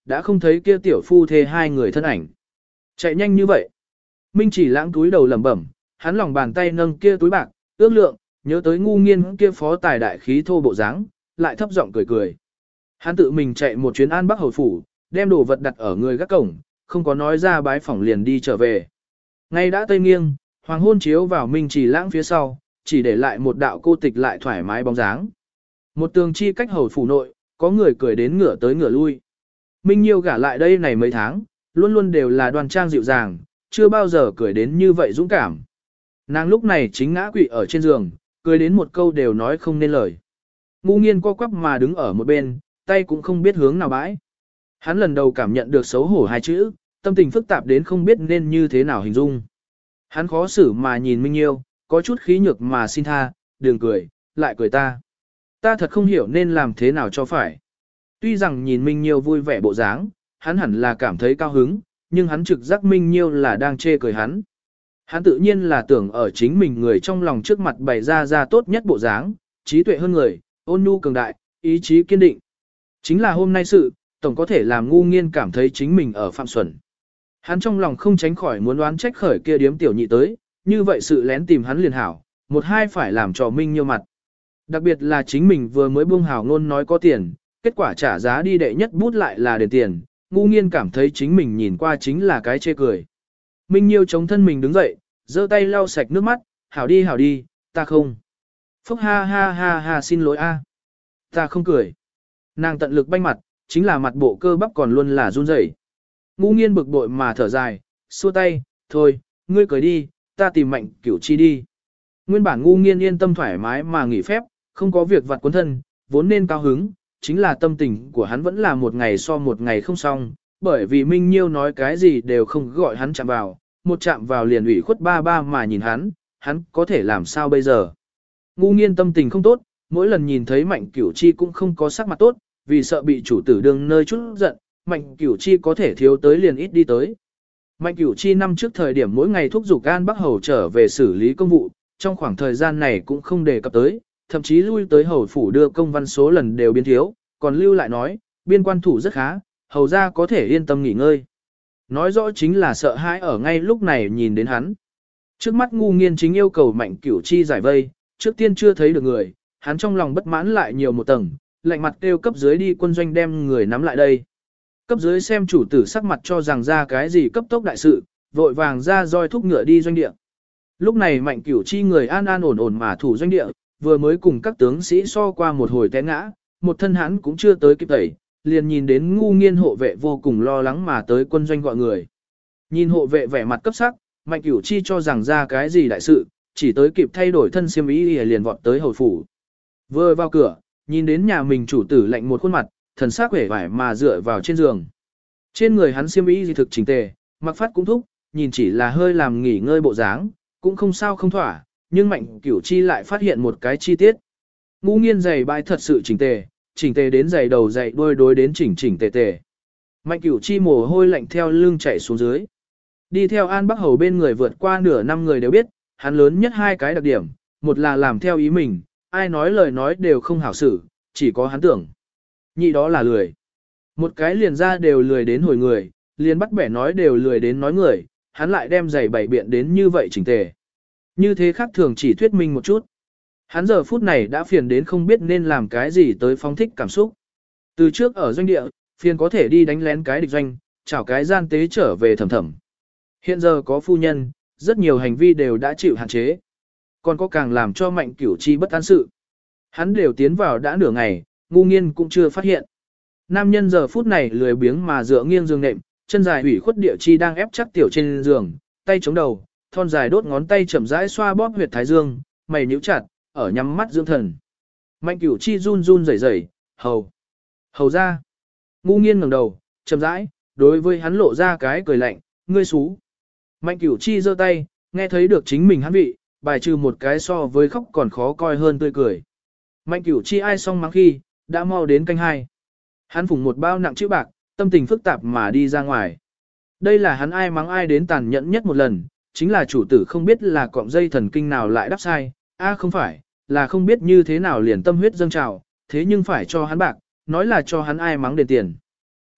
đã không thấy kia tiểu phu thê hai người thân ảnh. Chạy nhanh như vậy. Minh Chỉ Lãng túi đầu lẩm bẩm, hắn lòng bàn tay nâng kia túi bạc, ước lượng, nhớ tới ngu nghiên kia phó tài đại khí thô bộ dáng, lại thấp giọng cười cười. Hắn tự mình chạy một chuyến An Bắc Hầu phủ, đem đồ vật đặt ở người gác cổng, không có nói ra bái phỏng liền đi trở về. Ngay đã tây nghiêng, hoàng hôn chiếu vào Minh Chỉ Lãng phía sau, chỉ để lại một đạo cô tịch lại thoải mái bóng dáng. Một tường chi cách hầu phủ nội, có người cười đến ngửa tới ngửa lui. Minh Nhiêu gả lại đây này mấy tháng, luôn luôn đều là đoan trang dịu dàng, chưa bao giờ cười đến như vậy dũng cảm. Nàng lúc này chính ngã quỵ ở trên giường, cười đến một câu đều nói không nên lời. Ngu Nghiên co quắp mà đứng ở một bên, tay cũng không biết hướng nào bãi. Hắn lần đầu cảm nhận được xấu hổ hai chữ, tâm tình phức tạp đến không biết nên như thế nào hình dung. Hắn khó xử mà nhìn Minh Nhiêu, có chút khí nhược mà xin tha, đừng cười, lại cười ta. Ta thật không hiểu nên làm thế nào cho phải. Tuy rằng nhìn Minh Nhiêu vui vẻ bộ dáng, hắn hẳn là cảm thấy cao hứng, nhưng hắn trực giác Minh Nhiêu là đang chê cười hắn. Hắn tự nhiên là tưởng ở chính mình người trong lòng trước mặt bày ra ra tốt nhất bộ dáng, trí tuệ hơn người, ôn nhu cường đại, ý chí kiên định. Chính là hôm nay sự, tổng có thể làm Ngu Nghiên cảm thấy chính mình ở phạm xuẩn. Hắn trong lòng không tránh khỏi muốn đoán trách khởi kia điếm tiểu nhị tới, như vậy sự lén tìm hắn liền hảo, một hai phải làm cho Minh Nhiêu mặt. Đặc biệt là chính mình vừa mới buông hào ngôn nói có tiền, kết quả trả giá đi đệ nhất bút lại là đền tiền, Ngu Nghiên cảm thấy chính mình nhìn qua chính là cái chê cười. Minh Nhiêu chống thân mình đứng dậy, giơ tay lau sạch nước mắt, hảo đi hảo đi, ta không. Phúc ha ha ha ha xin lỗi a, ta không cười. Nàng tận lực banh mặt, chính là mặt bộ cơ bắp còn luôn là run rẩy. Ngu Nghiên bực bội mà thở dài, xua tay, thôi, ngươi cười đi, ta tìm Mạnh Cửu Chi đi. Nguyên bản Ngu Nghiên yên tâm thoải mái mà nghỉ phép, không có việc vặt cuốn thân, vốn nên cao hứng, chính là tâm tình của hắn vẫn là một ngày so một ngày không xong, bởi vì Minh Nhiêu nói cái gì đều không gọi hắn chạm vào, một chạm vào liền ủy khuất ba ba mà nhìn hắn, hắn có thể làm sao bây giờ. Ngu Nghiên tâm tình không tốt, mỗi lần nhìn thấy Mạnh Cửu Chi cũng không có sắc mặt tốt, vì sợ bị chủ tử đương nơi chút giận, Mạnh Cửu Chi có thể thiếu tới liền ít đi tới. Mạnh Cửu Chi năm trước thời điểm mỗi ngày thúc giục An Bắc Hầu trở về xử lý công vụ, trong khoảng thời gian này cũng không đề cập tới, thậm chí lui tới hầu phủ đưa công văn số lần đều biến thiếu, còn lưu lại nói, biên quan thủ rất khá, hầu ra có thể yên tâm nghỉ ngơi. Nói rõ chính là sợ hãi ở ngay lúc này nhìn đến hắn. Trước mắt Ngu Nghiên chính yêu cầu Mạnh Cửu Chi giải vây, trước tiên chưa thấy được người, hắn trong lòng bất mãn lại nhiều một tầng, lạnh mặt kêu cấp dưới đi quân doanh đem người nắm lại đây. Cấp dưới xem chủ tử sắc mặt cho rằng ra cái gì cấp tốc đại sự, vội vàng ra roi thúc ngựa đi doanh địa. Lúc này Mạnh Cửu Chi người an an ổn ổn mà thủ doanh địa, vừa mới cùng các tướng sĩ so qua một hồi té ngã, một thân hắn cũng chưa tới kịp tẩy, liền nhìn đến Ngu Nghiên hộ vệ vô cùng lo lắng mà tới quân doanh gọi người. Nhìn hộ vệ vẻ mặt cấp sắc, Mạnh Cửu Chi cho rằng ra cái gì đại sự, chỉ tới kịp thay đổi thân xiêm y liền vọt tới hầu phủ. Vừa vào cửa, nhìn đến nhà mình chủ tử lạnh một khuôn mặt, thần sắc vẻ vải mà dựa vào trên giường. Trên người hắn xiêm y thực chỉnh tề, mặc phát cũng thúc, nhìn chỉ là hơi làm nghỉ ngơi bộ dáng, cũng không sao không thỏa, nhưng Mạnh Cửu Chi lại phát hiện một cái chi tiết. Ngu Nghiên giày bãi thật sự chỉnh tề, chỉnh tề đến giày đầu giày đuôi đối đến chỉnh chỉnh tề tề. Mạnh Cửu Chi mồ hôi lạnh theo lưng chảy xuống dưới. Đi theo An Bắc Hầu bên người vượt qua nửa năm người đều biết, hắn lớn nhất hai cái đặc điểm, một là làm theo ý mình, ai nói lời nói đều không hảo xử, chỉ có hắn tưởng. Nhị đó là lười. Một cái liền ra đều lười đến hồi người, liền bắt bẻ nói đều lười đến nói người, hắn lại đem giày bảy biện đến như vậy chỉnh tề. Như thế khác thường chỉ thuyết minh một chút. Hắn giờ phút này đã phiền đến không biết nên làm cái gì tới phóng thích cảm xúc. Từ trước ở doanh địa, phiền có thể đi đánh lén cái địch doanh, chảo cái gian tế trở về thầm thầm. Hiện giờ có phu nhân, rất nhiều hành vi đều đã chịu hạn chế. Còn có càng làm cho Mạnh Cửu Chi bất an sự. Hắn đều tiến vào đã nửa ngày, Ngu Nghiên cũng chưa phát hiện. Nam nhân giờ phút này lười biếng mà dựa nghiêng giường nệm, chân dài ủy khuất địa chi đang ép chắc tiểu trên giường, tay chống đầu, thon dài đốt ngón tay chậm rãi xoa bóp huyệt thái dương, mày nhíu chặt, ở nhắm mắt dưỡng thần. Mạnh Cửu Chi run run rẩy rẩy, hầu, hầu ra. Ngu Nghiên ngẩng đầu, chậm rãi, đối với hắn lộ ra cái cười lạnh, ngươi xú. Mạnh Cửu Chi giơ tay, nghe thấy được chính mình hắn vị, bài trừ một cái so với khóc còn khó coi hơn tươi cười. Mạnh Cửu Chi ai xong mắng khi, đã mau đến canh hai. Hắn phủng một bao nặng chữ bạc, tâm tình phức tạp mà đi ra ngoài. Đây là hắn ai mắng ai đến tàn nhẫn nhất một lần, chính là chủ tử không biết là cọng dây thần kinh nào lại đắp sai, a à không phải, là không biết như thế nào liền tâm huyết dâng trào, thế nhưng phải cho hắn bạc, nói là cho hắn ai mắng đền tiền.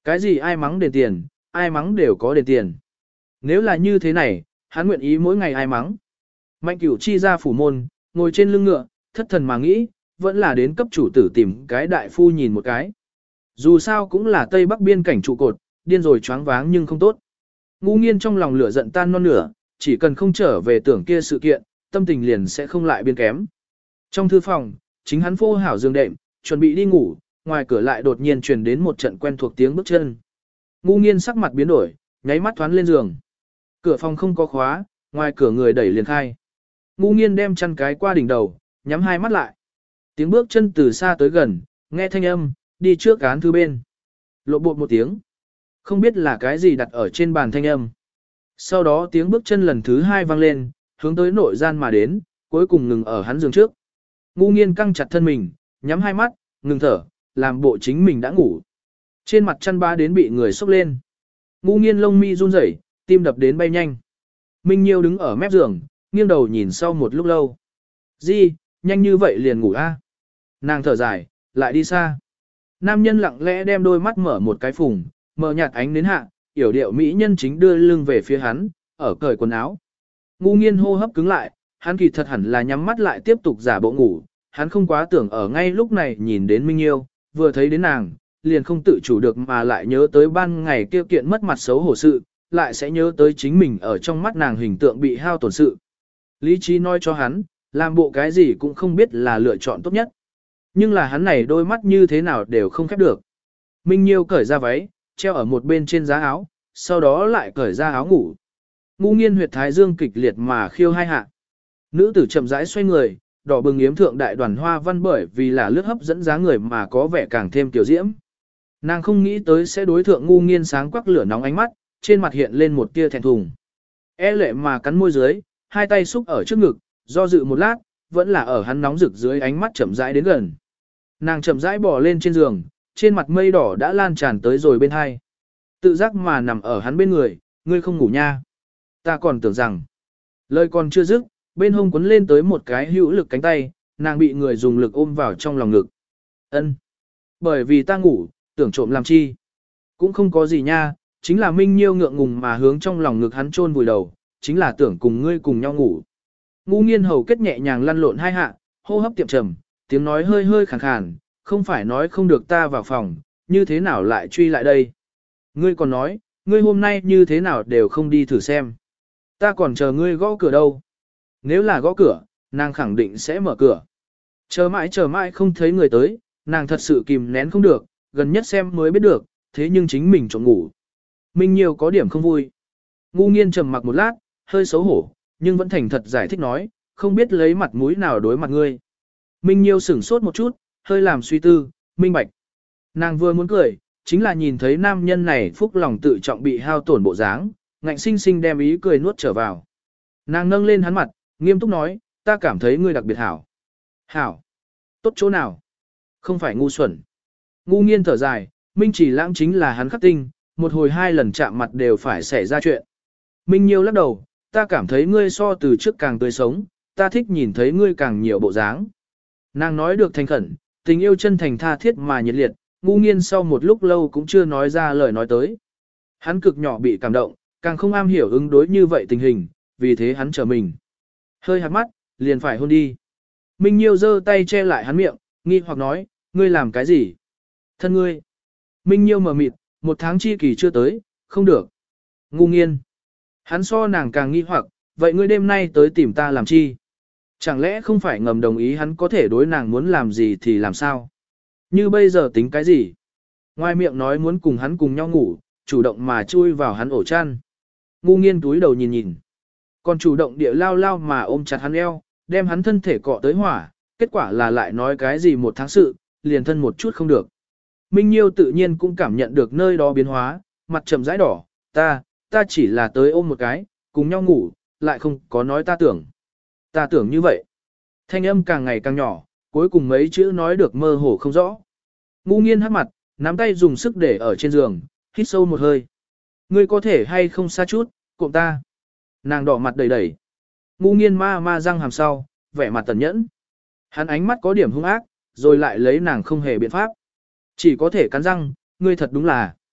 Cái gì ai mắng đền tiền, ai mắng đều có đền tiền. Nếu là như thế này, hắn nguyện ý mỗi ngày ai mắng. Mạnh Cửu chi ra phủ môn, ngồi trên lưng ngựa, thất thần mà nghĩ, vẫn là đến cấp chủ tử tìm cái đại phu nhìn một cái. Dù sao cũng là Tây Bắc biên cảnh trụ cột, điên rồi choáng váng nhưng không tốt. Ngũ Nghiên trong lòng lửa giận tan non nửa, chỉ cần không trở về tưởng kia sự kiện, tâm tình liền sẽ không lại biên kém. Trong thư phòng, chính hắn phô hảo giường đệm, chuẩn bị đi ngủ, ngoài cửa lại đột nhiên truyền đến một trận quen thuộc tiếng bước chân. Ngũ Nghiên sắc mặt biến đổi, nháy mắt thoán lên giường. Cửa phòng không có khóa, ngoài cửa người đẩy liền khai. Ngũ Nghiên đem chăn cái qua đỉnh đầu, nhắm hai mắt lại. Tiếng bước chân từ xa tới gần, nghe thanh âm, đi trước án thư bên. Lộ bộ một tiếng. Không biết là cái gì đặt ở trên bàn thanh âm. Sau đó tiếng bước chân lần thứ hai vang lên, hướng tới nội gian mà đến, cuối cùng ngừng ở hắn giường trước. Ngũ Nghiên căng chặt thân mình, nhắm hai mắt, ngừng thở, làm bộ chính mình đã ngủ. Trên mặt chăn ba đến bị người xốc lên. Ngũ Nghiên lông mi run rẩy, tim đập đến bay nhanh. Minh Nhiêu đứng ở mép giường, nghiêng đầu nhìn sau một lúc lâu. Di, nhanh như vậy liền ngủ a? Nàng thở dài, lại đi xa. Nam nhân lặng lẽ đem đôi mắt mở một cái phùng, mở nhạt ánh đến hạ, yểu điệu mỹ nhân chính đưa lưng về phía hắn, ở cởi quần áo. Ngũ Nghiên hô hấp cứng lại, hắn kỳ thật hẳn là nhắm mắt lại tiếp tục giả bộ ngủ, hắn không quá tưởng ở ngay lúc này nhìn đến Minh Nhiêu, vừa thấy đến nàng, liền không tự chủ được mà lại nhớ tới ban ngày kia kiện mất mặt xấu hổ sự, lại sẽ nhớ tới chính mình ở trong mắt nàng hình tượng bị hao tổn sự. Lý trí nói cho hắn, làm bộ cái gì cũng không biết là lựa chọn tốt nhất. Nhưng là hắn này đôi mắt như thế nào đều không khép được. Minh Nhiêu cởi ra váy, treo ở một bên trên giá áo, sau đó lại cởi ra áo ngủ. Ngũ Nghiên huyệt thái dương kịch liệt mà khiêu hai hạ. Nữ tử chậm rãi xoay người, đỏ bừng yếm thượng đại đoàn hoa văn bởi vì là lướt hấp dẫn giá người mà có vẻ càng thêm tiểu diễm. Nàng không nghĩ tới sẽ đối thượng Ngũ Nghiên sáng quắc lửa nóng ánh mắt, trên mặt hiện lên một tia thẹn thùng. E lệ mà cắn môi dưới, hai tay xúc ở trước ngực, do dự một lát, vẫn là ở hắn nóng rực dưới ánh mắt chậm rãi đến gần. Nàng chậm rãi bò lên trên giường, trên mặt mây đỏ đã lan tràn tới rồi bên hai. Tự giác mà nằm ở hắn bên người, ngươi không ngủ nha. Ta còn tưởng rằng, lời còn chưa dứt, bên hông quấn lên tới một cái hữu lực cánh tay, nàng bị người dùng lực ôm vào trong lòng ngực. Ân, bởi vì ta ngủ, tưởng trộm làm chi. Cũng không có gì nha, chính là Minh Nhiêu ngượng ngùng mà hướng trong lòng ngực hắn chôn vùi đầu, chính là tưởng cùng ngươi cùng nhau ngủ. Ngũ Nghiên hầu kết nhẹ nhàng lăn lộn hai hạ, hô hấp tiệm trầm, tiếng nói hơi hơi khàn khàn, không phải nói không được ta vào phòng, như thế nào lại truy lại đây. Ngươi còn nói, ngươi hôm nay như thế nào đều không đi thử xem. Ta còn chờ ngươi gõ cửa đâu. Nếu là gõ cửa, nàng khẳng định sẽ mở cửa. Chờ mãi chờ mãi không thấy người tới, nàng thật sự kìm nén không được, gần nhất xem mới biết được, thế nhưng chính mình trộm ngủ. Minh Nhiêu có điểm không vui. Ngũ Nghiên trầm mặc một lát, hơi xấu hổ, nhưng vẫn thành thật giải thích nói, không biết lấy mặt mũi nào đối mặt ngươi. Minh Nhiêu sửng sốt một chút, hơi làm suy tư, minh bạch. Nàng vừa muốn cười, chính là nhìn thấy nam nhân này phúc lòng tự trọng bị hao tổn bộ dáng, ngạnh sinh sinh đem ý cười nuốt trở vào. Nàng nâng lên hắn mặt, nghiêm túc nói, ta cảm thấy ngươi đặc biệt hảo. Hảo? Tốt chỗ nào? Không phải ngu xuẩn. Ngũ Nghiên thở dài, Minh Chỉ Lãng chính là hắn khắc tinh, một hồi hai lần chạm mặt đều phải xảy ra chuyện. Minh Nhiêu lắc đầu, ta cảm thấy ngươi so từ trước càng tươi sống, ta thích nhìn thấy ngươi càng nhiều bộ dáng. Nàng nói được thành khẩn, tình yêu chân thành tha thiết mà nhiệt liệt, Ngũ Nghiên sau một lúc lâu cũng chưa nói ra lời nói tới. Hắn cực nhỏ bị cảm động, càng không am hiểu ứng đối như vậy tình hình, vì thế hắn chờ mình. Hơi hạt mắt, liền phải hôn đi. Minh Nhiêu giơ tay che lại hắn miệng, nghi hoặc nói, ngươi làm cái gì? Thân ngươi. Minh Nhiêu mở mịt, một tháng chi kỳ chưa tới, không được. Ngũ Nghiên. Hắn so nàng càng nghi hoặc, vậy ngươi đêm nay tới tìm ta làm chi? Chẳng lẽ không phải ngầm đồng ý hắn có thể đối nàng muốn làm gì thì làm sao? Như bây giờ tính cái gì? Ngoài miệng nói muốn cùng hắn cùng nhau ngủ, chủ động mà chui vào hắn ổ chăn. Ngũ Nghiên túi đầu nhìn nhìn. Còn chủ động địa lao lao mà ôm chặt hắn eo, đem hắn thân thể cọ tới hỏa, kết quả là lại nói cái gì một tháng sự, liền thân một chút không được. Minh Nhiêu tự nhiên cũng cảm nhận được nơi đó biến hóa, mặt trầm rãi đỏ, ta, ta chỉ là tới ôm một cái, cùng nhau ngủ, lại không có nói ta tưởng. Ta tưởng như vậy. Thanh âm càng ngày càng nhỏ, cuối cùng mấy chữ nói được mơ hồ không rõ. Ngũ Nghiên hắc mặt, nắm tay dùng sức để ở trên giường, hít sâu một hơi. Ngươi có thể hay không xa chút, cộm ta. Nàng đỏ mặt đầy đầy. Ngũ Nghiên ma ma răng hàm sau, vẻ mặt tẩn nhẫn. Hắn ánh mắt có điểm hung ác, rồi lại lấy nàng không hề biện pháp. Chỉ có thể cắn răng, ngươi thật đúng là.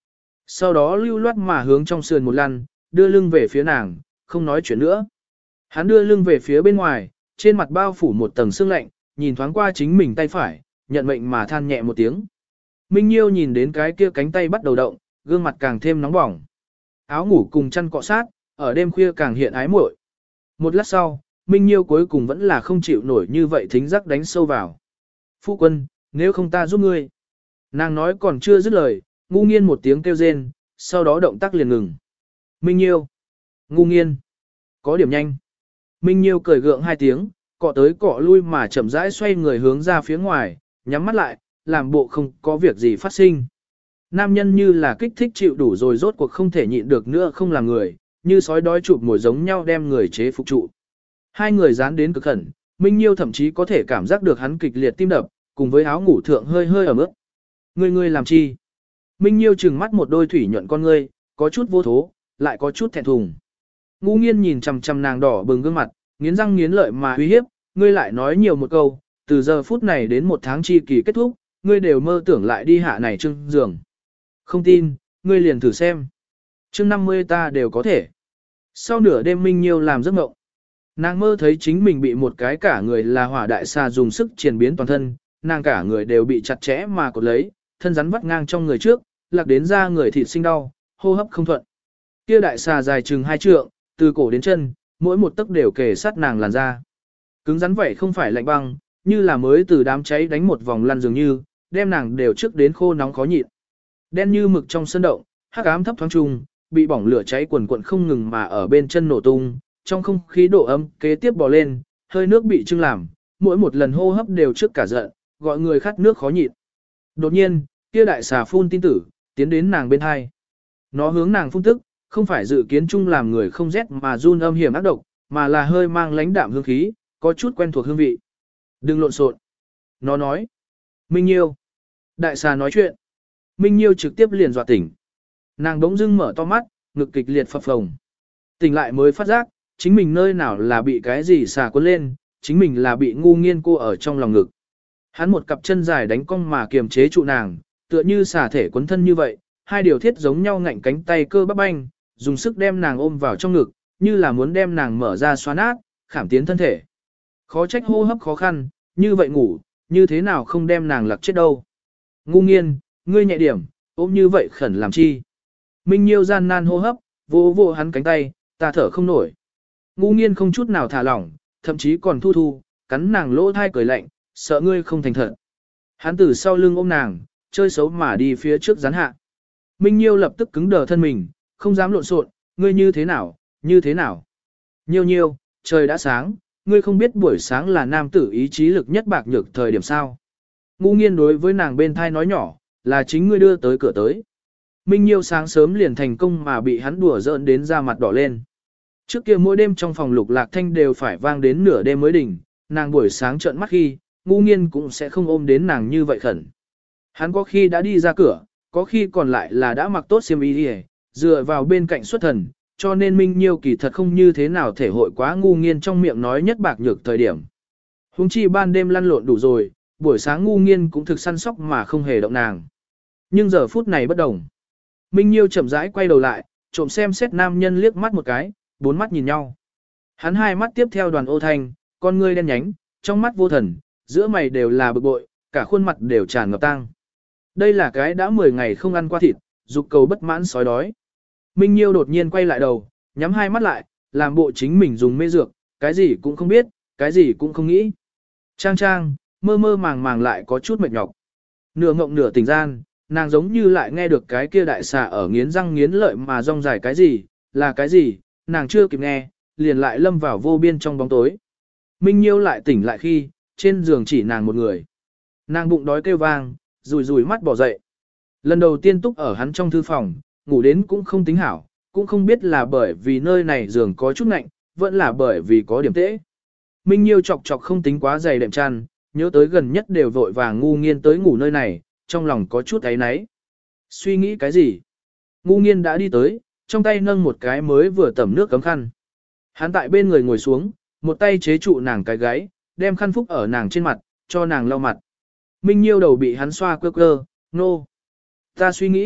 sau đó lưu loát mà hướng trong sườn một lăn, đưa lưng về phía nàng, không nói chuyện nữa. Hắn đưa lưng về phía bên ngoài, trên mặt bao phủ một tầng sương lạnh, nhìn thoáng qua chính mình tay phải, nhận mệnh mà than nhẹ một tiếng. Minh Nhiêu nhìn đến cái kia cánh tay bắt đầu động, gương mặt càng thêm nóng bỏng. Áo ngủ cùng chăn cọ sát, ở đêm khuya càng hiện ái muội. Một lát sau, Minh Nhiêu cuối cùng vẫn là không chịu nổi như vậy thính giác đánh sâu vào. Phu quân, nếu không ta giúp ngươi. Nàng nói còn chưa dứt lời, ngu nghiên một tiếng kêu rên, sau đó động tác liền ngừng. Minh Nhiêu. Ngu nghiên. Có điểm nhanh. Minh Nhiêu cười gượng hai tiếng, cọ tới cọ lui mà chậm rãi xoay người hướng ra phía ngoài, nhắm mắt lại, làm bộ không có việc gì phát sinh. Nam nhân như là kích thích chịu đủ rồi rốt cuộc không thể nhịn được nữa không làm người, như sói đói chụp mồi giống nhau đem người chế phục trụ. Hai người dán đến cực khẩn, Minh Nhiêu thậm chí có thể cảm giác được hắn kịch liệt tim đập, cùng với áo ngủ thượng hơi hơi ẩm ướt. Ngươi ngươi làm chi? Minh Nhiêu trừng mắt một đôi thủy nhuận con ngươi, có chút vô thố, lại có chút thẹn thùng. Ngu nghiên nhìn chằm chằm nàng đỏ bừng gương mặt, nghiến răng nghiến lợi mà uy hiếp, ngươi lại nói nhiều một câu, từ giờ phút này đến một tháng chi kỳ kết thúc, ngươi đều mơ tưởng lại đi hạ này trưng giường. Không tin, ngươi liền thử xem. Chương năm mươi ta đều có thể. Sau nửa đêm Minh Nhiêu làm giấc mộng. Nàng mơ thấy chính mình bị một cái cả người là hỏa đại xà dùng sức triển biến toàn thân, nàng cả người đều bị chặt chẽ mà cột lấy, thân rắn vắt ngang trong người trước, lạc đến ra người thịt sinh đau, hô hấp không thuận. Kia đại xà dài chừng hai trượng, từ cổ đến chân, mỗi một tấc đều kề sát nàng làn da. Cứng rắn vậy không phải lạnh băng, như là mới từ đám cháy đánh một vòng lăn dường như, đem nàng đều trước đến khô nóng khó nhịn. Đen như mực trong sân động, hắc ám thấp thoáng trùng, bị bỏng lửa cháy quần quần không ngừng mà ở bên chân nổ tung, trong không khí độ ấm kế tiếp bò lên, hơi nước bị trưng làm, mỗi một lần hô hấp đều trước cả giận, gọi người khát nước khó nhịn. Đột nhiên, kia đại xà phun tin tử, tiến đến nàng bên hai. Nó hướng nàng phun tức, không phải dự kiến chung làm người không rét mà run âm hiểm ác độc, mà là hơi mang lãnh đạm hương khí, có chút quen thuộc hương vị. Đừng lộn xộn. Nó nói. Minh Nhiêu. Đại xà nói chuyện. Minh Nhiêu trực tiếp liền dọa tỉnh. Nàng đống dưng mở to mắt, ngực kịch liệt phập phồng. Tỉnh lại mới phát giác, chính mình nơi nào là bị cái gì xà cuốn lên, chính mình là bị ngu nghiên cô ở trong lòng ngực. Hắn một cặp chân dài đánh cong mà kiềm chế trụ nàng, tựa như xà thể cuốn thân như vậy, hai điều thiết giống nhau ngạnh cánh tay cơ bắp banh, dùng sức đem nàng ôm vào trong ngực, như là muốn đem nàng mở ra xoa nát, khảm tiến thân thể. Khó trách hô hấp khó khăn, như vậy ngủ, như thế nào không đem nàng lặc chết đâu. Ngu nghiên, ngươi nhẹ điểm, ôm như vậy khẩn làm chi. Minh Nhiêu gian nan hô hấp, vô vô hắn cánh tay, ta thở không nổi. Ngu nghiên không chút nào thả lỏng, thậm chí còn thu thu, cắn nàng lỗ thai cười lạnh, sợ ngươi không thành thật. Hắn từ sau lưng ôm nàng, chơi xấu mà đi phía trước rắn hạ. Minh Nhiêu lập tức cứng đờ thân mình, không dám lộn xộn, ngươi như thế nào, như thế nào. Nhiêu nhiêu, trời đã sáng, ngươi không biết buổi sáng là nam tử ý chí lực nhất bạc nhược thời điểm sao. Ngu nghiên đối với nàng bên thai nói nhỏ, là chính ngươi đưa tới cửa tới. Minh Nhiêu sáng sớm liền thành công mà bị hắn đùa giỡn đến da mặt đỏ lên. Trước kia mỗi đêm trong phòng Lục Lạc Thanh đều phải vang đến nửa đêm mới đỉnh, nàng buổi sáng trợn mắt khi, ngu nghiên cũng sẽ không ôm đến nàng như vậy khẩn. Hắn có khi đã đi ra cửa, có khi còn lại là đã mặc tốt xiêm y đi, dựa vào bên cạnh xuất thần, cho nên Minh Nhiêu kỳ thật không như thế nào thể hội quá ngu nghiên trong miệng nói nhất bạc nhược thời điểm. Hùng chi ban đêm lăn lộn đủ rồi, buổi sáng ngu nghiên cũng thực săn sóc mà không hề động nàng. Nhưng giờ phút này bất đồng. Minh Nhiêu chậm rãi quay đầu lại, trộm xem xét nam nhân liếc mắt một cái, bốn mắt nhìn nhau. Hắn hai mắt tiếp theo đoàn ô thanh, con ngươi đen nhánh, trong mắt vô thần, giữa mày đều là bực bội, cả khuôn mặt đều tràn ngập tang. Đây là cái đã mười ngày không ăn qua thịt, dục cầu bất mãn sói đói. Minh Nhiêu đột nhiên quay lại đầu, nhắm hai mắt lại, làm bộ chính mình dùng mê dược, cái gì cũng không biết, cái gì cũng không nghĩ. Trang trang, mơ mơ màng màng lại có chút mệt nhọc. Nửa ngộng nửa tỉnh gian, nàng giống như lại nghe được cái kia đại xà ở nghiến răng nghiến lợi mà rong dài cái gì, là cái gì, nàng chưa kịp nghe, liền lại lâm vào vô biên trong bóng tối. Minh Nhiêu lại tỉnh lại khi, trên giường chỉ nàng một người. Nàng bụng đói kêu vang, rùi rùi mắt bỏ dậy. Lần đầu tiên túc ở hắn trong thư phòng, ngủ đến cũng không tính hảo, cũng không biết là bởi vì nơi này giường có chút lạnh, vẫn là bởi vì có điểm tễ. Minh Nhiêu chọc chọc không tính quá dày đệm chăn, nhớ tới gần nhất đều vội vàng ngu nghiên tới ngủ nơi này, trong lòng có chút áy náy. Suy nghĩ cái gì? Ngu nghiên đã đi tới, trong tay nâng một cái mới vừa tẩm nước cấm khăn. Hắn tại bên người ngồi xuống, một tay chế trụ nàng cái gáy, đem khăn phúc ở nàng trên mặt, cho nàng lau mặt. Minh Nhiêu đầu bị hắn xoa quơ quơ, nô. No. Ta suy nghĩ,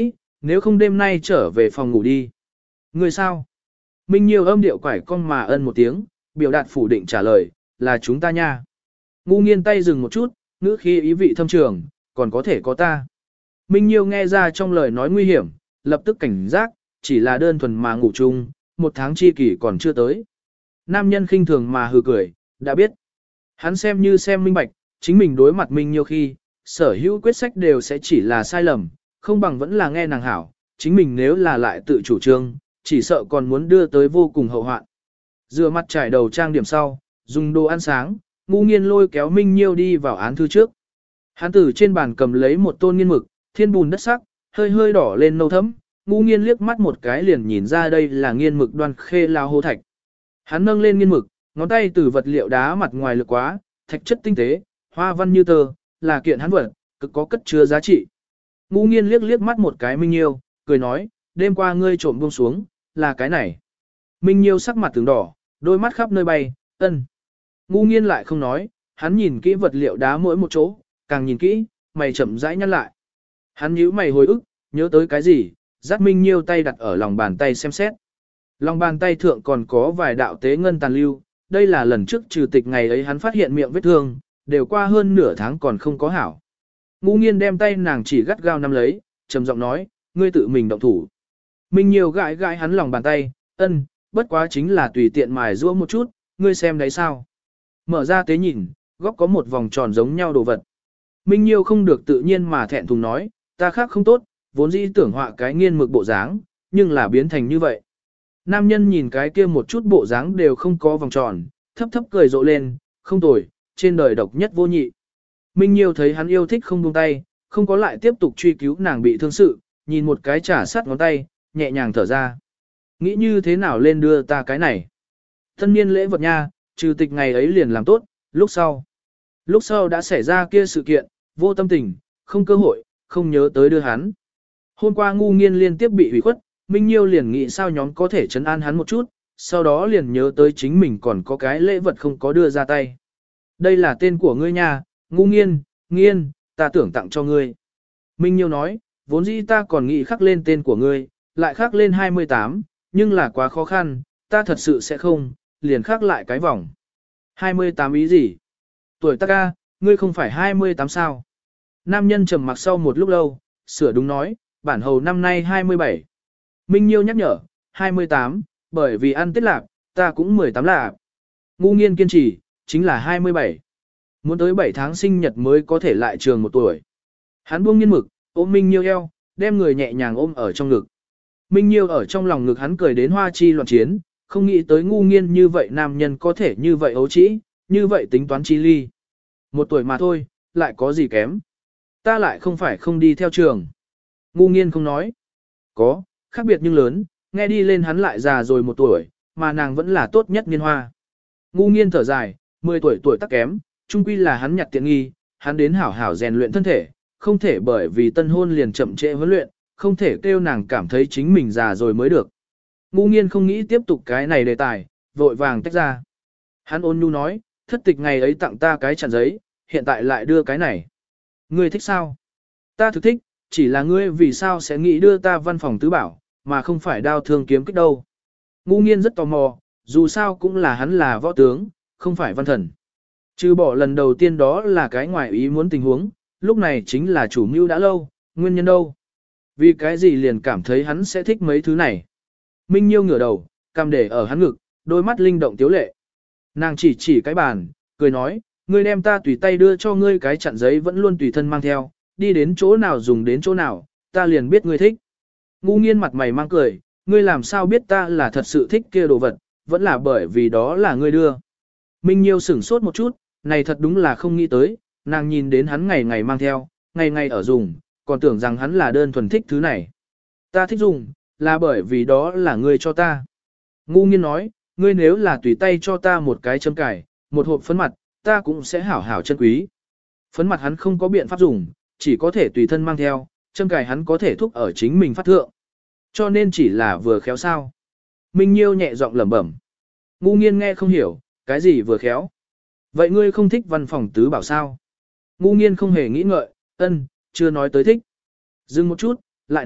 nếu không đêm nay trở về phòng ngủ đi. Người sao? Minh Nhiêu âm điệu quải cong mà ân một tiếng, biểu đạt phủ định trả lời, là chúng ta nha. Ngu nghiên tay dừng một chút, ngữ khí ý vị thâm trường, còn có thể có ta. Minh Nhiêu nghe ra trong lời nói nguy hiểm, lập tức cảnh giác, chỉ là đơn thuần mà ngủ chung, một tháng chi kỷ còn chưa tới. Nam nhân khinh thường mà hừ cười, đã biết. Hắn xem như xem minh bạch, chính mình đối mặt Minh Nhiêu khi, sở hữu quyết sách đều sẽ chỉ là sai lầm, không bằng vẫn là nghe nàng hảo, chính mình nếu là lại tự chủ trương, chỉ sợ còn muốn đưa tới vô cùng hậu hoạn. Rửa mặt trải đầu trang điểm sau, dùng đồ ăn sáng, Ngu Nghiên lôi kéo Minh Nhiêu đi vào án thư trước. Hắn từ trên bàn cầm lấy một tôn nghiên mực, thiên bùn đất sắc, hơi hơi đỏ lên nâu thẫm, Ngu Nghiên liếc mắt một cái liền nhìn ra đây là nghiên mực Đoan Khê lao hô thạch. Hắn nâng lên nghiên mực, ngón tay từ vật liệu đá mặt ngoài lực quá, thạch chất tinh tế, hoa văn như tơ, là kiện hắn vật, cực có cất chứa giá trị. Ngu Nghiên liếc liếc mắt một cái Minh Nhiêu, cười nói, đêm qua ngươi trộm buông xuống, là cái này. Minh Nhiêu sắc mặt tướng đỏ, đôi mắt khắp nơi bay, ân. Ngu Nghiên lại không nói, hắn nhìn kỹ vật liệu đá mỗi một chỗ, càng nhìn kỹ, mày chậm rãi nhăn lại. Hắn nhíu mày hồi ức, nhớ tới cái gì, dắt Minh Nhiêu tay đặt ở lòng bàn tay xem xét. Lòng bàn tay thượng còn có vài đạo tế ngân tàn lưu, đây là lần trước trừ tịch ngày ấy hắn phát hiện miệng vết thương, đều qua hơn nửa tháng còn không có hảo. Ngu Nghiên đem tay nàng chỉ gắt gao nắm lấy, trầm giọng nói, ngươi tự mình động thủ. Minh Nhiêu gãi gãi hắn lòng bàn tay, ân, bất quá chính là tùy tiện mài giũa một chút, ngươi xem đấy sao. Mở ra tế nhìn, góc có một vòng tròn giống nhau đồ vật. Minh Nhiêu không được tự nhiên mà thẹn thùng nói, ta khác không tốt, vốn dĩ tưởng họa cái nghiên mực bộ dáng, nhưng là biến thành như vậy. Nam nhân nhìn cái kia một chút bộ dáng đều không có vòng tròn, thấp thấp cười rộ lên, không tồi, trên đời độc nhất vô nhị. Minh Nhiêu thấy hắn yêu thích không buông tay, không có lại tiếp tục truy cứu nàng bị thương sự, nhìn một cái trả sát ngón tay, nhẹ nhàng thở ra. Nghĩ như thế nào lên đưa ta cái này? Thân niên lễ vật nha, trừ tịch ngày ấy liền làm tốt, lúc sau. Lúc sau đã xảy ra kia sự kiện, vô tâm tình, không cơ hội, không nhớ tới đưa hắn. Hôm qua Ngu Nghiên liên tiếp bị hủy khuất, Minh Nhiêu liền nghĩ sao nhóm có thể trấn an hắn một chút, sau đó liền nhớ tới chính mình còn có cái lễ vật không có đưa ra tay. Đây là tên của ngươi nha, Ngu Nghiên, Nghiên, ta tưởng tặng cho ngươi. Minh Nhiêu nói, vốn dĩ ta còn nghĩ khắc lên tên của ngươi, lại khắc lên hai mươi tám, nhưng là quá khó khăn, ta thật sự sẽ không, liền khắc lại cái vòng. hai mươi tám ý gì? Tuổi ta ca, ngươi không phải hai mươi tám sao? Nam nhân trầm mặc sau một lúc lâu, sửa đúng nói, bản hầu năm nay hai mươi bảy. Minh Nhiêu nhắc nhở, hai mươi tám, bởi vì ăn tết lạc, ta cũng mười tám lạc. Ngu Nghiên kiên trì, chính là hai mươi bảy. Muốn tới bảy tháng sinh nhật mới có thể lại trường một tuổi. Hắn buông nghiên mực, ôm Minh Nhiêu eo, đem người nhẹ nhàng ôm ở trong ngực. Minh Nhiêu ở trong lòng ngực hắn cười đến hoa chi loạn chiến, không nghĩ tới Ngu Nghiên như vậy nam nhân có thể như vậy ấu trĩ, như vậy tính toán chi ly. Một tuổi mà thôi, lại có gì kém. Ta lại không phải không đi theo trường. Ngu Nghiên không nói. Có, khác biệt nhưng lớn, nghe đi lên hắn lại già rồi một tuổi, mà nàng vẫn là tốt nhất niên hoa. Ngu Nghiên thở dài, mười tuổi tuổi tác kém, chung quy là hắn nhặt tiện nghi, hắn đến hảo hảo rèn luyện thân thể, không thể bởi vì tân hôn liền chậm trễ huấn luyện, không thể kêu nàng cảm thấy chính mình già rồi mới được. Ngu Nghiên không nghĩ tiếp tục cái này đề tài, vội vàng tách ra. Hắn ôn nhu nói, thất tịch ngày ấy tặng ta cái chặn giấy, hiện tại lại đưa cái này. Ngươi thích sao? Ta thực thích, chỉ là ngươi vì sao sẽ nghĩ đưa ta văn phòng tứ bảo, mà không phải đao thương kiếm kích đâu. Ngu Nghiên rất tò mò, dù sao cũng là hắn là võ tướng, không phải văn thần. Trừ bỏ lần đầu tiên đó là cái ngoài ý muốn tình huống, lúc này chính là chủ mưu đã lâu, nguyên nhân đâu. Vì cái gì liền cảm thấy hắn sẽ thích mấy thứ này. Minh Nhiêu ngửa đầu, cầm để ở hắn ngực, đôi mắt linh động tiếu lệ. Nàng chỉ chỉ cái bàn, cười nói, ngươi đem ta tùy tay đưa cho ngươi cái chặn giấy vẫn luôn tùy thân mang theo, đi đến chỗ nào dùng đến chỗ nào, ta liền biết ngươi thích. Ngu Nghiên mặt mày mang cười, ngươi làm sao biết ta là thật sự thích kia đồ vật, vẫn là bởi vì đó là ngươi đưa. Minh Nhiêu sửng sốt một chút, này thật đúng là không nghĩ tới, nàng nhìn đến hắn ngày ngày mang theo, ngày ngày ở dùng, còn tưởng rằng hắn là đơn thuần thích thứ này. Ta thích dùng, là bởi vì đó là ngươi cho ta. Ngu Nghiên nói, ngươi nếu là tùy tay cho ta một cái châm cải, một hộp phấn mặt, ta cũng sẽ hảo hảo chân quý. Phấn mặt hắn không có biện pháp dùng, chỉ có thể tùy thân mang theo, châm cải hắn có thể thúc ở chính mình phát thượng. Cho nên chỉ là vừa khéo sao. Minh Nhiêu nhẹ giọng lẩm bẩm. Ngu Nghiên nghe không hiểu, cái gì vừa khéo. Vậy ngươi không thích văn phòng tứ bảo sao? Ngu Nghiên không hề nghĩ ngợi, ân, chưa nói tới thích. Dừng một chút, lại nói,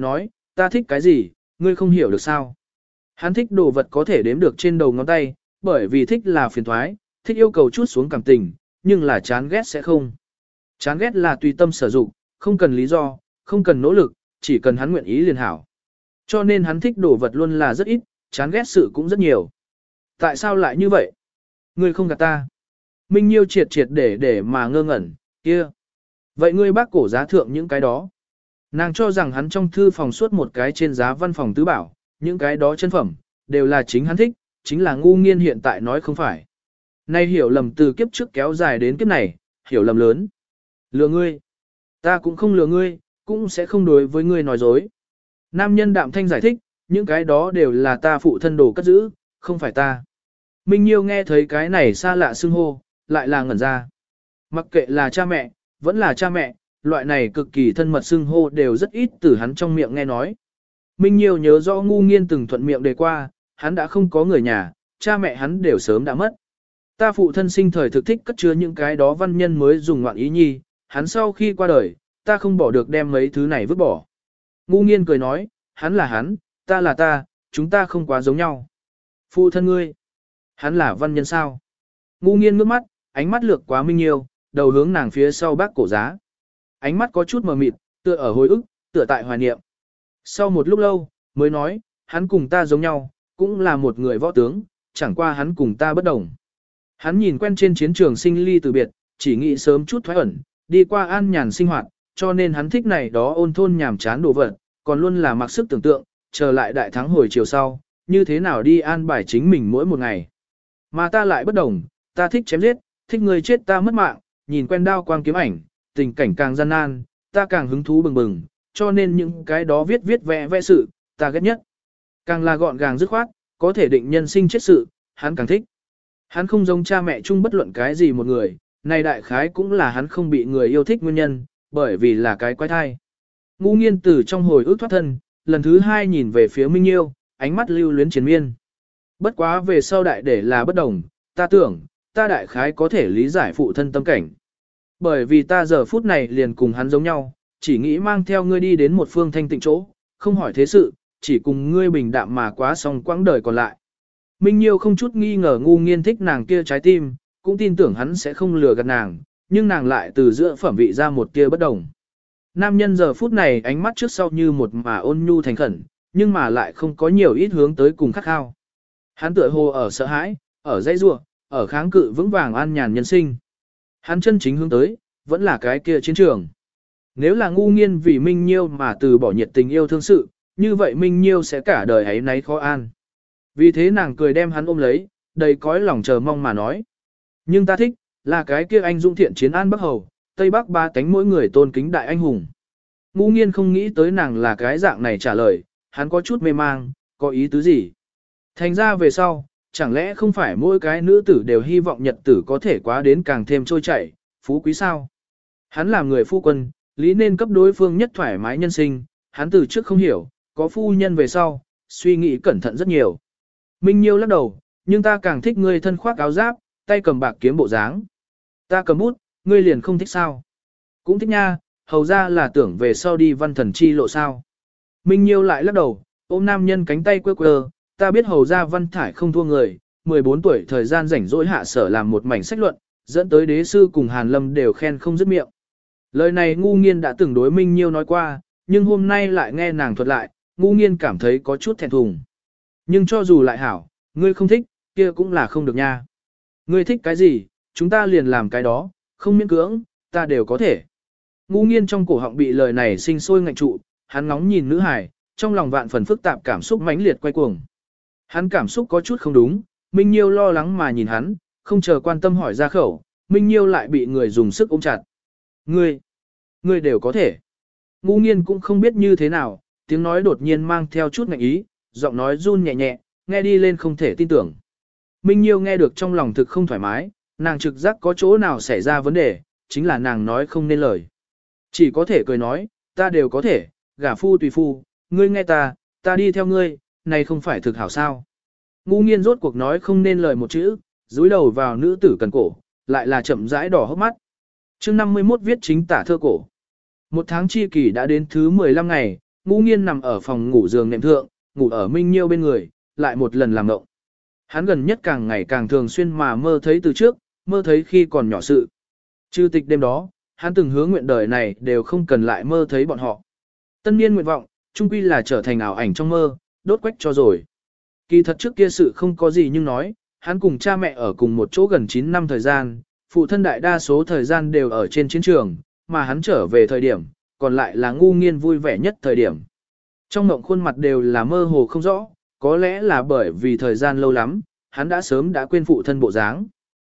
ta thích cái gì, ngươi không hiểu được sao. Hắn thích đồ vật có thể đếm được trên đầu ngón tay, bởi vì thích là phiền thoái, thích yêu cầu chút xuống cảm tình, nhưng là chán ghét sẽ không. Chán ghét là tùy tâm sử dụng, không cần lý do, không cần nỗ lực, chỉ cần hắn nguyện ý liền hảo. Cho nên hắn thích đồ vật luôn là rất ít, chán ghét sự cũng rất nhiều. Tại sao lại như vậy? Ngươi không gạt ta. Minh Nhiêu triệt triệt để để mà ngơ ngẩn, kia. Vậy ngươi bác cổ giá thượng những cái đó. Nàng cho rằng hắn trong thư phòng suốt một cái trên giá văn phòng tứ bảo, những cái đó chân phẩm, đều là chính hắn thích, chính là ngu nghiên hiện tại nói không phải. Nay hiểu lầm từ kiếp trước kéo dài đến kiếp này, hiểu lầm lớn. Lừa ngươi. Ta cũng không lừa ngươi, cũng sẽ không đối với ngươi nói dối. Nam nhân đạm thanh giải thích, những cái đó đều là ta phụ thân đồ cất giữ, không phải ta. Minh Nhiêu nghe thấy cái này xa lạ xưng hô, lại là ngẩn ra. Mặc kệ là cha mẹ, vẫn là cha mẹ, loại này cực kỳ thân mật xưng hô đều rất ít từ hắn trong miệng nghe nói. Minh Nhiêu nhớ rõ ngu nghiên từng thuận miệng đề qua, hắn đã không có người nhà, cha mẹ hắn đều sớm đã mất. Ta phụ thân sinh thời thực thích cất chứa những cái đó văn nhân mới dùng ngoạn ý nhi, hắn sau khi qua đời, ta không bỏ được đem mấy thứ này vứt bỏ. Ngu nghiên cười nói, hắn là hắn, ta là ta, chúng ta không quá giống nhau. Phụ thân ngươi, hắn là văn nhân sao? Ngu nghiên ngước mắt, ánh mắt lược quá Minh Nhiêu, đầu hướng nàng phía sau bác cổ giá. Ánh mắt có chút mờ mịt, tựa ở hồi ức, tựa tại hoài niệm. Sau một lúc lâu, mới nói, hắn cùng ta giống nhau, cũng là một người võ tướng, chẳng qua hắn cùng ta bất đồng. Hắn nhìn quen trên chiến trường sinh ly từ biệt, chỉ nghĩ sớm chút thoái ẩn, đi qua an nhàn sinh hoạt, cho nên hắn thích này đó ôn thôn nhàm chán đồ vật, còn luôn là mặc sức tưởng tượng, chờ lại đại thắng hồi chiều sau, như thế nào đi an bài chính mình mỗi một ngày. Mà ta lại bất đồng, ta thích chém giết, thích người chết ta mất mạng, nhìn quen đao quang kiếm ảnh, tình cảnh càng gian nan, ta càng hứng thú bừng bừng, cho nên những cái đó viết viết vẽ vẽ sự, ta ghét nhất. Càng là gọn gàng dứt khoát, có thể định nhân sinh chết sự, hắn càng thích. Hắn không giống cha mẹ chung bất luận cái gì một người, này đại khái cũng là hắn không bị người yêu thích nguyên nhân, bởi vì là cái quái thai. Ngu nghiên từ trong hồi ức thoát thân, lần thứ hai nhìn về phía Minh Nhiêu, ánh mắt lưu luyến chiến miên. Bất quá về sau đại để là bất đồng, ta tưởng, ta đại khái có thể lý giải phụ thân tâm cảnh. Bởi vì ta giờ phút này liền cùng hắn giống nhau, chỉ nghĩ mang theo ngươi đi đến một phương thanh tịnh chỗ, không hỏi thế sự, chỉ cùng ngươi bình đạm mà quá xong quãng đời còn lại. Minh Nhiêu không chút nghi ngờ ngu nghiên thích nàng kia trái tim, cũng tin tưởng hắn sẽ không lừa gạt nàng, nhưng nàng lại từ giữa phẩm vị ra một kia bất đồng. Nam nhân giờ phút này ánh mắt trước sau như một mà ôn nhu thành khẩn, nhưng mà lại không có nhiều ít hướng tới cùng khắc khao. Hắn tựa hồ ở sợ hãi, ở dãy rua, ở kháng cự vững vàng an nhàn nhân sinh. Hắn chân chính hướng tới, vẫn là cái kia chiến trường. Nếu là ngu nghiên vì Minh Nhiêu mà từ bỏ nhiệt tình yêu thương sự, như vậy Minh Nhiêu sẽ cả đời ấy náy khó an. Vì thế nàng cười đem hắn ôm lấy, đầy cõi lòng chờ mong mà nói. Nhưng ta thích, là cái kia anh dũng thiện chiến an Bắc Hầu, Tây Bắc ba cánh mỗi người tôn kính đại anh hùng. Ngu nghiên không nghĩ tới nàng là cái dạng này trả lời, hắn có chút mê mang, có ý tứ gì. Thành ra về sau, chẳng lẽ không phải mỗi cái nữ tử đều hy vọng nhật tử có thể quá đến càng thêm trôi chảy, phú quý sao. Hắn là người phu quân, lý nên cấp đối phương nhất thoải mái nhân sinh, hắn từ trước không hiểu, có phu nhân về sau, suy nghĩ cẩn thận rất nhiều. Minh Nhiêu lắc đầu, nhưng ta càng thích ngươi thân khoác áo giáp, tay cầm bạc kiếm bộ dáng. Ta cầm bút, ngươi liền không thích sao? Cũng thích nha, hầu ra là tưởng về sau đi văn thần chi lộ sao. Minh Nhiêu lại lắc đầu, ôm nam nhân cánh tay quơ quơ, ta biết hầu ra văn thải không thua người, mười bốn tuổi thời gian rảnh rỗi hạ sở làm một mảnh sách luận, dẫn tới đế sư cùng Hàn Lâm đều khen không dứt miệng. Lời này ngu nghiên đã từng đối Minh Nhiêu nói qua, nhưng hôm nay lại nghe nàng thuật lại, ngu nghiên cảm thấy có chút thẹn thùng. Nhưng cho dù lại hảo, ngươi không thích, kia cũng là không được nha. Ngươi thích cái gì, chúng ta liền làm cái đó, không miễn cưỡng, ta đều có thể. Ngu nghiên trong cổ họng bị lời này sinh sôi ngạnh trụ, hắn ngóng nhìn nữ hải, trong lòng vạn phần phức tạp cảm xúc mãnh liệt quay cuồng. Hắn cảm xúc có chút không đúng, Minh Nhiêu lo lắng mà nhìn hắn, không chờ quan tâm hỏi ra khẩu, Minh Nhiêu lại bị người dùng sức ôm chặt. Ngươi, ngươi đều có thể. Ngu nghiên cũng không biết như thế nào, tiếng nói đột nhiên mang theo chút ngạnh ý, giọng nói run nhẹ nhẹ, nghe đi lên không thể tin tưởng. Minh Nhiêu nghe được trong lòng thực không thoải mái, nàng trực giác có chỗ nào xảy ra vấn đề, chính là nàng nói không nên lời. Chỉ có thể cười nói, ta đều có thể, gả phu tùy phu, ngươi nghe ta, ta đi theo ngươi, này không phải thực hảo sao. Ngu nghiên rốt cuộc nói không nên lời một chữ, dúi đầu vào nữ tử cần cổ, lại là chậm rãi đỏ hốc mắt. chương năm mươi mốt viết chính tả thơ cổ. Một tháng chi kỷ đã đến thứ mười lăm ngày, Ngũ Nghiên nằm ở phòng ngủ giường nệm thượng, ngủ ở Minh Nhiêu bên người, lại một lần làm ngộng. Hắn gần nhất càng ngày càng thường xuyên mà mơ thấy từ trước, mơ thấy khi còn nhỏ sự. Trừ tịch đêm đó, hắn từng hứa nguyện đời này đều không cần lại mơ thấy bọn họ. Tân niên nguyện vọng, chung quy là trở thành ảo ảnh trong mơ, đốt quách cho rồi. Kỳ thật trước kia sự không có gì nhưng nói, hắn cùng cha mẹ ở cùng một chỗ gần chín năm thời gian, phụ thân đại đa số thời gian đều ở trên chiến trường, mà hắn trở về thời điểm, còn lại là Ngũ Nghiên vui vẻ nhất thời điểm. Trong mộng khuôn mặt đều là mơ hồ không rõ, có lẽ là bởi vì thời gian lâu lắm, hắn đã sớm đã quên phụ thân bộ dáng.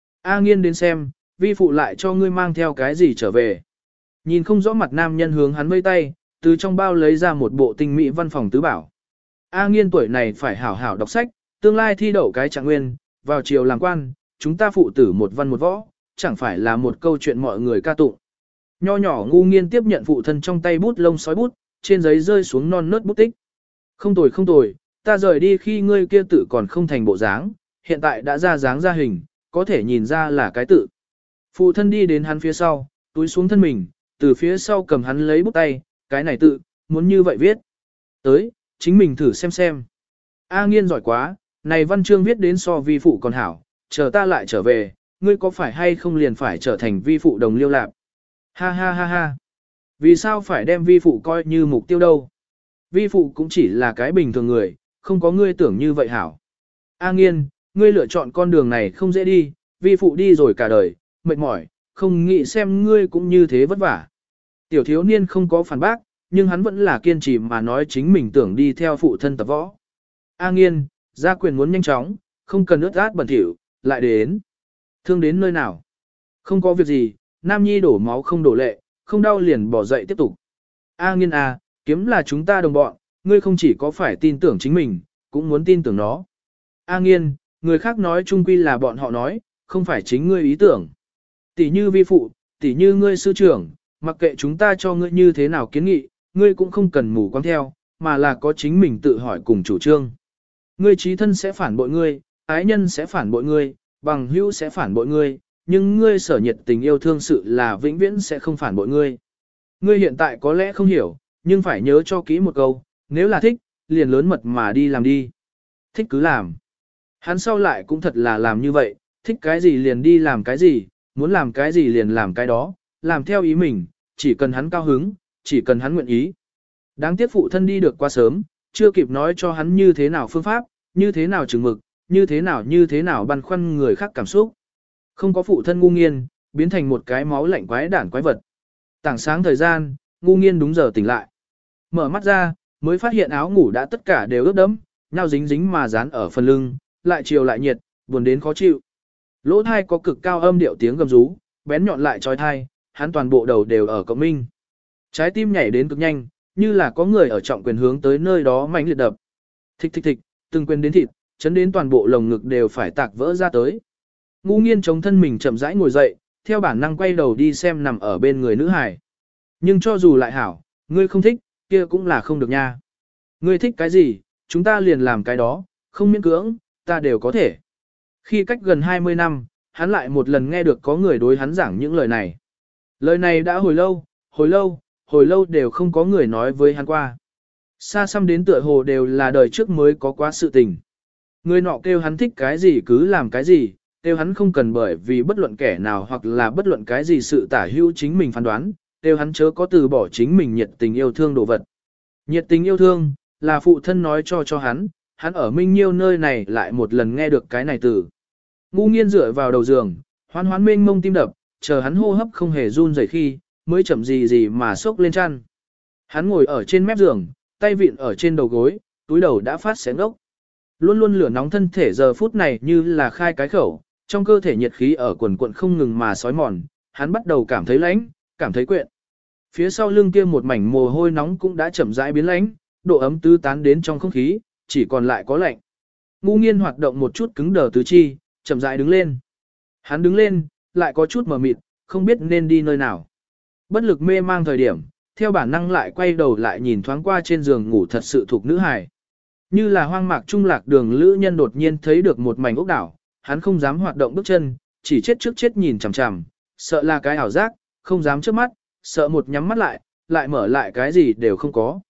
A Nghiên đến xem, vi phụ lại cho ngươi mang theo cái gì trở về. Nhìn không rõ mặt nam nhân hướng hắn vây tay, từ trong bao lấy ra một bộ tinh mỹ văn phòng tứ bảo. A Nghiên tuổi này phải hảo hảo đọc sách, tương lai thi đậu cái trạng nguyên, vào triều làm quan, chúng ta phụ tử một văn một võ, chẳng phải là một câu chuyện mọi người ca tụng. Nho nhỏ Ngũ Nghiên tiếp nhận phụ thân trong tay bút lông sói bút, trên giấy rơi xuống non nớt bút tích. Không tồi không tồi, ta rời đi khi ngươi kia tự còn không thành bộ dáng, hiện tại đã ra dáng ra hình, có thể nhìn ra là cái tự. Phụ thân đi đến hắn phía sau, túi xuống thân mình, từ phía sau cầm hắn lấy bút tay, cái này tự, muốn như vậy viết. Tới, chính mình thử xem xem. A Nghiên giỏi quá, này văn chương viết đến so vi phụ còn hảo, chờ ta lại trở về, ngươi có phải hay không liền phải trở thành vi phụ đồng liêu lạc. Ha ha ha ha. Vì sao phải đem vi phụ coi như mục tiêu đâu? Vi phụ cũng chỉ là cái bình thường người, không có ngươi tưởng như vậy hảo. A Nghiên, ngươi lựa chọn con đường này không dễ đi, vi phụ đi rồi cả đời, mệt mỏi, không nghĩ xem ngươi cũng như thế vất vả. Tiểu thiếu niên không có phản bác, nhưng hắn vẫn là kiên trì mà nói chính mình tưởng đi theo phụ thân tập võ. A Nghiên, gia quyền muốn nhanh chóng, không cần ướt át bẩn thỉu, lại đến. Thương đến nơi nào? Không có việc gì, Nam Nhi đổ máu không đổ lệ, không đau liền bỏ dậy tiếp tục. A Nghiên à, kiếm là chúng ta đồng bọn, ngươi không chỉ có phải tin tưởng chính mình, cũng muốn tin tưởng nó. A Nghiên, người khác nói chung quy là bọn họ nói, không phải chính ngươi ý tưởng. Tỷ như vi phụ, tỷ như ngươi sư trưởng, mặc kệ chúng ta cho ngươi như thế nào kiến nghị, ngươi cũng không cần mù quáng theo, mà là có chính mình tự hỏi cùng chủ trương. Ngươi trí thân sẽ phản bội ngươi, ái nhân sẽ phản bội ngươi, bằng hữu sẽ phản bội ngươi, nhưng ngươi sở nhiệt tình yêu thương sự là vĩnh viễn sẽ không phản bội ngươi. Ngươi hiện tại có lẽ không hiểu, nhưng phải nhớ cho kỹ một câu, nếu là thích, liền lớn mật mà đi làm đi. Thích cứ làm. Hắn sau lại cũng thật là làm như vậy, thích cái gì liền đi làm cái gì, muốn làm cái gì liền làm cái đó, làm theo ý mình, chỉ cần hắn cao hứng, chỉ cần hắn nguyện ý. Đáng tiếc phụ thân đi được quá sớm, chưa kịp nói cho hắn như thế nào phương pháp, như thế nào chừng mực, như thế nào như thế nào băn khoăn người khác cảm xúc. Không có phụ thân Ngũ Nghiên, biến thành một cái máu lạnh quái đản quái vật. Tảng sáng thời gian, Ngũ Nghiên đúng giờ tỉnh lại. Mở mắt ra, mới phát hiện áo ngủ đã tất cả đều ướt đẫm, nhau dính dính mà dán ở phần lưng, lại chiều lại nhiệt, buồn đến khó chịu. Lỗ thai có cực cao âm điệu tiếng gầm rú, bén nhọn lại trói thai, hắn toàn bộ đầu đều ở cộng minh. Trái tim nhảy đến cực nhanh, như là có người ở trọng quyền hướng tới nơi đó mãnh liệt đập. Thịch thịch thịch, từng quyền đến thịt, chấn đến toàn bộ lồng ngực đều phải tạc vỡ ra tới. Ngũ Nghiên chống thân mình chậm rãi ngồi dậy, theo bản năng quay đầu đi xem nằm ở bên người nữ hải. Nhưng cho dù lại hảo, ngươi không thích, kia cũng là không được nha. Ngươi thích cái gì, chúng ta liền làm cái đó, không miễn cưỡng, ta đều có thể. Khi cách gần hai mươi năm, hắn lại một lần nghe được có người đối hắn giảng những lời này. Lời này đã hồi lâu, hồi lâu, hồi lâu đều không có người nói với hắn qua. Xa xăm đến tựa hồ đều là đời trước mới có quá sự tình. Người nọ kêu hắn thích cái gì cứ làm cái gì, kêu hắn không cần bởi vì bất luận kẻ nào hoặc là bất luận cái gì sự tả hữu chính mình phán đoán, kêu hắn chớ có từ bỏ chính mình nhiệt tình yêu thương đồ vật. Nhiệt tình yêu thương, là phụ thân nói cho cho hắn, hắn ở Minh Nhiêu nơi này lại một lần nghe được cái này từ. Ngũ Nghiên dựa vào đầu giường, hoán hoán mênh mông tim đập, chờ hắn hô hấp không hề run rẩy khi, mới chậm gì gì mà sốc lên chăn. Hắn ngồi ở trên mép giường, tay vịn ở trên đầu gối, túi đầu đã phát xén ốc. Luôn luôn lửa nóng thân thể giờ phút này như là khai cái khẩu, trong cơ thể nhiệt khí ở quần quận không ngừng mà sói mòn, hắn bắt đầu cảm thấy lạnh, cảm thấy quyện. Phía sau lưng kia một mảnh mồ hôi nóng cũng đã chậm rãi biến lạnh, độ ấm tứ tán đến trong không khí, chỉ còn lại có lạnh. Ngũ Nghiên hoạt động một chút cứng đờ tứ chi, chậm rãi đứng lên. Hắn đứng lên, lại có chút mờ mịt, không biết nên đi nơi nào. Bất lực mê mang thời điểm, theo bản năng lại quay đầu lại nhìn thoáng qua trên giường ngủ thật sự thuộc nữ hài. Như là hoang mạc trung lạc đường lữ nhân đột nhiên thấy được một mảnh ốc đảo, hắn không dám hoạt động bước chân, chỉ chết trước chết nhìn chằm chằm, sợ là cái ảo giác, không dám chớp mắt, sợ một nhắm mắt lại, lại mở lại cái gì đều không có.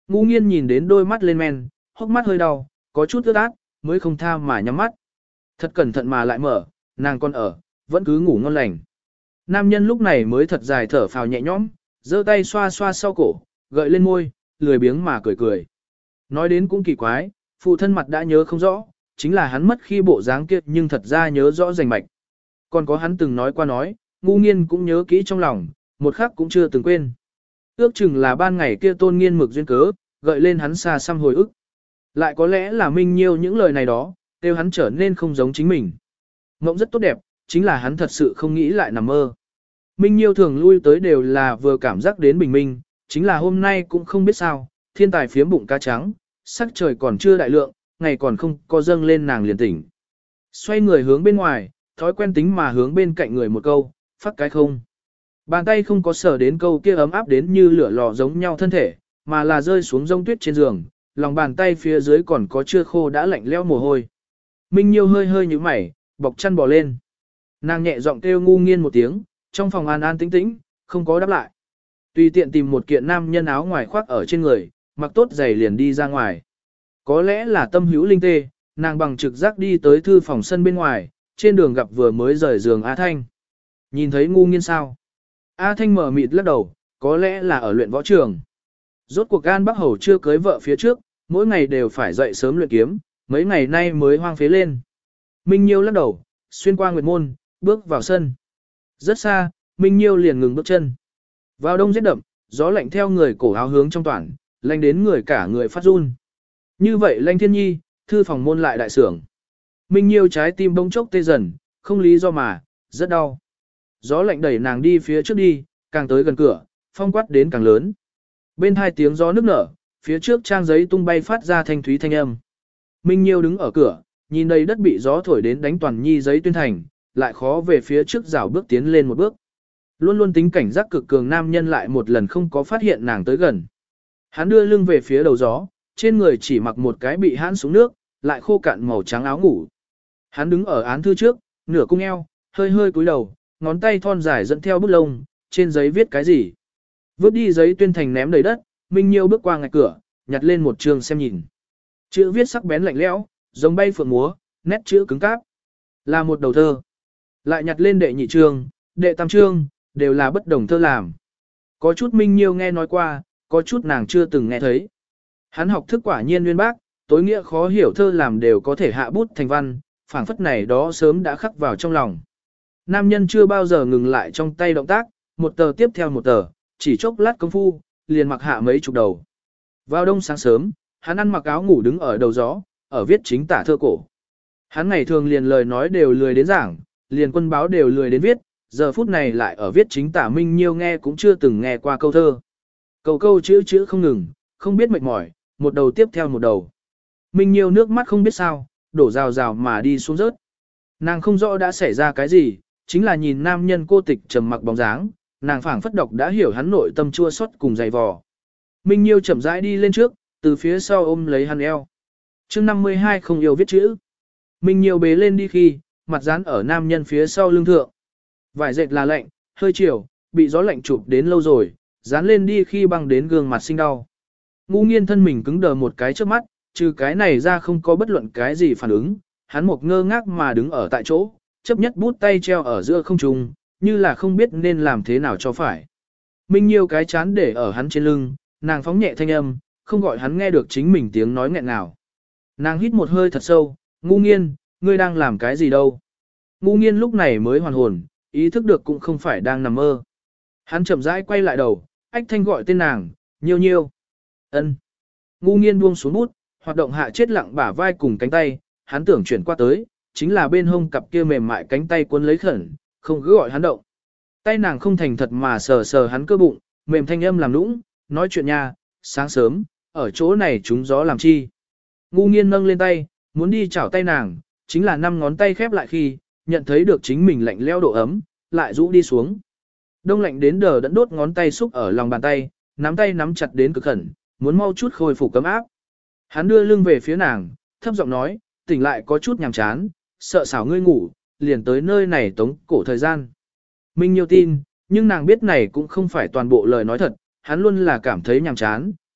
Ngu nghiên nhìn đến đôi mắt lên men, hốc mắt hơi đau, có chút ướt át, mới không tha mà nhắm mắt. Thật cẩn thận mà lại mở, nàng còn ở, vẫn cứ ngủ ngon lành. Nam nhân lúc này mới thật dài thở phào nhẹ nhõm, giơ tay xoa xoa sau cổ, gợi lên môi, lười biếng mà cười cười. Nói đến cũng kỳ quái, phụ thân mặt đã nhớ không rõ, chính là hắn mất khi bộ dáng kia nhưng thật ra nhớ rõ rành mạch. Còn có hắn từng nói qua nói, ngu nghiên cũng nhớ kỹ trong lòng, một khắc cũng chưa từng quên. Ước chừng là ban ngày kia tôn nghiên mực duyên cớ, gợi lên hắn xa xăm hồi ức. Lại có lẽ là Minh Nhiêu những lời này đó, kêu hắn trở nên không giống chính mình. Mộng rất tốt đẹp, chính là hắn thật sự không nghĩ lại nằm mơ. Minh Nhiêu thường lui tới đều là vừa cảm giác đến bình minh, chính là hôm nay cũng không biết sao, thiên tài phiếm bụng cá trắng, sắc trời còn chưa đại lượng, ngày còn không có dâng lên nàng liền tỉnh. Xoay người hướng bên ngoài, thói quen tính mà hướng bên cạnh người một câu, phát cái không. Bàn tay không có sở đến câu kia ấm áp đến như lửa lò giống nhau thân thể, mà là rơi xuống rông tuyết trên giường, lòng bàn tay phía dưới còn có chưa khô đã lạnh leo mồ hôi. Minh Nhiêu hơi hơi như mày, bọc chăn bò lên. Nàng nhẹ giọng kêu ngu nghiên một tiếng, trong phòng an an tĩnh tĩnh, không có đáp lại. Tùy tiện tìm một kiện nam nhân áo ngoài khoác ở trên người, mặc tốt giày liền đi ra ngoài. Có lẽ là tâm hữu linh tê, nàng bằng trực giác đi tới thư phòng sân bên ngoài, trên đường gặp vừa mới rời giường A Thanh. Nhìn thấy ngu nghiên sao? A Thanh mở mịt lắc đầu, có lẽ là ở luyện võ trường. Rốt cuộc An Bắc Hầu chưa cưới vợ phía trước, mỗi ngày đều phải dậy sớm luyện kiếm, mấy ngày nay mới hoang phế lên. Minh Nhiêu lắc đầu, xuyên qua nguyệt môn, bước vào sân. Rất xa, Minh Nhiêu liền ngừng bước chân. Vào đông rét đậm, gió lạnh theo người cổ áo hướng trong toàn, lạnh đến người cả người phát run. Như vậy Lanh Thiên Nhi, thư phòng môn lại đại sưởng. Minh Nhiêu trái tim bỗng chốc tê dần, không lý do mà, rất đau. Gió lạnh đẩy nàng đi phía trước đi, càng tới gần cửa, phong quát đến càng lớn. Bên hai tiếng gió nức nở, phía trước trang giấy tung bay phát ra thanh thúy thanh âm. Minh Nhiêu đứng ở cửa, nhìn đầy đất bị gió thổi đến đánh toàn nhi giấy tuyên thành, lại khó về phía trước rảo bước tiến lên một bước. Luôn luôn tính cảnh giác cực cường nam nhân lại một lần không có phát hiện nàng tới gần. Hắn đưa lưng về phía đầu gió, trên người chỉ mặc một cái bị hãn xuống nước, lại khô cạn màu trắng áo ngủ. Hắn đứng ở án thư trước, nửa cung eo, hơi hơi cúi đầu, ngón tay thon dài dẫn theo bút lông, trên giấy viết cái gì. Vứt đi giấy tuyên thành ném đầy đất, Minh Nhiêu bước qua ngạch cửa, nhặt lên một trường xem nhìn. Chữ viết sắc bén lạnh lẽo, giống bay phượng múa, nét chữ cứng cáp. Là một đầu thơ. Lại nhặt lên đệ nhị chương, đệ tam chương, đều là bất đồng thơ làm. Có chút Minh Nhiêu nghe nói qua, có chút nàng chưa từng nghe thấy. Hắn học thức quả nhiên nguyên bác, tối nghĩa khó hiểu thơ làm đều có thể hạ bút thành văn, phảng phất này đó sớm đã khắc vào trong lòng. Nam nhân chưa bao giờ ngừng lại trong tay động tác, một tờ tiếp theo một tờ, chỉ chốc lát công phu, liền mặc hạ mấy chục đầu. Vào đông sáng sớm, hắn ăn mặc áo ngủ đứng ở đầu gió, ở viết chính tả thơ cổ. Hắn ngày thường liền lời nói đều lười đến giảng, liền quân báo đều lười đến viết, giờ phút này lại ở viết chính tả Minh Nhiêu nghe cũng chưa từng nghe qua câu thơ. Câu câu chữ chữ không ngừng, không biết mệt mỏi, một đầu tiếp theo một đầu. Minh Nhiêu nước mắt không biết sao, đổ rào rào mà đi xuống rớt. Nàng không rõ đã xảy ra cái gì, chính là nhìn nam nhân cô tịch trầm mặc bóng dáng, nàng phảng phất độc đã hiểu hắn nội tâm chua xót cùng dày vò. Minh Nhiêu chậm rãi đi lên trước, từ phía sau ôm lấy hắn eo. Chương năm mươi hai không yêu viết chữ. Minh Nhiêu bế lên đi khi, mặt dán ở nam nhân phía sau lưng thượng. Vải dệt là lạnh, hơi chiều, bị gió lạnh chụp đến lâu rồi, dán lên đi khi băng đến gương mặt sinh đau. Ngu nghiên thân mình cứng đờ một cái trước mắt, trừ cái này ra không có bất luận cái gì phản ứng, hắn một ngơ ngác mà đứng ở tại chỗ, chấp nhất bút tay treo ở giữa không trung, như là không biết nên làm thế nào cho phải. Minh Nhiêu cái chán để ở hắn trên lưng, nàng phóng nhẹ thanh âm, không gọi hắn nghe được chính mình tiếng nói nghẹn ngào. Nàng hít một hơi thật sâu, ngu nghiên, ngươi đang làm cái gì đâu. Ngu nghiên lúc này mới hoàn hồn, ý thức được cũng không phải đang nằm mơ. Hắn chậm rãi quay lại đầu, ách thanh gọi tên nàng, Nhiêu Nhiêu. Ân. Ngu nghiên buông xuống bút, hoạt động hạ chết lặng bả vai cùng cánh tay, hắn tưởng chuyển qua tới, chính là bên hông cặp kia mềm mại cánh tay cuốn lấy khẩn, không cứ gọi hắn động. Tay nàng không thành thật mà sờ sờ hắn cơ bụng, mềm thanh âm làm nũng, nói chuyện nha, sáng sớm, ở chỗ này trúng gió làm chi. Ngu nghiên nâng lên tay, muốn đi chảo tay nàng, chính là năm ngón tay khép lại khi, nhận thấy được chính mình lạnh leo độ ấm, lại rũ đi xuống. Đông lạnh đến đờ đẫn đốt ngón tay xúc ở lòng bàn tay, nắm tay nắm chặt đến cực khẩn, muốn mau chút khôi phục cấm áp. Hắn đưa lưng về phía nàng, thấp giọng nói, tỉnh lại có chút nhàm chán, sợ xảo ngươi ngủ, liền tới nơi này tống cổ thời gian. Minh Nhiêu tin, nhưng nàng biết này cũng không phải toàn bộ lời nói thật, hắn luôn là cảm thấy nhàm chán,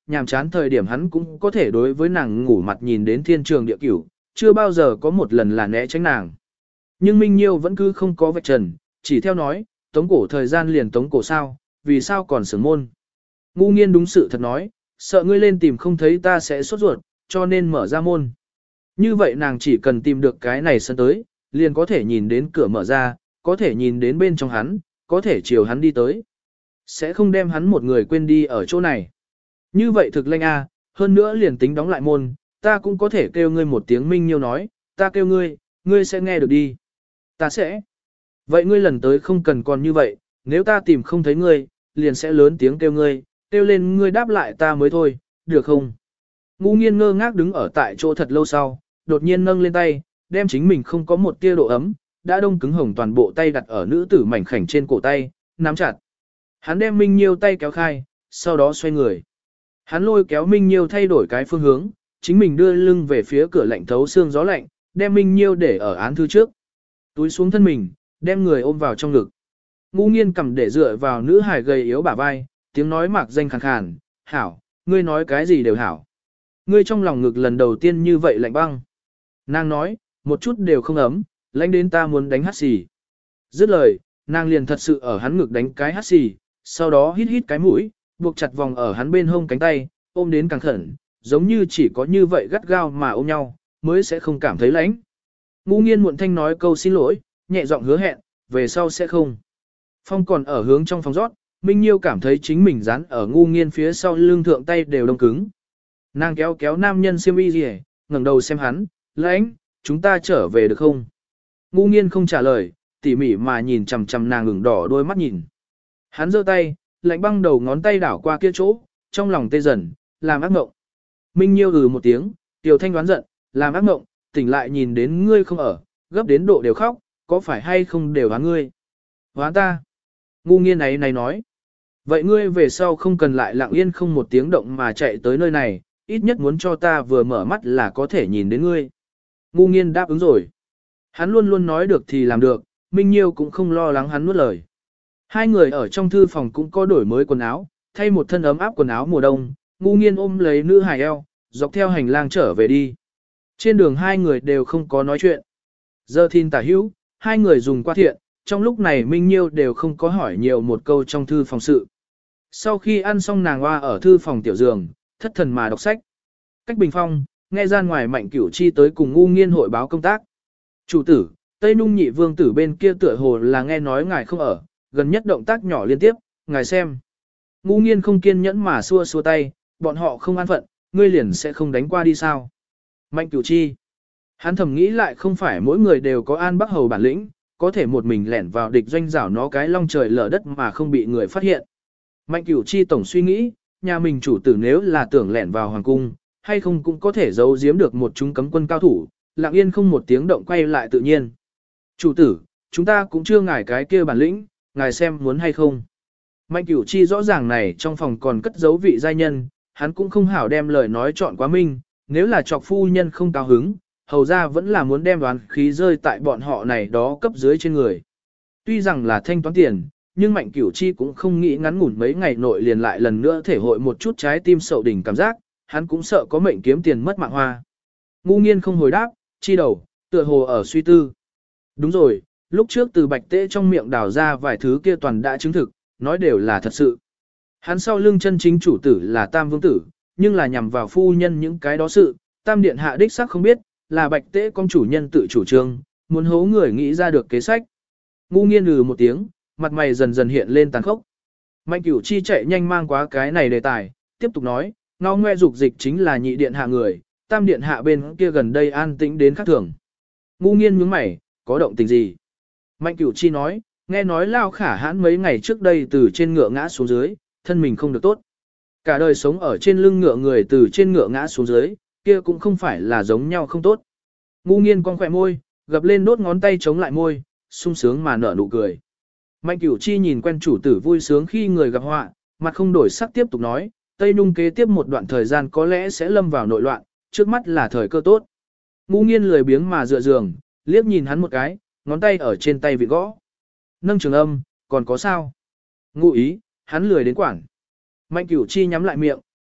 nhàm chán thời điểm hắn cũng có thể đối với nàng ngủ mặt nhìn đến thiên trường địa cửu, chưa bao giờ có một lần là né tránh nàng. Nhưng Minh Nhiêu vẫn cứ không có vạch trần, chỉ theo nói, tống cổ thời gian liền tống cổ sao, vì sao còn sướng môn. Ngu Nghiên đúng sự thật nói, sợ ngươi lên tìm không thấy ta sẽ sốt ruột, cho nên mở ra môn. Như vậy nàng chỉ cần tìm được cái này sân tới, liền có thể nhìn đến cửa mở ra, có thể nhìn đến bên trong hắn, có thể chiều hắn đi tới. Sẽ không đem hắn một người quên đi ở chỗ này. Như vậy thực lanh a, hơn nữa liền tính đóng lại môn, ta cũng có thể kêu ngươi một tiếng Minh Nhiêu nói, ta kêu ngươi, ngươi sẽ nghe được đi. Ta sẽ. Vậy ngươi lần tới không cần còn như vậy, nếu ta tìm không thấy ngươi, liền sẽ lớn tiếng kêu ngươi, kêu lên ngươi đáp lại ta mới thôi, được không? Ngu Nghiên ngơ ngác đứng ở tại chỗ thật lâu sau, đột nhiên nâng lên tay, đem chính mình không có một tia độ ấm, đã đông cứng hồng toàn bộ tay đặt ở nữ tử mảnh khảnh trên cổ tay, nắm chặt. Hắn đem Minh Nhiêu tay kéo khai, sau đó xoay người. Hắn lôi kéo Minh Nhiêu thay đổi cái phương hướng, chính mình đưa lưng về phía cửa lạnh thấu xương gió lạnh, đem Minh Nhiêu để ở án thư trước. Túi xuống thân mình, đem người ôm vào trong ngực. Ngu Nghiên cầm để dựa vào nữ hài gầy yếu bả vai, tiếng nói mạc danh khàn khàn, hảo, ngươi nói cái gì đều hảo. Ngươi trong lòng ngực lần đầu tiên như vậy lạnh băng. Nàng nói, một chút đều không ấm, lạnh đến ta muốn đánh hắt xì. Dứt lời, nàng liền thật sự ở hắn ngực đánh cái hắt xì, sau đó hít hít cái mũi, buộc chặt vòng ở hắn bên hông cánh tay, ôm đến càng khẩn, giống như chỉ có như vậy gắt gao mà ôm nhau, mới sẽ không cảm thấy lạnh. Ngu Nghiên muộn thanh nói câu xin lỗi, nhẹ giọng hứa hẹn, về sau sẽ không. Phong còn ở hướng trong phòng rót, Minh Nhiêu cảm thấy chính mình dán ở Ngu Nghiên phía sau lưng thượng tay đều đông cứng. Nàng kéo kéo nam nhân xiêm y rìa, ngẩng đầu xem hắn, lãnh, chúng ta trở về được không? Ngu Nghiên không trả lời, tỉ mỉ mà nhìn chằm chằm nàng ửng đỏ đôi mắt nhìn. Hắn giơ tay, lạnh băng đầu ngón tay đảo qua kia chỗ, trong lòng tê dần, làm ác mộng. Minh Nhiêu ừ một tiếng, Tiểu Thanh đoán giận, làm ác mộng, tỉnh lại nhìn đến ngươi không ở, gấp đến độ đều khóc, có phải hay không đều hoán ngươi? Hoán ta? Ngu Nghiên ấy này nói. Vậy ngươi về sau không cần lại lặng yên không một tiếng động mà chạy tới nơi này, ít nhất muốn cho ta vừa mở mắt là có thể nhìn đến ngươi. Ngu Nghiên đáp ứng rồi. Hắn luôn luôn nói được thì làm được, Minh Nhiêu cũng không lo lắng hắn nuốt lời. Hai người ở trong thư phòng cũng có đổi mới quần áo, thay một thân ấm áp quần áo mùa đông, Ngu Nghiên ôm lấy nữ hài eo, dọc theo hành lang trở về đi. Trên đường hai người đều không có nói chuyện. Giờ thìn tả hữu, hai người dùng qua thiện, trong lúc này Minh Nhiêu đều không có hỏi nhiều một câu trong thư phòng sự. Sau khi ăn xong nàng hoa ở thư phòng tiểu giường, thất thần mà đọc sách. Cách bình phong, nghe gian ngoài Mạnh Cửu Chi tới cùng Ngu Nghiên hội báo công tác. Chủ tử, Tây Nung nhị vương tử bên kia tựa hồ là nghe nói ngài không ở, gần nhất động tác nhỏ liên tiếp, ngài xem. Ngu Nghiên không kiên nhẫn mà xua xua tay, bọn họ không an phận, ngươi liền sẽ không đánh qua đi sao. Mạnh Cửu Chi. Hắn thầm nghĩ lại không phải mỗi người đều có An Bắc Hầu bản lĩnh, có thể một mình lẻn vào địch doanh rảo nó cái long trời lở đất mà không bị người phát hiện. Mạnh Cửu Chi tổng suy nghĩ, nhà mình chủ tử nếu là tưởng lẻn vào hoàng cung, hay không cũng có thể giấu giếm được một chúng cấm quân cao thủ, lặng yên không một tiếng động quay lại tự nhiên. Chủ tử, chúng ta cũng chưa ngài cái kia bản lĩnh, ngài xem muốn hay không. Mạnh Cửu Chi rõ ràng này trong phòng còn cất giấu vị giai nhân, hắn cũng không hảo đem lời nói chọn quá minh, nếu là chọc phu nhân không cao hứng, hầu ra vẫn là muốn đem đoán khí rơi tại bọn họ này đó cấp dưới trên người. Tuy rằng là thanh toán tiền, nhưng Mạnh Cửu Chi cũng không nghĩ ngắn ngủn mấy ngày nội liền lại lần nữa thể hội một chút trái tim sậu đỉnh cảm giác, hắn cũng sợ có mệnh kiếm tiền mất mạng hoa. Ngu Nghiên không hồi đáp, chi đầu, tựa hồ ở suy tư. Đúng rồi, lúc trước từ Bạch Tế trong miệng đào ra vài thứ kia toàn đã chứng thực, nói đều là thật sự. Hắn sau lưng chân chính chủ tử là Tam Vương Tử, nhưng là nhằm vào phu nhân những cái đó sự, Tam Điện Hạ đích xác không biết, là Bạch Tế công chủ nhân tự chủ trương, muốn hố người nghĩ ra được kế sách. Ngu Nghiên ừ một tiếng, mặt mày dần dần hiện lên tàn khốc. Mạnh Cửu Chi chạy nhanh mang quá cái này đề tài, tiếp tục nói, ngao ngoe dục dịch chính là nhị điện hạ người, Tam Điện Hạ bên kia gần đây an tĩnh đến khác thường. Ngu Nghiên nhướng mày, có động tình gì? Mạnh Cửu Chi nói, nghe nói Lao Khả Hãn mấy ngày trước đây từ trên ngựa ngã xuống dưới, thân mình không được tốt. Cả đời sống ở trên lưng ngựa người từ trên ngựa ngã xuống dưới, kia cũng không phải là giống nhau không tốt. Ngu Nghiên cong khỏe môi, gập lên đốt ngón tay chống lại môi, sung sướng mà nở nụ cười. Mạnh Cửu Chi nhìn quen chủ tử vui sướng khi người gặp họa, mặt không đổi sắc tiếp tục nói, Tây Nung kế tiếp một đoạn thời gian có lẽ sẽ lâm vào nội loạn, trước mắt là thời cơ tốt. Ngu Nghiên lười biếng mà dựa giường, liếc nhìn hắn một cái, ngón tay ở trên tay vị gõ. Nâng trường âm, còn có sao? Ngụ ý, hắn lười đến quảng. Mạnh Cửu Chi nhắm lại miệng,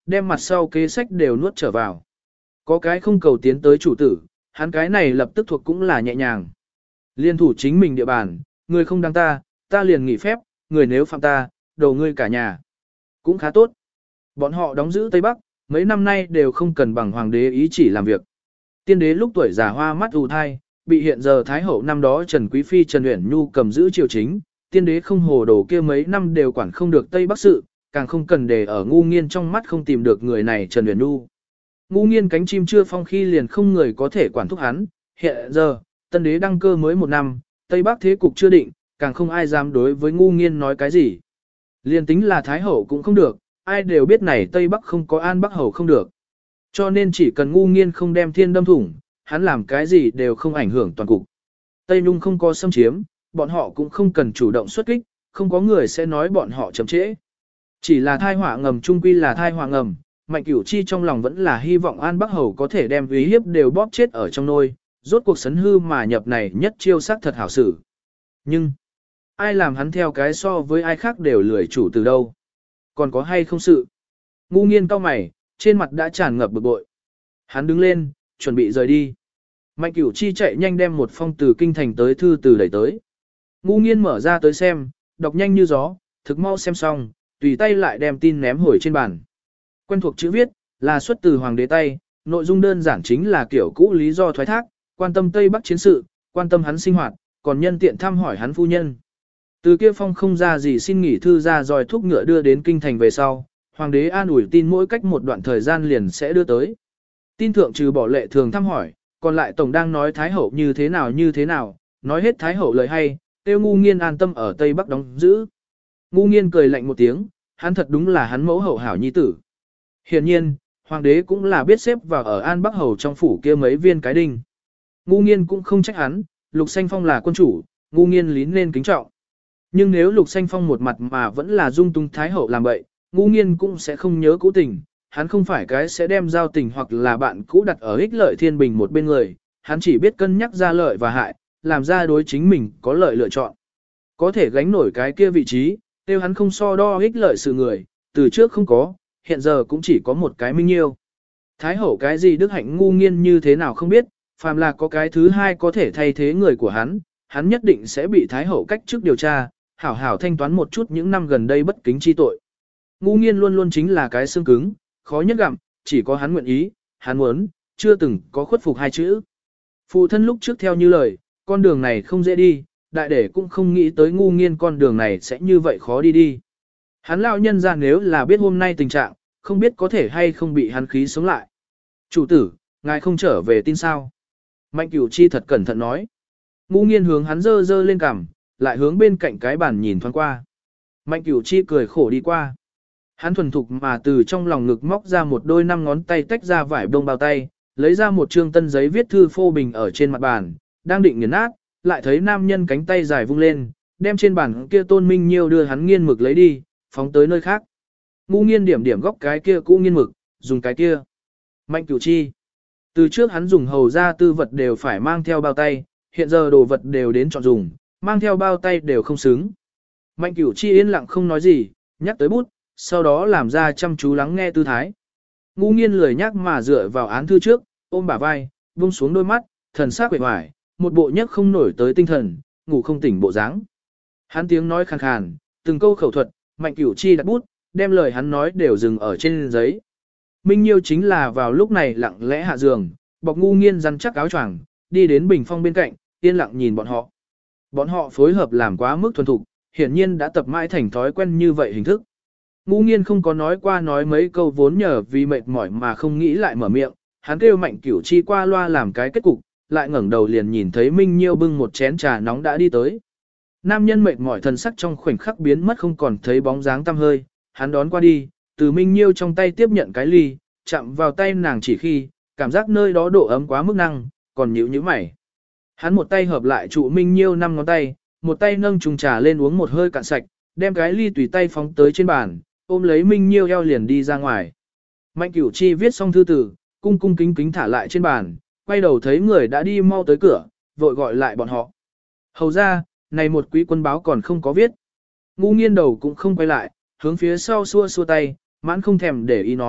đem mặt sau kế sách đều nuốt trở vào. Có cái không cầu tiến tới chủ tử, hắn cái này lập tức thuộc cũng là nhẹ nhàng. Liên thủ chính mình địa bàn, người không đáng ta, ta liền nghỉ phép, người nếu phạm ta, đầu ngươi cả nhà. Cũng khá tốt. Bọn họ đóng giữ Tây Bắc, mấy năm nay đều không cần bằng hoàng đế ý chỉ làm việc. Tiên đế lúc tuổi già hoa mắt ù thai, bị hiện giờ Thái hậu năm đó Trần Quý Phi Trần Uyển Nhu cầm giữ triều chính, tiên đế không hồ đồ kia mấy năm đều quản không được Tây Bắc sự, càng không cần để ở ngu nghiên trong mắt không tìm được người này Trần Uyển Nhu. Ngu nghiên cánh chim chưa phong khi liền không người có thể quản thúc hắn, hiện giờ, tân đế đăng cơ mới một năm, Tây Bắc thế cục chưa định, càng không ai dám đối với ngu nghiên nói cái gì. Liên tính là Thái hậu cũng không được, ai đều biết này Tây Bắc không có An Bắc hầu không được. Cho nên chỉ cần ngu nghiên không đem thiên đâm thủng, hắn làm cái gì đều không ảnh hưởng toàn cục. Tây Nhung không có xâm chiếm, bọn họ cũng không cần chủ động xuất kích, không có người sẽ nói bọn họ chậm trễ. Chỉ là thai họa ngầm trung quy là thai họa ngầm, Mạnh Cửu Chi trong lòng vẫn là hy vọng An Bắc hầu có thể đem uy hiếp đều bóp chết ở trong nôi, rốt cuộc sấn hư mà nhập này nhất chiêu sắc thật hảo xử. Nhưng, ai làm hắn theo cái so với ai khác đều lười chủ từ đâu. Còn có hay không sự? Ngu nghiên cau mày, trên mặt đã tràn ngập bực bội. Hắn đứng lên, chuẩn bị rời đi. Mạnh Cửu Chi chạy nhanh đem một phong từ kinh thành tới thư từ đẩy tới. Ngu nghiên mở ra tới xem, đọc nhanh như gió, thực mau xem xong, tùy tay lại đem tin ném hồi trên bàn. Quen thuộc chữ viết, là xuất từ hoàng đế tay, nội dung đơn giản chính là kiểu cũ lý do thoái thác, quan tâm Tây Bắc chiến sự, quan tâm hắn sinh hoạt, còn nhân tiện thăm hỏi hắn phu nhân. Từ kia phong không ra gì xin nghỉ thư ra rồi thúc ngựa đưa đến kinh thành về sau, hoàng đế an ủi tin mỗi cách một đoạn thời gian liền sẽ đưa tới. Tin thượng trừ bỏ lệ thường thăm hỏi, còn lại tổng đang nói Thái hậu như thế nào như thế nào, nói hết Thái hậu lời hay, tiêu ngu nghiên an tâm ở Tây Bắc đóng giữ. Ngu nghiên cười lạnh một tiếng, hắn thật đúng là hắn mẫu hậu hảo nhi tử. Hiển nhiên, hoàng đế cũng là biết xếp vào ở An Bắc hầu trong phủ kia mấy viên cái đinh. Ngu nghiên cũng không trách hắn, Lục Xanh Phong là quân chủ, ngu nghiên lý nên kính trọng. Nhưng nếu Lục Xanh Phong một mặt mà vẫn là dung tung Thái hậu làm bậy, ngu nghiên cũng sẽ không nhớ cũ tình, hắn không phải cái sẽ đem giao tình hoặc là bạn cũ đặt ở ích lợi thiên bình một bên người, hắn chỉ biết cân nhắc ra lợi và hại, làm ra đối chính mình có lợi lựa chọn. Có thể gánh nổi cái kia vị trí, tiêu hắn không so đo ích lợi sự người, từ trước không có, hiện giờ cũng chỉ có một cái minh nhiêu. Thái hậu cái gì đức hạnh ngu nghiên như thế nào không biết, phàm là có cái thứ hai có thể thay thế người của hắn, hắn nhất định sẽ bị Thái hậu cách trước điều tra, hảo hảo thanh toán một chút những năm gần đây bất kính chi tội. Ngu nghiên luôn luôn chính là cái xương cứng, khó nhất gặm, chỉ có hắn nguyện ý, hắn muốn, chưa từng có khuất phục hai chữ. Phụ thân lúc trước theo như lời, con đường này không dễ đi, đại đệ cũng không nghĩ tới ngu nghiên con đường này sẽ như vậy khó đi đi. Hắn lão nhân ra nếu là biết hôm nay tình trạng, không biết có thể hay không bị hắn khí sống lại. Chủ tử, ngài không trở về tin sao? Mạnh Cửu Chi thật cẩn thận nói. Ngu nghiên hướng hắn dơ dơ lên cằm, lại hướng bên cạnh cái bàn nhìn thoáng qua. Mạnh Cửu Chi cười khổ đi qua. Hắn thuần thục mà từ trong lòng ngực móc ra một đôi năm ngón tay tách ra vải bông bao tay, lấy ra một trương tân giấy viết thư phô bình ở trên mặt bàn, đang định nghiền nát, lại thấy nam nhân cánh tay dài vung lên, đem trên bàn kia tôn minh nhiêu đưa hắn nghiên mực lấy đi, phóng tới nơi khác. Ngu nghiên điểm điểm góc cái kia cũ nghiên mực, dùng cái kia. Mạnh Cửu Chi. Từ trước hắn dùng hầu ra tư vật đều phải mang theo bao tay, hiện giờ đồ vật đều đến chọn dùng, mang theo bao tay đều không xứng. Mạnh Cửu Chi yên lặng không nói gì, nhắc tới bút, sau đó làm ra chăm chú lắng nghe tư thái. Ngu nghiên lười nhắc mà dựa vào án thư trước, ôm bả vai, buông xuống đôi mắt, thần sắc quệ hoài, một bộ nhấc không nổi tới tinh thần, ngủ không tỉnh bộ dáng. Hắn tiếng nói khàn khàn, từng câu khẩu thuật, Mạnh Cửu Chi đặt bút, đem lời hắn nói đều dừng ở trên giấy. Minh Nhiêu chính là vào lúc này lặng lẽ hạ giường, bọc ngu nghiên rắn chắc áo choàng, đi đến bình phong bên cạnh, yên lặng nhìn bọn họ. Bọn họ phối hợp làm quá mức thuần thục, hiển nhiên đã tập mãi thành thói quen như vậy hình thức. Ngu nghiên không có nói qua nói mấy câu vốn nhờ vì mệt mỏi mà không nghĩ lại mở miệng, hắn kêu Mạnh Cửu Chi qua loa làm cái kết cục, lại ngẩng đầu liền nhìn thấy Minh Nhiêu bưng một chén trà nóng đã đi tới. Nam nhân mệt mỏi thần sắc trong khoảnh khắc biến mất không còn thấy bóng dáng tăm hơi, hắn đón qua đi, từ Minh Nhiêu trong tay tiếp nhận cái ly, chạm vào tay nàng chỉ khi, cảm giác nơi đó độ ấm quá mức năng, còn nhíu nhíu mày. Hắn một tay hợp lại trụ Minh Nhiêu năm ngón tay, một tay nâng chung trà lên uống một hơi cạn sạch, đem cái ly tùy tay phóng tới trên bàn, ôm lấy Minh Nhiêu eo liền đi ra ngoài. Mạnh Cửu Chi viết xong thư tử, cung cung kính kính thả lại trên bàn, quay đầu thấy người đã đi mau tới cửa, vội gọi lại bọn họ. Hầu ra, này một quý quân báo còn không có viết. Ngu nghiên đầu cũng không quay lại, hướng phía sau xua xua tay, mãn không thèm để ý nói,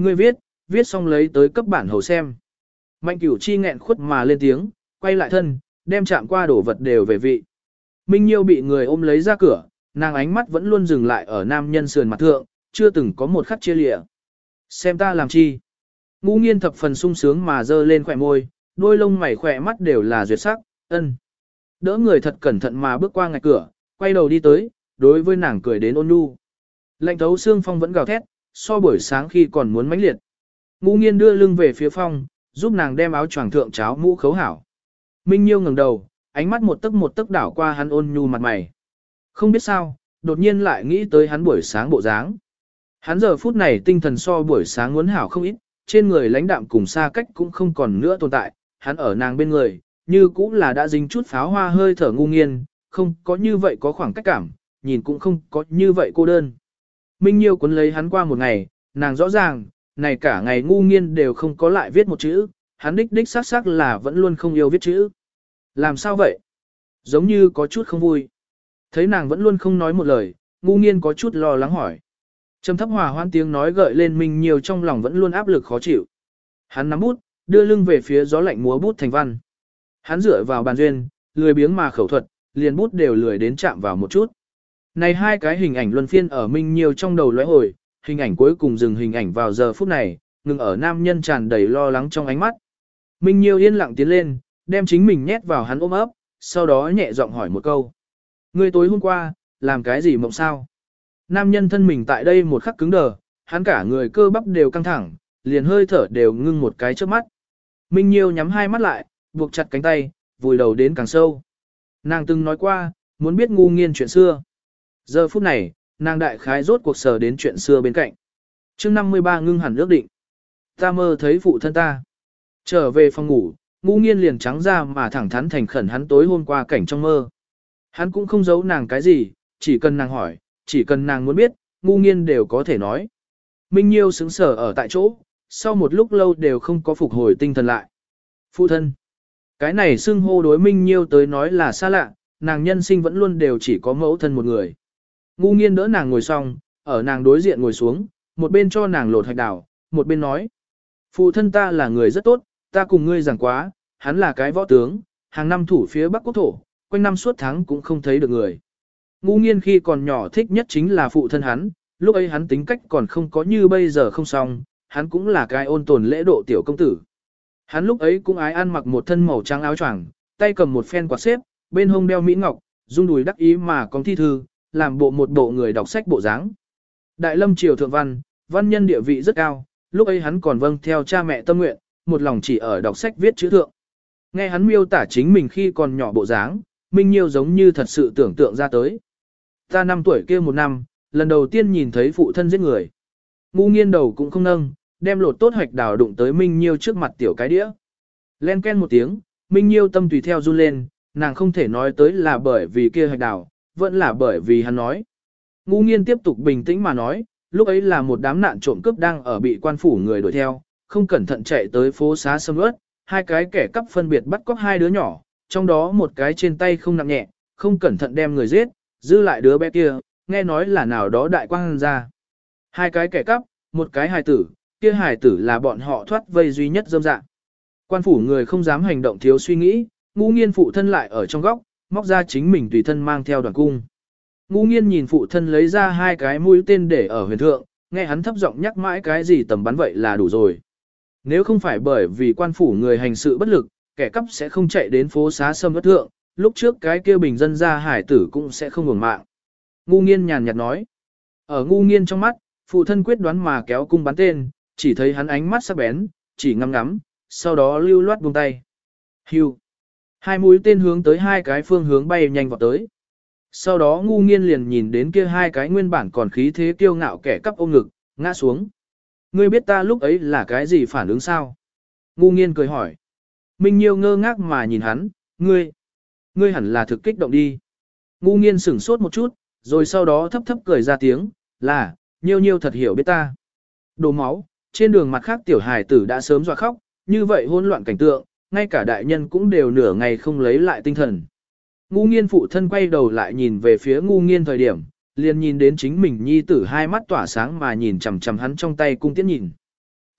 ngươi viết, viết xong lấy tới cấp bản hầu xem. Mạnh Cửu Chi nghẹn khuất mà lên tiếng, quay lại thân, đem chạm qua đổ vật đều về vị. Minh Nhiêu bị người ôm lấy ra cửa, nàng ánh mắt vẫn luôn dừng lại ở nam nhân sườn mặt thượng, chưa từng có một khắc chia lịa. Xem ta làm chi? Ngũ Nghiên thập phần sung sướng mà dơ lên khỏe môi, đôi lông mày khỏe mắt đều là duyệt sắc, ân. Đỡ người thật cẩn thận mà bước qua ngạch cửa, quay đầu đi tới, đối với nàng cười đến ôn nhu. Lạnh thấu xương phong vẫn gào thét, so buổi sáng khi còn muốn mãnh liệt. Ngũ Nghiên đưa lưng về phía phong, giúp nàng đem áo choàng thượng cháo mũ khấu hảo. Minh Nhiêu ngẩng đầu, ánh mắt một tấc một tấc đảo qua hắn ôn nhu mặt mày. Không biết sao, đột nhiên lại nghĩ tới hắn buổi sáng bộ dáng. Hắn giờ phút này tinh thần so buổi sáng muốn hảo không ít, trên người lãnh đạm cùng xa cách cũng không còn nữa tồn tại, hắn ở nàng bên người, như cũng là đã dính chút pháo hoa hơi thở ngu nghiên, không có như vậy có khoảng cách cảm, nhìn cũng không có như vậy cô đơn. Minh Nhiêu cuốn lấy hắn qua một ngày, nàng rõ ràng, này cả ngày ngu nghiên đều không có lại viết một chữ, hắn đích đích xác xác là vẫn luôn không yêu viết chữ. Làm sao vậy? Giống như có chút không vui. Thấy nàng vẫn luôn không nói một lời, ngu nghiên có chút lo lắng hỏi. Trầm thấp hòa hoan tiếng nói gợi lên Minh Nhiêu trong lòng vẫn luôn áp lực khó chịu. Hắn nắm bút, đưa lưng về phía gió lạnh múa bút thành văn. Hắn dựa vào bàn duyên, lười biếng mà khẩu thuật, liền bút đều lười đến chạm vào một chút. Này hai cái hình ảnh luân phiên ở Minh Nhiêu trong đầu lóe hồi, hình ảnh cuối cùng dừng hình ảnh vào giờ phút này, ngừng ở nam nhân tràn đầy lo lắng trong ánh mắt. Minh Nhiêu yên lặng tiến lên, đem chính mình nhét vào hắn ôm ấp, sau đó nhẹ giọng hỏi một câu. Ngươi tối hôm qua, làm cái gì mộng sao? Nam nhân thân mình tại đây một khắc cứng đờ, hắn cả người cơ bắp đều căng thẳng, liền hơi thở đều ngưng một cái trước mắt. Minh Nhiêu nhắm hai mắt lại, buộc chặt cánh tay, vùi đầu đến càng sâu. Nàng từng nói qua, muốn biết ngu nghiên chuyện xưa. Giờ phút này, nàng đại khái rốt cuộc sở đến chuyện xưa bên cạnh. chương năm mươi ba ngưng hẳn ước định. Ta mơ thấy phụ thân ta. Trở về phòng ngủ, ngu nghiên liền trắng ra mà thẳng thắn thành khẩn hắn tối hôm qua cảnh trong mơ. Hắn cũng không giấu nàng cái gì, chỉ cần nàng hỏi, chỉ cần nàng muốn biết, ngu nghiên đều có thể nói. Minh Nhiêu sững sờ ở tại chỗ, sau một lúc lâu đều không có phục hồi tinh thần lại. Phụ thân. Cái này xưng hô đối Minh Nhiêu tới nói là xa lạ, nàng nhân sinh vẫn luôn đều chỉ có mẫu thân một người. Ngu nghiên đỡ nàng ngồi xong, ở nàng đối diện ngồi xuống, một bên cho nàng lột hạch đào, một bên nói. Phụ thân ta là người rất tốt, ta cùng ngươi giảng quá, hắn là cái võ tướng, hàng năm thủ phía Bắc Quốc thổ, quanh năm suốt tháng cũng không thấy được người. Ngu nghiên khi còn nhỏ thích nhất chính là phụ thân hắn, lúc ấy hắn tính cách còn không có như bây giờ không xong, hắn cũng là cái ôn tồn lễ độ tiểu công tử. Hắn lúc ấy cũng ái ăn mặc một thân màu trắng áo choàng, tay cầm một phen quạt xếp, bên hông đeo mỹ ngọc, rung đùi đắc ý mà có thi thư, làm bộ một bộ người đọc sách bộ dáng. Đại lâm triều thượng văn, văn nhân địa vị rất cao, lúc ấy hắn còn vâng theo cha mẹ tâm nguyện, một lòng chỉ ở đọc sách viết chữ thượng. Nghe hắn miêu tả chính mình khi còn nhỏ bộ dáng, Minh Nhiêu giống như thật sự tưởng tượng ra tới. Ta năm tuổi kia một năm, lần đầu tiên nhìn thấy phụ thân giết người. Ngu nghiên đầu cũng không nâng, đem lột tốt hoạch đào đụng tới Minh Nhiêu trước mặt tiểu cái đĩa. Len ken một tiếng, Minh Nhiêu tâm tùy theo run lên, nàng không thể nói tới là bởi vì kia hoạch đào, vẫn là bởi vì hắn nói. Ngu nghiên tiếp tục bình tĩnh mà nói, lúc ấy là một đám nạn trộm cướp đang ở bị quan phủ người đuổi theo, không cẩn thận chạy tới phố xá sầm uất, hai cái kẻ cắp phân biệt bắt cóc hai đứa nhỏ, trong đó một cái trên tay không nặng nhẹ, không cẩn thận đem người giết, dư lại đứa bé kia, nghe nói là nào đó đại quang ra. Hai cái kẻ cắp, một cái hài tử, kia hài tử là bọn họ thoát vây duy nhất dâm dạng. Quan phủ người không dám hành động thiếu suy nghĩ, ngu nghiên phụ thân lại ở trong góc, móc ra chính mình tùy thân mang theo đoàn cung. Ngu nghiên nhìn phụ thân lấy ra hai cái mũi tên để ở huyền thượng, nghe hắn thấp giọng nhắc mãi cái gì tầm bắn vậy là đủ rồi. Nếu không phải bởi vì quan phủ người hành sự bất lực, kẻ cắp sẽ không chạy đến phố xá sâm bất thượng, lúc trước cái kia bình dân ra hải tử cũng sẽ không ngừng mạng. Ngu nghiên nhàn nhạt nói. Ở ngu nghiên trong mắt, phụ thân quyết đoán mà kéo cung bắn tên, chỉ thấy hắn ánh mắt sắc bén, chỉ ngắm ngắm, sau đó lưu loát buông tay. Hưu. Hai mũi tên hướng tới hai cái phương hướng bay nhanh vào tới. Sau đó ngu nghiên liền nhìn đến kia hai cái nguyên bản còn khí thế kiêu ngạo kẻ cắp ôm ngực, ngã xuống. Ngươi biết ta lúc ấy là cái gì phản ứng sao? Ngu nghiên cười hỏi. Minh Nhiêu ngơ ngác mà nhìn hắn, ngươi, ngươi hẳn là thực kích động đi. Ngu nghiên sửng sốt một chút, rồi sau đó thấp thấp cười ra tiếng, là, Nhiêu Nhiêu thật hiểu biết ta. Đổ máu, trên đường mặt khác tiểu hài tử đã sớm dọa khóc, như vậy hỗn loạn cảnh tượng, ngay cả đại nhân cũng đều nửa ngày không lấy lại tinh thần. Ngu nghiên phụ thân quay đầu lại nhìn về phía ngu nghiên thời điểm, liền nhìn đến chính mình nhi tử hai mắt tỏa sáng mà nhìn chằm chằm hắn trong tay cung tiễn nhìn.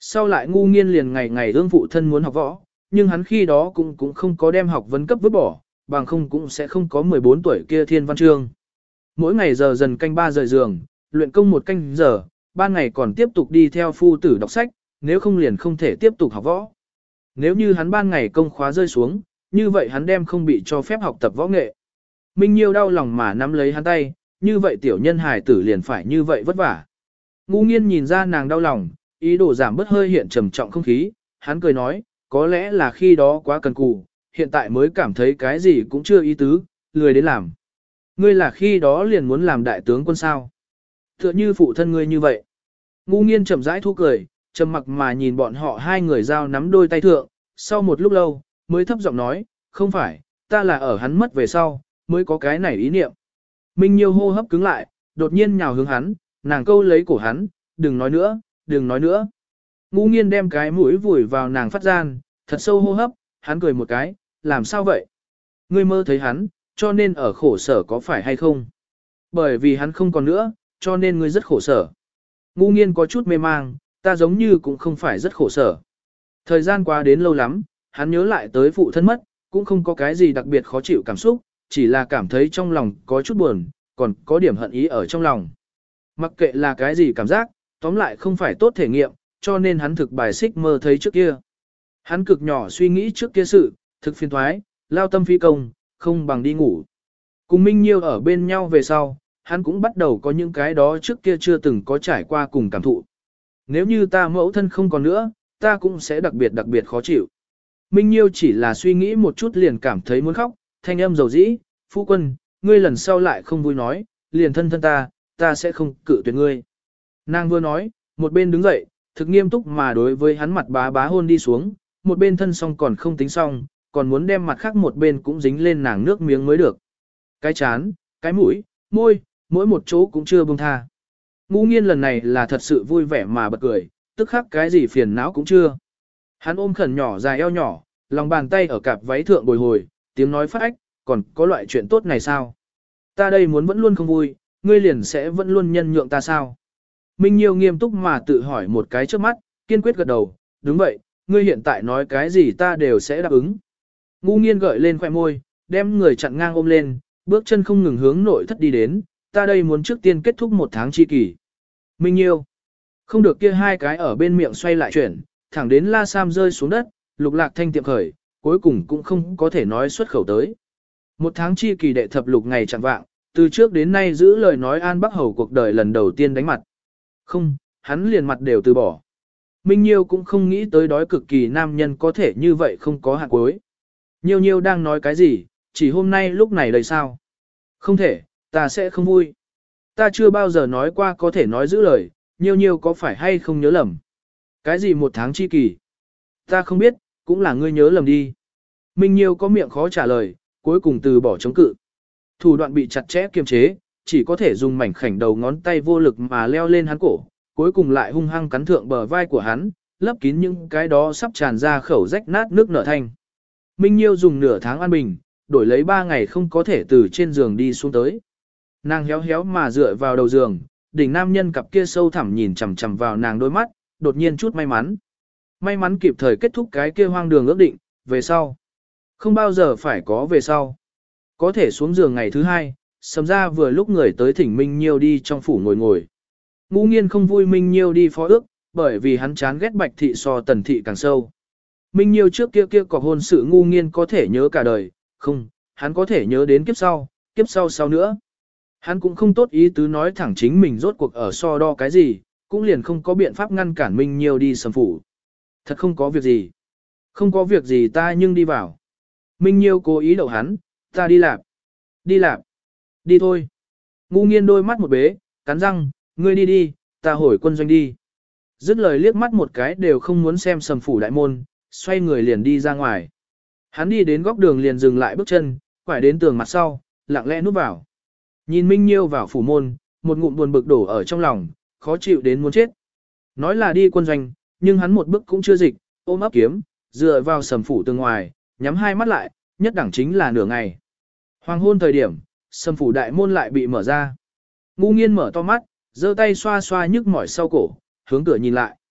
Sau lại ngu nghiên liền ngày ngày ương phụ thân muốn học võ, nhưng hắn khi đó cũng cũng không có đem học vấn cấp vứt bỏ, bằng không cũng sẽ không có mười bốn tuổi kia thiên văn chương. Mỗi ngày giờ dần canh ba rời giường, luyện công một canh giờ, ban ngày còn tiếp tục đi theo phu tử đọc sách, nếu không liền không thể tiếp tục học võ. Nếu như hắn ban ngày công khóa rơi xuống, như vậy hắn đem không bị cho phép học tập võ nghệ. Minh Nhiêu đau lòng mà nắm lấy hắn tay, như vậy tiểu nhân hài tử liền phải như vậy vất vả. Ngu nghiên nhìn ra nàng đau lòng, ý đồ giảm bớt hơi hiện trầm trọng không khí, hắn cười nói, có lẽ là khi đó quá cần cù, hiện tại mới cảm thấy cái gì cũng chưa ý tứ, lười đến làm. Ngươi là khi đó liền muốn làm đại tướng quân sao? Tựa như phụ thân ngươi như vậy. Ngu nghiên chậm rãi thu cười, trầm mặc mà nhìn bọn họ hai người giao nắm đôi tay thượng, sau một lúc lâu, mới thấp giọng nói, không phải, ta là ở hắn mất về sau, mới có cái này ý niệm. Minh Nhiêu hô hấp cứng lại, đột nhiên nhào hướng hắn, nàng câu lấy cổ hắn, đừng nói nữa, đừng nói nữa. Ngu nghiên đem cái mũi vùi vào nàng phát gian, thật sâu hô hấp, hắn cười một cái, làm sao vậy? Ngươi mơ thấy hắn, cho nên ở khổ sở có phải hay không? Bởi vì hắn không còn nữa, cho nên ngươi rất khổ sở. Ngu nghiên có chút mê mang, ta giống như cũng không phải rất khổ sở. Thời gian qua đến lâu lắm, hắn nhớ lại tới phụ thân mất, cũng không có cái gì đặc biệt khó chịu cảm xúc, chỉ là cảm thấy trong lòng có chút buồn, còn có điểm hận ý ở trong lòng. Mặc kệ là cái gì cảm giác, tóm lại không phải tốt thể nghiệm, cho nên hắn thực bài xích mơ thấy trước kia. Hắn cực nhỏ suy nghĩ trước kia sự, thực phiền thoái, lao tâm phi công, không bằng đi ngủ. Cùng Minh Nhiêu ở bên nhau về sau, hắn cũng bắt đầu có những cái đó trước kia chưa từng có trải qua cùng cảm thụ. Nếu như ta mẫu thân không còn nữa, ta cũng sẽ đặc biệt đặc biệt khó chịu. Minh Nhiêu chỉ là suy nghĩ một chút liền cảm thấy muốn khóc, thanh âm dầu dĩ, phu quân, ngươi lần sau lại không vui nói, liền thân thân ta, ta sẽ không cự tuyệt ngươi. Nàng vừa nói, một bên đứng dậy, thực nghiêm túc mà đối với hắn mặt bá bá hôn đi xuống, một bên thân xong còn không tính xong, còn muốn đem mặt khác một bên cũng dính lên nàng nước miếng mới được. Cái chán, cái mũi, môi, mỗi một chỗ cũng chưa buông tha. Ngũ nghiên lần này là thật sự vui vẻ mà bật cười, tức khắc cái gì phiền não cũng chưa. Hắn ôm khẩn nhỏ dài eo nhỏ, lòng bàn tay ở cạp váy thượng bồi hồi, tiếng nói phát ách, còn có loại chuyện tốt này sao? Ta đây muốn vẫn luôn không vui, ngươi liền sẽ vẫn luôn nhân nhượng ta sao? Minh Nhiêu nghiêm túc mà tự hỏi một cái trước mắt, kiên quyết gật đầu, đúng vậy, ngươi hiện tại nói cái gì ta đều sẽ đáp ứng. Ngu nghiên gợi lên khoẻ môi, đem người chặn ngang ôm lên, bước chân không ngừng hướng nội thất đi đến, ta đây muốn trước tiên kết thúc một tháng chi kỳ. Minh Nhiêu, không được kia hai cái ở bên miệng xoay lại chuyển, thẳng đến la sam rơi xuống đất, lục lạc thanh tiệm khởi, cuối cùng cũng không có thể nói xuất khẩu tới. Một tháng chi kỳ đệ thập lục ngày chẳng vạng, từ trước đến nay giữ lời nói An Bắc Hầu cuộc đời lần đầu tiên đánh mặt. Không, hắn liền mặt đều từ bỏ. Minh Nhiêu cũng không nghĩ tới đói cực kỳ nam nhân có thể như vậy không có hạ cuối. Nhiêu Nhiêu đang nói cái gì, chỉ hôm nay lúc này đây sao? Không thể, ta sẽ không vui. Ta chưa bao giờ nói qua có thể nói giữ lời, Nhiêu Nhiêu có phải hay không nhớ lầm? Cái gì một tháng chi kỳ? Ta không biết, cũng là ngươi nhớ lầm đi. Minh Nhiêu có miệng khó trả lời, cuối cùng từ bỏ chống cự. Thủ đoạn bị chặt chẽ kiềm chế, chỉ có thể dùng mảnh khảnh đầu ngón tay vô lực mà leo lên hắn cổ, cuối cùng lại hung hăng cắn thượng bờ vai của hắn, lấp kín những cái đó sắp tràn ra khẩu rách nát nước nở thanh. Minh Nhiêu dùng nửa tháng an bình, đổi lấy ba ngày không có thể từ trên giường đi xuống tới. Nàng héo héo mà dựa vào đầu giường, đỉnh nam nhân cặp kia sâu thẳm nhìn chằm chằm vào nàng đôi mắt, đột nhiên chút may mắn. May mắn kịp thời kết thúc cái kia hoang đường ước định, về sau. Không bao giờ phải có về sau. Có thể xuống giường ngày thứ hai, sầm ra vừa lúc người tới thỉnh Minh Nhiêu đi trong phủ ngồi ngồi. Ngũ nghiên không vui Minh Nhiêu đi phó ước, bởi vì hắn chán ghét bạch thị so tần thị càng sâu. Minh Nhiêu trước kia kia có hôn sự ngu nghiên có thể nhớ cả đời, không, hắn có thể nhớ đến kiếp sau, kiếp sau sau nữa. Hắn cũng không tốt ý tứ nói thẳng chính mình rốt cuộc ở so đo cái gì, cũng liền không có biện pháp ngăn cản Minh Nhiêu đi sầm phủ. Thật không có việc gì. Không có việc gì ta nhưng đi vào. Minh Nhiêu cố ý đậu hắn, ta đi lạp. Đi lạp. Đi thôi. Ngu nghiên đôi mắt một bế, cắn răng, ngươi đi đi, ta hồi quân doanh đi. Dứt lời liếc mắt một cái đều không muốn xem sầm phủ đại môn, xoay người liền đi ra ngoài. Hắn đi đến góc đường liền dừng lại bước chân, quải đến tường mặt sau, lặng lẽ núp vào. Nhìn Minh Nhiêu vào phủ môn, một ngụm buồn bực đổ ở trong lòng, khó chịu đến muốn chết. Nói là đi quân doanh, nhưng hắn một bước cũng chưa dịch, ôm ấp kiếm, dựa vào sầm phủ tường ngoài, nhắm hai mắt lại, nhất đẳng chính là nửa ngày. Hoàng hôn thời điểm, sầm phủ đại môn lại bị mở ra. Ngu nghiên mở to mắt, giơ tay xoa xoa nhức mỏi sau cổ, hướng cửa nhìn lại.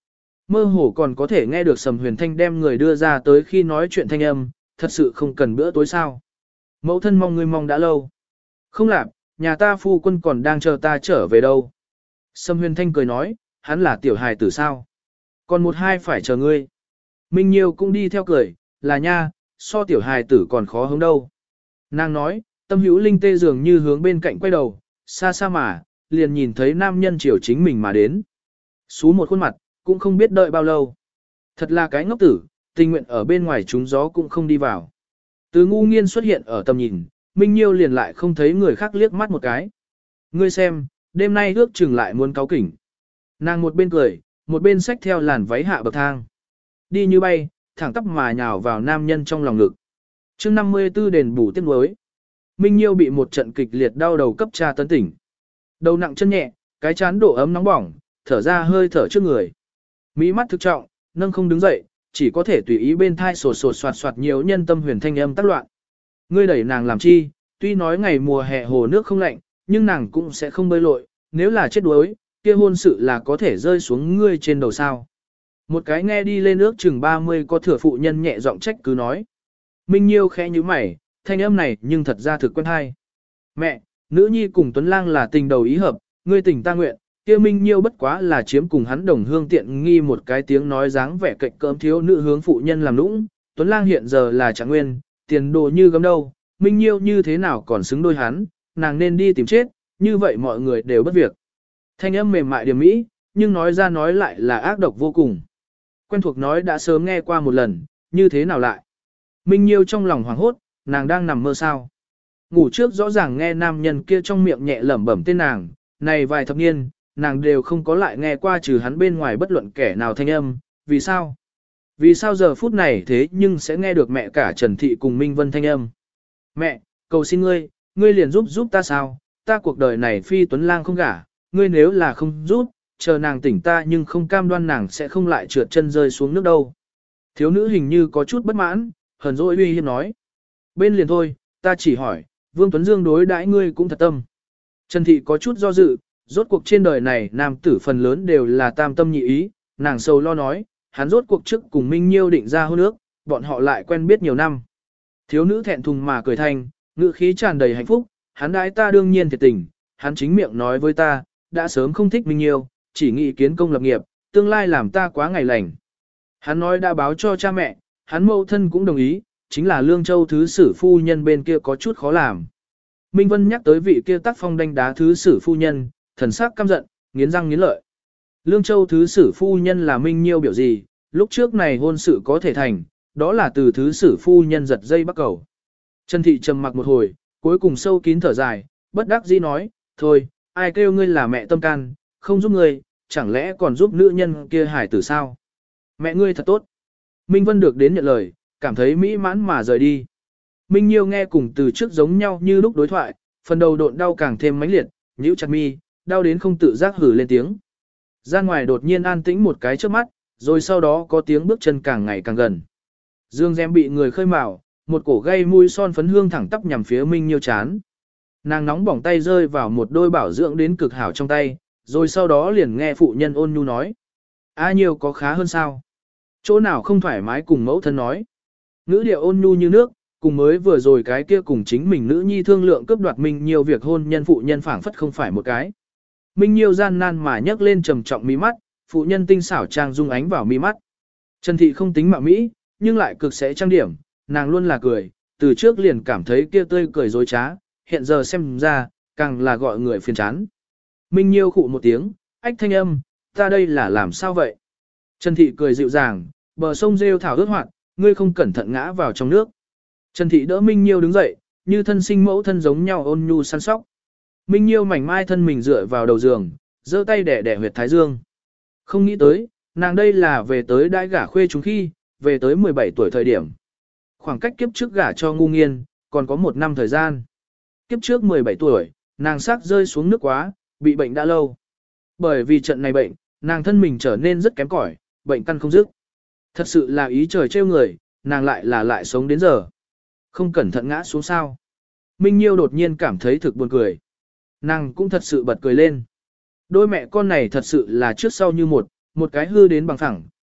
Mơ hồ còn có thể nghe được Sầm Huyền Thanh đem người đưa ra tới khi nói chuyện thanh âm, thật sự không cần bữa tối sao. Mẫu thân mong ngươi mong đã lâu. Không làm, nhà ta phu quân còn đang chờ ta trở về đâu. Sầm Huyền Thanh cười nói, hắn là tiểu hài tử sao. Còn một hai phải chờ ngươi. Minh Nhiêu cũng đi theo cười, là nha, so tiểu hài tử còn khó hướng đâu. Nàng nói, tâm hữu linh tê dường như hướng bên cạnh quay đầu, xa xa mà, liền nhìn thấy nam nhân chiều chính mình mà đến. Xú một khuôn mặt, cũng không biết đợi bao lâu. Thật là cái ngốc tử, tình nguyện ở bên ngoài trúng gió cũng không đi vào. Từ ngu nghiên xuất hiện ở tầm nhìn, Minh Nhiêu liền lại không thấy người khác liếc mắt một cái. Ngươi xem, đêm nay ước chừng lại muốn cáo kỉnh. Nàng một bên cười, một bên xách theo làn váy hạ bậc thang. Đi như bay, thẳng tắp mà nhào vào nam nhân trong lòng ngực. chương năm mươi tư đền bù tiếc nuối. Minh Nhiêu bị một trận kịch liệt đau đầu cấp tra tấn tỉnh. Đầu nặng chân nhẹ, cái chán độ ấm nóng bỏng, thở ra hơi thở trước người. Mí mắt thực trọng, nâng không đứng dậy, chỉ có thể tùy ý bên thai sột sột soạt soạt nhiều nhân tâm huyền thanh âm tác loạn. Ngươi đẩy nàng làm chi, tuy nói ngày mùa hè hồ nước không lạnh, nhưng nàng cũng sẽ không bơi lội, nếu là chết đuối, kia hôn sự là có thể rơi xuống ngươi trên đầu sao. Một cái nghe đi lên ước chừng ba mươi có thừa phụ nhân nhẹ giọng trách cứ nói. Minh Nhiêu khẽ như mày, thanh âm này nhưng thật ra thực quen hay. Mẹ, nữ nhi cùng Tuấn Lang là tình đầu ý hợp, ngươi tình ta nguyện, kia Minh Nhiêu bất quá là chiếm cùng hắn đồng hương tiện nghi một cái tiếng nói dáng vẻ cạnh cỡm thiếu nữ hướng phụ nhân làm nũng. Tuấn Lang hiện giờ là trạng nguyên, tiền đồ như gấm đâu, Minh Nhiêu như thế nào còn xứng đôi hắn, nàng nên đi tìm chết, như vậy mọi người đều bất việc. Thanh âm mềm mại điểm mỹ, nhưng nói ra nói lại là ác độc vô cùng. Quen thuộc nói đã sớm nghe qua một lần, như thế nào lại? Minh Nhiêu trong lòng hoảng hốt, nàng đang nằm mơ sao? Ngủ trước rõ ràng nghe nam nhân kia trong miệng nhẹ lẩm bẩm tên nàng, này vài thập niên, nàng đều không có lại nghe qua trừ hắn bên ngoài bất luận kẻ nào thanh âm, vì sao? Vì sao giờ phút này thế nhưng sẽ nghe được mẹ cả Trần Thị cùng Minh Vân thanh âm? Mẹ, cầu xin ngươi, ngươi liền giúp giúp ta sao? Ta cuộc đời này phi Tuấn Lang không gả, ngươi nếu là không giúp, chờ nàng tỉnh ta nhưng không cam đoan nàng sẽ không lại trượt chân rơi xuống nước đâu. Thiếu nữ hình như có chút bất mãn, hờn dỗi uy hiếp nói. Bên liền thôi, ta chỉ hỏi, Vương Tuấn Dương đối đãi ngươi cũng thật tâm. Trần Thị có chút do dự, rốt cuộc trên đời này nam tử phần lớn đều là tam tâm nhị ý, nàng sầu lo nói, hắn rốt cuộc trước cùng Minh Nhiêu định ra hôn ước, bọn họ lại quen biết nhiều năm. Thiếu nữ thẹn thùng mà cười thanh, ngữ khí tràn đầy hạnh phúc, hắn đãi ta đương nhiên thiệt tình, hắn chính miệng nói với ta, đã sớm không thích Minh Nhiêu, chỉ nghĩ kiến công lập nghiệp, tương lai làm ta quá ngày lành. Hắn nói đã báo cho cha mẹ, hắn mẫu thân cũng đồng ý, chính là Lương Châu thứ sử phu nhân bên kia có chút khó làm. Minh Vân nhắc tới vị kia tác phong đánh đá thứ sử phu nhân, thần sắc căm giận, nghiến răng nghiến lợi. Lương Châu thứ sử phu nhân là Minh Nhiêu biểu gì, lúc trước này hôn sự có thể thành, đó là từ thứ sử phu nhân giật dây bắt cầu. Trần Thị trầm mặc một hồi, cuối cùng sâu kín thở dài, bất đắc dĩ nói, thôi, ai kêu ngươi là mẹ tâm can, không giúp ngươi, chẳng lẽ còn giúp nữ nhân kia hải tử sao? Mẹ ngươi thật tốt. Minh Vân được đến nhận lời, cảm thấy mỹ mãn mà rời đi. Minh Nhiêu nghe cùng từ trước giống nhau như lúc đối thoại, phần đầu độn đau càng thêm mãnh liệt, nhíu chặt mi, đau đến không tự giác hử lên tiếng. Ra ngoài đột nhiên an tĩnh một cái trước mắt, rồi sau đó có tiếng bước chân càng ngày càng gần. Dương Gem bị người khơi mào, một cổ gây mũi son phấn hương thẳng tắp nhằm phía Minh Nhiêu chán. Nàng nóng bỏng tay rơi vào một đôi bảo dưỡng đến cực hảo trong tay, rồi sau đó liền nghe phụ nhân ôn nhu nói. A Nhiêu có khá hơn sao? Chỗ nào không thoải mái cùng mẫu thân nói. Ngữ điệu ôn nhu như nước, cùng mới vừa rồi cái kia cùng chính mình nữ nhi thương lượng cướp đoạt Minh Nhiêu việc hôn nhân phụ nhân phảng phất không phải một cái. Minh Nhiêu gian nan mà nhấc lên trầm trọng mí mắt, phụ nhân tinh xảo trang dung ánh vào mí mắt. Trần Thị không tính mạo mỹ, nhưng lại cực sẽ trang điểm, nàng luôn là cười, từ trước liền cảm thấy kia tươi cười dối trá, hiện giờ xem ra, càng là gọi người phiền chán. Minh Nhiêu khụ một tiếng, ách thanh âm, ta đây là làm sao vậy? Trần Thị cười dịu dàng, bờ sông rêu thảo ướt hoạt, ngươi không cẩn thận ngã vào trong nước. Trần Thị đỡ Minh Nhiêu đứng dậy, như thân sinh mẫu thân giống nhau ôn nhu săn sóc. Minh Nhiêu mảnh mai thân mình dựa vào đầu giường, giơ tay đẻ đẻ huyệt thái dương. Không nghĩ tới, nàng đây là về tới đãi gả khuê chúng khi, về tới mười bảy tuổi thời điểm. Khoảng cách kiếp trước gả cho ngu nghiên, còn có một năm thời gian. Kiếp trước mười bảy tuổi, nàng sắc rơi xuống nước quá, bị bệnh đã lâu. Bởi vì trận này bệnh, nàng thân mình trở nên rất kém cỏi, bệnh căn không dứt. Thật sự là ý trời trêu người, nàng lại là lại sống đến giờ. Không cẩn thận ngã xuống sao. Minh Nhiêu đột nhiên cảm thấy thực buồn cười. Nàng cũng thật sự bật cười lên. Đôi mẹ con này thật sự là trước sau như một, một cái hư đến bằng phẳng,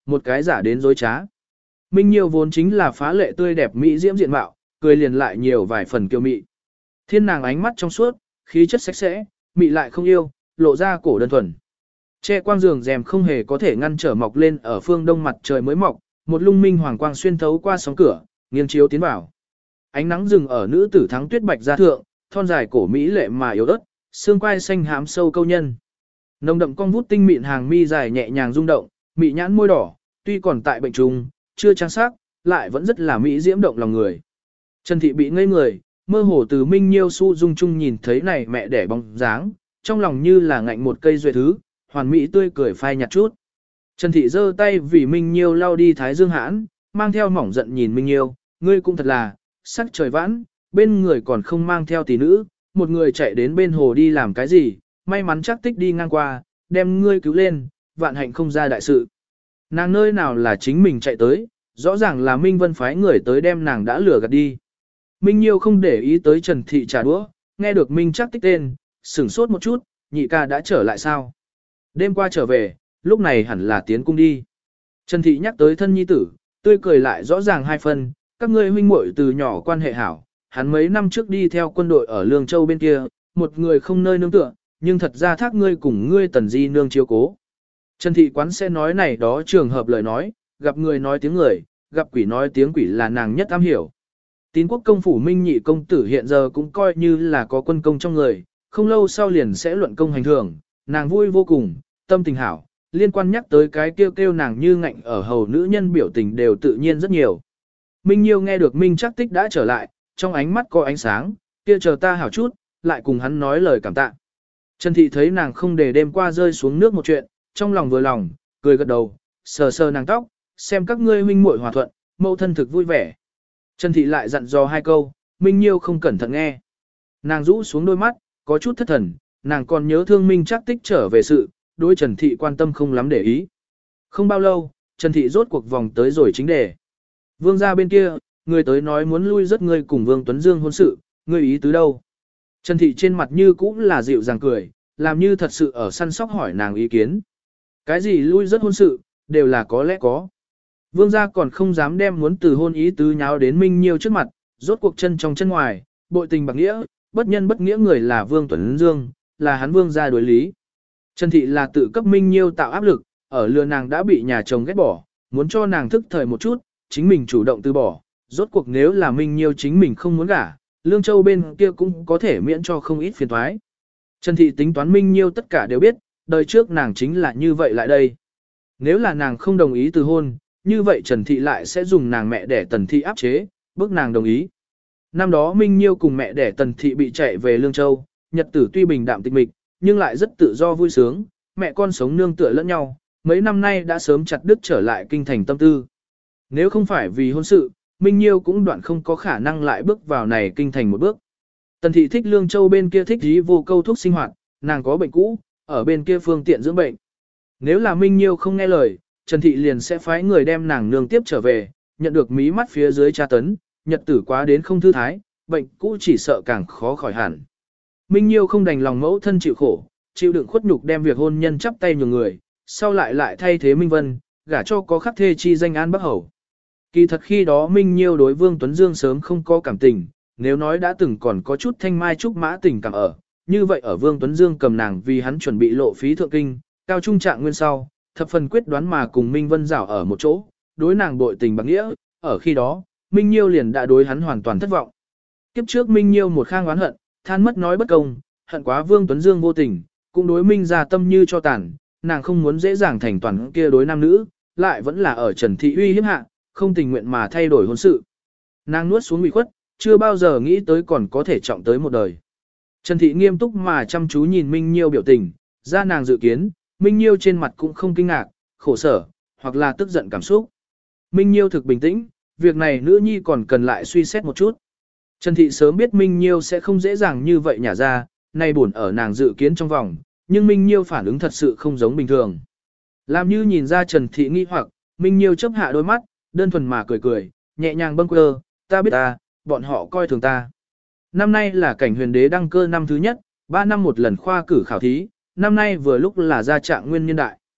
một cái giả đến dối trá. Minh Nhiêu vốn chính là phá lệ tươi đẹp mỹ diễm diện mạo, cười liền lại nhiều vài phần kiêu mị. Thiên nàng ánh mắt trong suốt, khí chất sạch sẽ, mị lại không yêu, lộ ra cổ đơn thuần. Che quang giường rèm không hề có thể ngăn trở mọc lên ở phương đông mặt trời mới mọc, một lung minh hoàng quang xuyên thấu qua sóng cửa, nghiêng chiếu tiến vào. Ánh nắng rừng ở nữ tử thắng tuyết bạch gia thượng, thon dài cổ mỹ lệ mà yếu ớt, xương quai xanh hám sâu câu nhân. Nồng đậm cong vút tinh mịn hàng mi dài nhẹ nhàng rung động, mị nhãn môi đỏ, tuy còn tại bệnh trùng, chưa trang sắc, lại vẫn rất là mỹ diễm động lòng người. Trần Thị bị ngây người, mơ hồ từ Minh Nhiêu su dung chung nhìn thấy này mẹ đẻ bóng dáng, trong lòng như là ngạnh một cây duệ thứ, hoàn mỹ tươi cười phai nhạt chút. Trần Thị giơ tay vì Minh Nhiêu lau đi thái dương hãn, mang theo mỏng giận nhìn Minh Nhiêu, ngươi cũng thật là, sắc trời vãn, bên người còn không mang theo tỷ nữ, một người chạy đến bên hồ đi làm cái gì, may mắn chắc tích đi ngang qua, đem ngươi cứu lên, vạn hạnh không ra đại sự. Nàng nơi nào là chính mình chạy tới, rõ ràng là Minh Vân phái người tới đem nàng đã lừa gạt đi. Minh Nhiêu không để ý tới Trần Thị trả đũa, nghe được Minh chắc tích tên, sửng sốt một chút, nhị ca đã trở lại sao? Đêm qua trở về, lúc này hẳn là tiến cung đi. Trần Thị nhắc tới thân nhi tử, tươi cười lại rõ ràng hai phần, các ngươi huynh muội từ nhỏ quan hệ hảo, hắn mấy năm trước đi theo quân đội ở Lương Châu bên kia, một người không nơi nương tựa, nhưng thật ra thác ngươi cùng ngươi tần di nương chiếu cố. Trần Thị quán sẽ nói này đó trường hợp lời nói, gặp người nói tiếng người, gặp quỷ nói tiếng quỷ là nàng nhất am hiểu. Tín quốc công phủ Minh nhị công tử hiện giờ cũng coi như là có quân công trong người, không lâu sau liền sẽ luận công hành thưởng, nàng vui vô cùng, tâm tình hảo, liên quan nhắc tới cái kêu kêu nàng như ngạnh ở hầu nữ nhân biểu tình đều tự nhiên rất nhiều. Minh Nhiêu nghe được Minh chắc tích đã trở lại, trong ánh mắt có ánh sáng, kia chờ ta hảo chút, lại cùng hắn nói lời cảm tạ. Trần Thị thấy nàng không để đêm qua rơi xuống nước một chuyện, trong lòng vừa lòng, cười gật đầu, sờ sờ nàng tóc, xem các ngươi huynh muội hòa thuận, mẫu thân thực vui vẻ. Trần Thị lại dặn dò hai câu, Minh Nhiêu không cẩn thận nghe. Nàng rũ xuống đôi mắt, có chút thất thần, nàng còn nhớ thương Minh chắc tích trở về sự, đối Trần Thị quan tâm không lắm để ý. Không bao lâu, Trần Thị rốt cuộc vòng tới rồi chính đề. Vương gia bên kia, người tới nói muốn lui rất ngươi cùng Vương Tuấn Dương hôn sự, ngươi ý tứ đâu? Trần Thị trên mặt như cũng là dịu dàng cười, làm như thật sự ở săn sóc hỏi nàng ý kiến. Cái gì lui rất hôn sự, đều là có lẽ có. Vương gia còn không dám đem muốn từ hôn ý tứ nháo đến Minh Nhiêu trước mặt, rốt cuộc chân trong chân ngoài, bội tình bạc nghĩa, bất nhân bất nghĩa người là Vương Tuấn Dương, là hắn Vương gia đối lý. Trần Thị là tự cấp Minh Nhiêu tạo áp lực, ở lừa nàng đã bị nhà chồng ghét bỏ, muốn cho nàng thức thời một chút, chính mình chủ động từ bỏ, rốt cuộc nếu là Minh Nhiêu chính mình không muốn gả, Lương Châu bên kia cũng có thể miễn cho không ít phiền toái. Trần Thị tính toán Minh Nhiêu tất cả đều biết, đời trước nàng chính là như vậy lại đây. Nếu là nàng không đồng ý từ hôn, như vậy Trần Thị lại sẽ dùng nàng mẹ đẻ Tần Thị áp chế, bức nàng đồng ý. Năm đó Minh Nhiêu cùng mẹ đẻ Tần Thị bị chạy về Lương Châu, nhật tử tuy bình đạm tịch mịch, nhưng lại rất tự do vui sướng, mẹ con sống nương tựa lẫn nhau, mấy năm nay đã sớm chặt đứt trở lại kinh thành tâm tư. Nếu không phải vì hôn sự, Minh Nhiêu cũng đoạn không có khả năng lại bước vào này kinh thành một bước. Tần Thị thích Lương Châu bên kia thích dí vô câu thuốc sinh hoạt, nàng có bệnh cũ, ở bên kia phương tiện dưỡng bệnh. Nếu là Minh Nhiêu không nghe lời, Trần Thị liền sẽ phái người đem nàng nương tiếp trở về, nhận được mí mắt phía dưới tra tấn, nhật tử quá đến không thư thái, bệnh cũ chỉ sợ càng khó khỏi hẳn. Minh Nhiêu không đành lòng mẫu thân chịu khổ, chịu đựng khuất nhục đem việc hôn nhân chắp tay nhường người, sau lại lại thay thế Minh Vân, gả cho có khắc thê chi danh An Bắc Hầu. Kỳ thật khi đó Minh Nhiêu đối Vương Tuấn Dương sớm không có cảm tình, nếu nói đã từng còn có chút thanh mai trúc mã tình cảm ở, như vậy ở Vương Tuấn Dương cầm nàng vì hắn chuẩn bị lộ phí thượng kinh, cao trung trạng nguyên sau, thập phần quyết đoán mà cùng Minh Vân rảo ở một chỗ, đối nàng bội tình bằng nghĩa, ở khi đó, Minh Nhiêu liền đã đối hắn hoàn toàn thất vọng. Kiếp trước Minh Nhiêu một khang oán hận, than mất nói bất công, hận quá Vương Tuấn Dương vô tình, cũng đối Minh ra tâm như cho tàn, nàng không muốn dễ dàng thành toàn kia đối nam nữ, lại vẫn là ở Trần Thị uy hiếp hạ, không tình nguyện mà thay đổi hôn sự. Nàng nuốt xuống ủy khuất, chưa bao giờ nghĩ tới còn có thể trọng tới một đời. Trần Thị nghiêm túc mà chăm chú nhìn Minh Nhiêu biểu tình, ra nàng dự kiến, Minh Nhiêu trên mặt cũng không kinh ngạc, khổ sở, hoặc là tức giận cảm xúc. Minh Nhiêu thực bình tĩnh, việc này nữ nhi còn cần lại suy xét một chút. Trần Thị sớm biết Minh Nhiêu sẽ không dễ dàng như vậy nhả ra, nay buồn ở nàng dự kiến trong vòng, nhưng Minh Nhiêu phản ứng thật sự không giống bình thường. Làm như nhìn ra Trần Thị nghi hoặc, Minh Nhiêu chớp hạ đôi mắt, đơn thuần mà cười cười, nhẹ nhàng bâng quơ, ta biết ta, bọn họ coi thường ta. Năm nay là cảnh huyền đế đăng cơ năm thứ nhất, ba năm một lần khoa cử khảo thí, năm nay vừa lúc là gia trạng nguyên niên đại.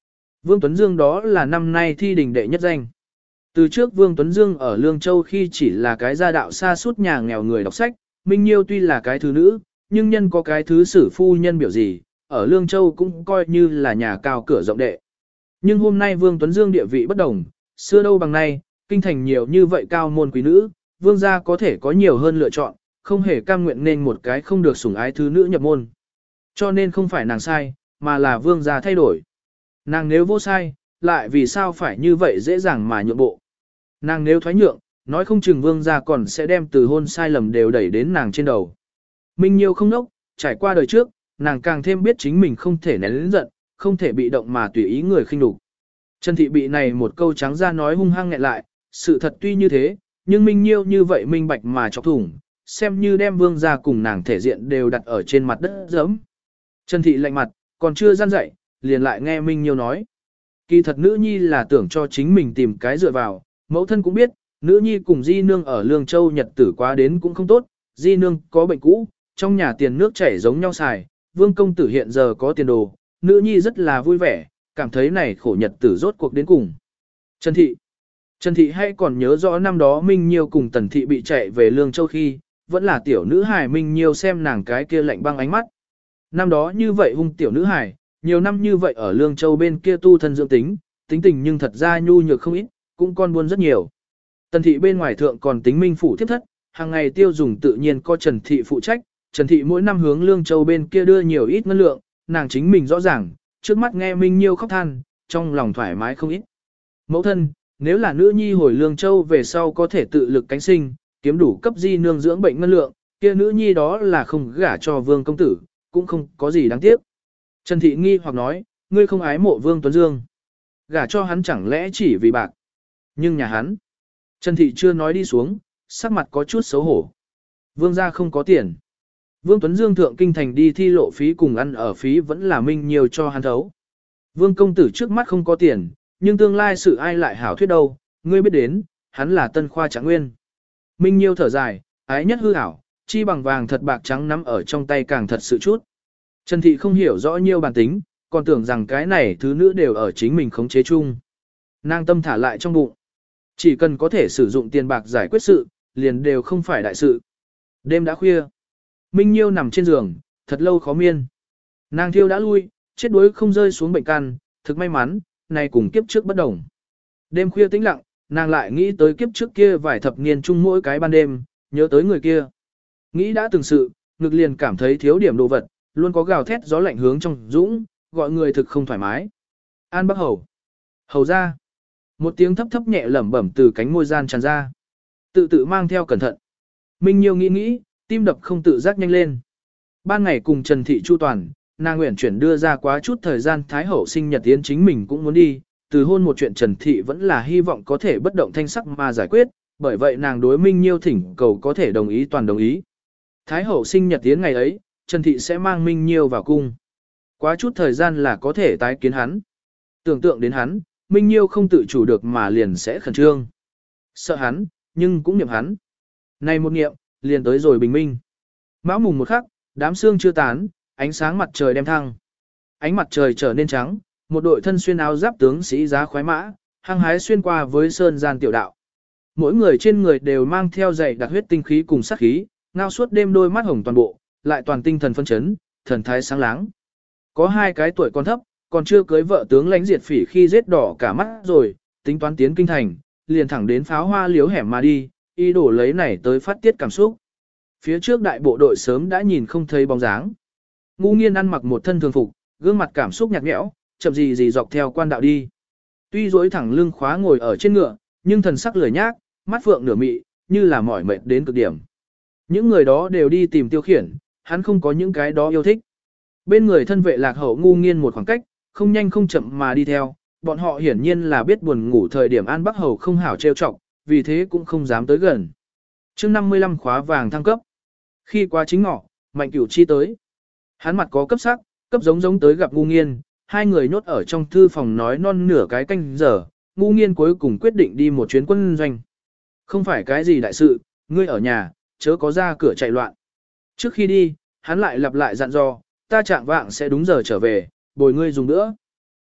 Vương Tuấn Dương đó là năm nay thi đình đệ nhất danh. Từ trước Vương Tuấn Dương ở Lương Châu khi chỉ là cái gia đạo xa suốt nhà nghèo người đọc sách, Minh Nhiêu tuy là cái thứ nữ, nhưng nhân có cái thứ sử phu nhân biểu gì, ở Lương Châu cũng coi như là nhà cao cửa rộng đệ. Nhưng hôm nay Vương Tuấn Dương địa vị bất đồng, xưa đâu bằng nay, kinh thành nhiều như vậy cao môn quý nữ, vương gia có thể có nhiều hơn lựa chọn, không hề cam nguyện nên một cái không được sủng ái thứ nữ nhập môn. Cho nên không phải nàng sai, mà là vương gia thay đổi. Nàng nếu vô sai, lại vì sao phải như vậy dễ dàng mà nhượng bộ. Nàng nếu thoái nhượng, nói không chừng vương gia còn sẽ đem từ hôn sai lầm đều đẩy đến nàng trên đầu. Minh Nhiêu không nốc, trải qua đời trước, nàng càng thêm biết chính mình không thể nén lớn giận, không thể bị động mà tùy ý người khinh đục. Trần Thị bị này một câu trắng ra nói hung hăng nghẹn lại, sự thật tuy như thế, nhưng Minh Nhiêu như vậy minh bạch mà chọc thủng, xem như đem vương gia cùng nàng thể diện đều đặt ở trên mặt đất giẫm. Trần Thị lạnh mặt, còn chưa gian dậy, liền lại nghe Minh Nhiêu nói. Kỳ thật nữ nhi là tưởng cho chính mình tìm cái dựa vào, mẫu thân cũng biết, nữ nhi cùng Di Nương ở Lương Châu nhật tử quá đến cũng không tốt, Di Nương có bệnh cũ, trong nhà tiền nước chảy giống nhau xài, Vương công tử hiện giờ có tiền đồ, nữ nhi rất là vui vẻ, cảm thấy này khổ nhật tử rốt cuộc đến cùng. Trần Thị Trần Thị hay còn nhớ rõ năm đó Minh Nhiêu cùng Tần Thị bị chạy về Lương Châu khi, vẫn là tiểu nữ hài Minh Nhiêu xem nàng cái kia lạnh băng ánh mắt. Năm đó như vậy hung tiểu nữ hài, nhiều năm như vậy ở Lương Châu bên kia tu thân dưỡng tính, tính tình nhưng thật ra nhu nhược không ít, cũng con buôn rất nhiều. Tần Thị bên ngoài thượng còn tính minh phủ thiếp thất, hàng ngày tiêu dùng tự nhiên có Trần Thị phụ trách, Trần Thị mỗi năm hướng Lương Châu bên kia đưa nhiều ít ngân lượng, nàng chính mình rõ ràng, trước mắt nghe Minh Nhiêu khóc than, trong lòng thoải mái không ít. Mẫu thân, nếu là nữ nhi hồi Lương Châu về sau có thể tự lực cánh sinh, kiếm đủ cấp Di Nương dưỡng bệnh ngân lượng, kia nữ nhi đó là không gả cho Vương công tử, cũng không có gì đáng tiếc. Trần Thị nghi hoặc nói, ngươi không ái mộ Vương Tuấn Dương, gả cho hắn chẳng lẽ chỉ vì bạc. Nhưng nhà hắn, Trần Thị chưa nói đi xuống, sắc mặt có chút xấu hổ. Vương gia không có tiền. Vương Tuấn Dương thượng kinh thành đi thi lộ phí cùng ăn ở phí vẫn là Minh nhiều cho hắn thấu. Vương công tử trước mắt không có tiền, nhưng tương lai sự ai lại hảo thuyết đâu, ngươi biết đến, hắn là tân khoa trạng nguyên. Minh Nhiêu thở dài, ái nhất hư ảo, chi bằng vàng thật bạc trắng nắm ở trong tay càng thật sự chút. Trần Thị không hiểu rõ nhiêu bản tính, còn tưởng rằng cái này thứ nữ đều ở chính mình khống chế chung. Nàng tâm thả lại trong bụng. Chỉ cần có thể sử dụng tiền bạc giải quyết sự, liền đều không phải đại sự. Đêm đã khuya. Minh Nhiêu nằm trên giường, thật lâu khó miên. Nàng thiêu đã lui, chết đuối không rơi xuống bệnh căn, thực may mắn, này cùng kiếp trước bất đồng. Đêm khuya tĩnh lặng, nàng lại nghĩ tới kiếp trước kia vài thập niên chung mỗi cái ban đêm, nhớ tới người kia. Nghĩ đã từng sự, ngực liền cảm thấy thiếu điểm đồ vật, luôn có gào thét gió lạnh hướng trong dũng, gọi người thực không thoải mái. An Bắc Hầu. Hầu ra. Một tiếng thấp thấp nhẹ lẩm bẩm từ cánh môi gian tràn ra. Tự tự mang theo cẩn thận. Minh Nhiêu nghĩ nghĩ, tim đập không tự giác nhanh lên. Ban ngày cùng Trần Thị Chu Toàn, nàng nguyện chuyển đưa ra quá chút thời gian Thái Hậu sinh nhật tiến chính mình cũng muốn đi, từ hôn một chuyện Trần Thị vẫn là hy vọng có thể bất động thanh sắc mà giải quyết, bởi vậy nàng đối Minh Nhiêu thỉnh cầu có thể đồng ý toàn đồng ý. Thái Hậu sinh nhật tiến ngày ấy, Trần Thị sẽ mang Minh Nhiêu vào cung. Quá chút thời gian là có thể tái kiến hắn. Tưởng tượng đến hắn, Minh Nhiêu không tự chủ được mà liền sẽ khẩn trương. Sợ hắn, nhưng cũng niệm hắn. Này một niệm, liền tới rồi bình minh. Mão mùng một khắc, đám sương chưa tán, ánh sáng mặt trời đem thăng. Ánh mặt trời trở nên trắng, một đội thân xuyên áo giáp tướng sĩ giá khoái mã, hăng hái xuyên qua với sơn gian tiểu đạo. Mỗi người trên người đều mang theo dày đặc huyết tinh khí cùng sát khí, ngao suốt đêm đôi mắt hồng toàn bộ, lại toàn tinh thần phân chấn, thần thái sáng láng. Có hai cái tuổi còn thấp, còn chưa cưới vợ tướng lãnh diệt phỉ khi giết đỏ cả mắt rồi, tính toán tiến kinh thành, liền thẳng đến pháo hoa liếu hẻm mà đi, ý đồ lấy này tới phát tiết cảm xúc. Phía trước đại bộ đội sớm đã nhìn không thấy bóng dáng. Ngu Nghiên ăn mặc một thân thường phục, gương mặt cảm xúc nhạt nhẽo, chậm gì gì dọc theo quan đạo đi. Tuy duỗi thẳng lưng khóa ngồi ở trên ngựa, nhưng thần sắc lười nhác, mắt phượng nửa mị, như là mỏi mệt đến cực điểm. Những người đó đều đi tìm Tiêu Khiển, hắn không có những cái đó yêu thích. Bên người thân vệ Lạc Hậu Ngu Nghiên một khoảng cách, không nhanh không chậm mà đi theo, bọn họ hiển nhiên là biết buồn ngủ thời điểm An Bắc Hầu không hảo trêu chọc, vì thế cũng không dám tới gần. Chương năm mươi lăm khóa vàng thăng cấp. Khi qua chính ngọ, Mạnh Cửu Chi tới. Hắn mặt có cấp sắc, cấp giống giống tới gặp Ngu Nghiên, hai người nhốt ở trong thư phòng nói non nửa cái canh giờ, Ngu Nghiên cuối cùng quyết định đi một chuyến quân doanh. Không phải cái gì đại sự, ngươi ở nhà, chớ có ra cửa chạy loạn. Trước khi đi, hắn lại lặp lại dặn dò, ta trạng vạng sẽ đúng giờ trở về, bồi ngươi dùng nữa.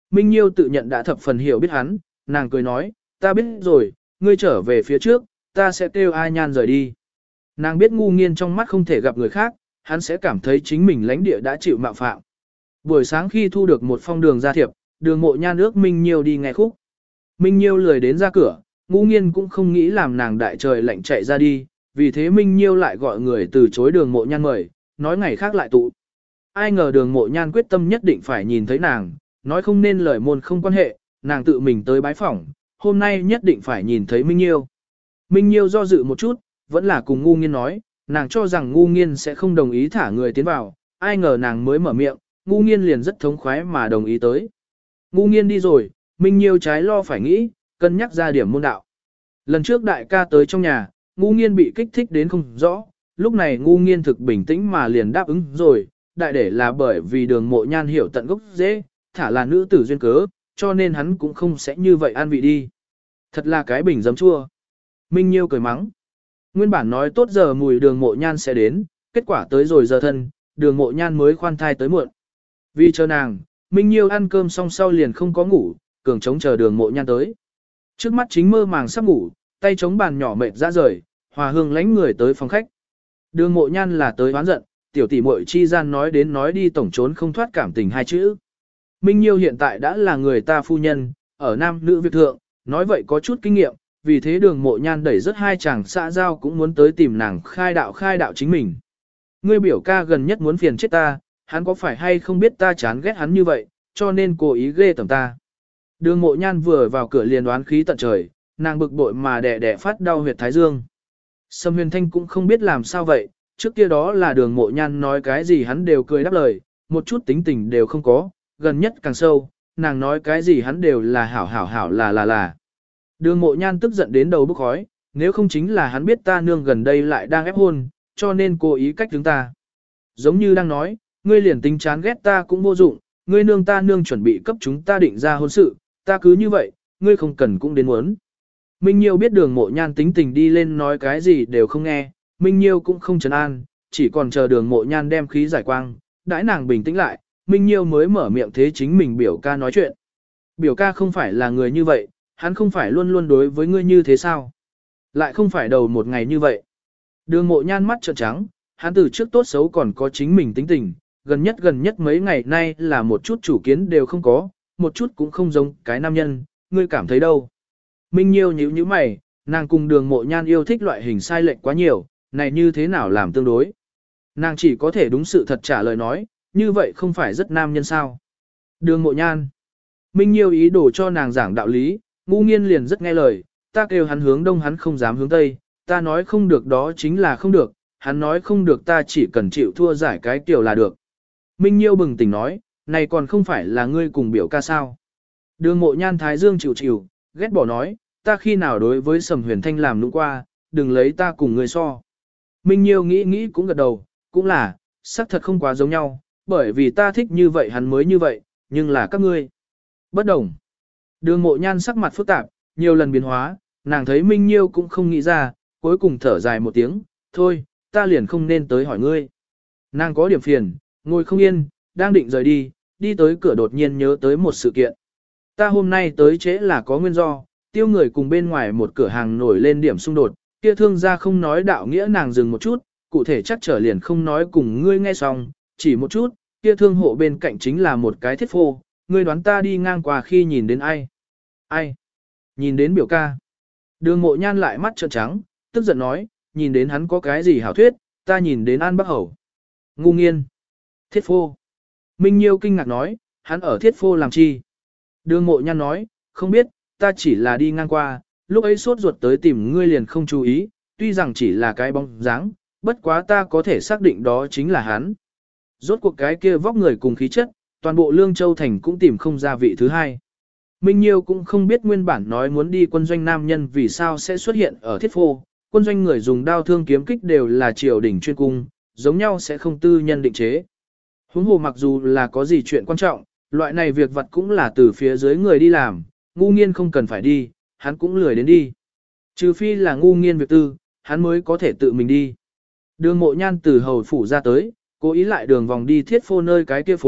Minh Nhiêu tự nhận đã thập phần hiểu biết hắn, nàng cười nói, ta biết rồi, ngươi trở về phía trước, ta sẽ kêu ai nhan rời đi. Nàng biết ngu nghiên trong mắt không thể gặp người khác, hắn sẽ cảm thấy chính mình lãnh địa đã chịu mạo phạm. Buổi sáng khi thu được một phong đường ra thiệp, đường mộ nhan ước Minh Nhiêu đi nghe khúc. Minh Nhiêu lười đến ra cửa, ngu nghiên cũng không nghĩ làm nàng đại trời lạnh chạy ra đi, vì thế Minh Nhiêu lại gọi người từ chối đường mộ nhan mời, nói ngày khác lại tụ. Ai ngờ đường mộ nhan quyết tâm nhất định phải nhìn thấy nàng, nói không nên lời môn không quan hệ, nàng tự mình tới bái phỏng, hôm nay nhất định phải nhìn thấy Minh Nhiêu. Minh Nhiêu do dự một chút, vẫn là cùng ngu nghiên nói, nàng cho rằng ngu nghiên sẽ không đồng ý thả người tiến vào, ai ngờ nàng mới mở miệng, ngu nghiên liền rất thống khoái mà đồng ý tới. Ngu nghiên đi rồi, Minh Nhiêu trái lo phải nghĩ, cân nhắc ra điểm môn đạo. Lần trước đại ca tới trong nhà, ngu nghiên bị kích thích đến không rõ, lúc này ngu nghiên thực bình tĩnh mà liền đáp ứng rồi, đại để là bởi vì đường mộ nhan hiểu tận gốc dễ, thả là nữ tử duyên cớ, cho nên hắn cũng không sẽ như vậy an vị đi. Thật là cái bình giấm chua. Minh Nhiêu cười mắng. Nguyên bản nói tốt giờ mùi đường mộ nhan sẽ đến, kết quả tới rồi giờ thân, đường mộ nhan mới khoan thai tới muộn. Vì chờ nàng, Minh Nhiêu ăn cơm xong sau liền không có ngủ, cường chống chờ đường mộ nhan tới. Trước mắt chính mơ màng sắp ngủ, tay chống bàn nhỏ mệt ra rời, hòa hương lánh người tới phòng khách. Đường mộ nhan là tới oán giận, tiểu tỷ muội chi gian nói đến nói đi tổng trốn không thoát cảm tình hai chữ. Minh Nhiêu hiện tại đã là người ta phu nhân, ở nam nữ việc thượng, nói vậy có chút kinh nghiệm, vì thế đường mộ nhan đẩy rất hai chàng xã giao cũng muốn tới tìm nàng khai đạo khai đạo chính mình. Ngươi biểu ca gần nhất muốn phiền chết ta, hắn có phải hay không biết ta chán ghét hắn như vậy, cho nên cố ý ghê tởm ta. Đường mộ nhan vừa vào cửa liền đoán khí tận trời, nàng bực bội mà đẻ đẻ phát đau huyệt thái dương. Sâm Huyền Thanh cũng không biết làm sao vậy, trước kia đó là đường mộ nhan nói cái gì hắn đều cười đáp lời, một chút tính tình đều không có, gần nhất càng sâu, nàng nói cái gì hắn đều là hảo hảo hảo là là là. Đường mộ nhan tức giận đến đầu bốc khói, nếu không chính là hắn biết ta nương gần đây lại đang ép hôn, cho nên cố ý cách chúng ta. Giống như đang nói, ngươi liền tính chán ghét ta cũng vô dụng, ngươi nương ta nương chuẩn bị cấp chúng ta định ra hôn sự, ta cứ như vậy, ngươi không cần cũng đến muốn. Minh Nhiêu biết đường mộ nhan tính tình đi lên nói cái gì đều không nghe, Minh Nhiêu cũng không trấn an, chỉ còn chờ đường mộ nhan đem khí giải quang, đãi nàng bình tĩnh lại, Minh Nhiêu mới mở miệng thế chính mình biểu ca nói chuyện. Biểu ca không phải là người như vậy, hắn không phải luôn luôn đối với ngươi như thế sao? Lại không phải đầu một ngày như vậy. Đường mộ nhan mắt trợn trắng, hắn từ trước tốt xấu còn có chính mình tính tình, gần nhất gần nhất mấy ngày nay là một chút chủ kiến đều không có, một chút cũng không giống cái nam nhân, ngươi cảm thấy đâu? Minh Nhiêu nhíu nhíu mày, nàng cùng đường mộ nhan yêu thích loại hình sai lệch quá nhiều, này như thế nào làm tương đối? Nàng chỉ có thể đúng sự thật trả lời nói, như vậy không phải rất nam nhân sao? Đường mộ nhan. Minh Nhiêu ý đồ cho nàng giảng đạo lý, ngu nghiên liền rất nghe lời, ta kêu hắn hướng đông hắn không dám hướng tây, ta nói không được đó chính là không được, hắn nói không được ta chỉ cần chịu thua giải cái kiểu là được. Minh Nhiêu bừng tỉnh nói, này còn không phải là ngươi cùng biểu ca sao? Đường mộ nhan thái dương chịu chịu, ghét bỏ nói, ta khi nào đối với Sầm Huyền Thanh làm nũng qua, đừng lấy ta cùng ngươi so. Minh Nhiêu nghĩ nghĩ cũng gật đầu, cũng là, xác thật không quá giống nhau, bởi vì ta thích như vậy hắn mới như vậy, nhưng là các ngươi. Bất đồng. Đường mộ nhan sắc mặt phức tạp, nhiều lần biến hóa, nàng thấy Minh Nhiêu cũng không nghĩ ra, cuối cùng thở dài một tiếng, thôi, ta liền không nên tới hỏi ngươi. Nàng có điểm phiền, ngồi không yên, đang định rời đi, đi tới cửa đột nhiên nhớ tới một sự kiện. Ta hôm nay tới trễ là có nguyên do, tiêu người cùng bên ngoài một cửa hàng nổi lên điểm xung đột, kia thương gia không nói đạo nghĩa nàng dừng một chút, cụ thể chắc trở liền không nói cùng ngươi nghe xong, chỉ một chút, kia thương hộ bên cạnh chính là một cái thiết phô, ngươi đoán ta đi ngang qua khi nhìn đến ai? Ai? Nhìn đến biểu ca. Đường mộ nhan lại mắt trợn trắng, tức giận nói, nhìn đến hắn có cái gì hảo thuyết, ta nhìn đến An Bắc Hầu. Ngu nghiên. Thiết phô. Minh Nhiêu kinh ngạc nói, hắn ở thiết phô làm chi? Đường mộ nhan nói, không biết, ta chỉ là đi ngang qua, lúc ấy sốt ruột tới tìm ngươi liền không chú ý, tuy rằng chỉ là cái bóng dáng, bất quá ta có thể xác định đó chính là hắn. Rốt cuộc cái kia vóc người cùng khí chất, toàn bộ Lương Châu Thành cũng tìm không ra vị thứ hai. Minh Nhiêu cũng không biết nguyên bản nói muốn đi quân doanh nam nhân vì sao sẽ xuất hiện ở thiết phô, quân doanh người dùng đao thương kiếm kích đều là triều đình chuyên cung, giống nhau sẽ không tư nhân định chế. Huống hồ mặc dù là có gì chuyện quan trọng, loại này việc vật cũng là từ phía dưới người đi làm, ngu nghiên không cần phải đi, hắn cũng lười đến đi. Trừ phi là ngu nghiên việc tư, hắn mới có thể tự mình đi. Đường mộ nhan từ hầu phủ ra tới, cố ý lại đường vòng đi thiết phô nơi cái kia phố,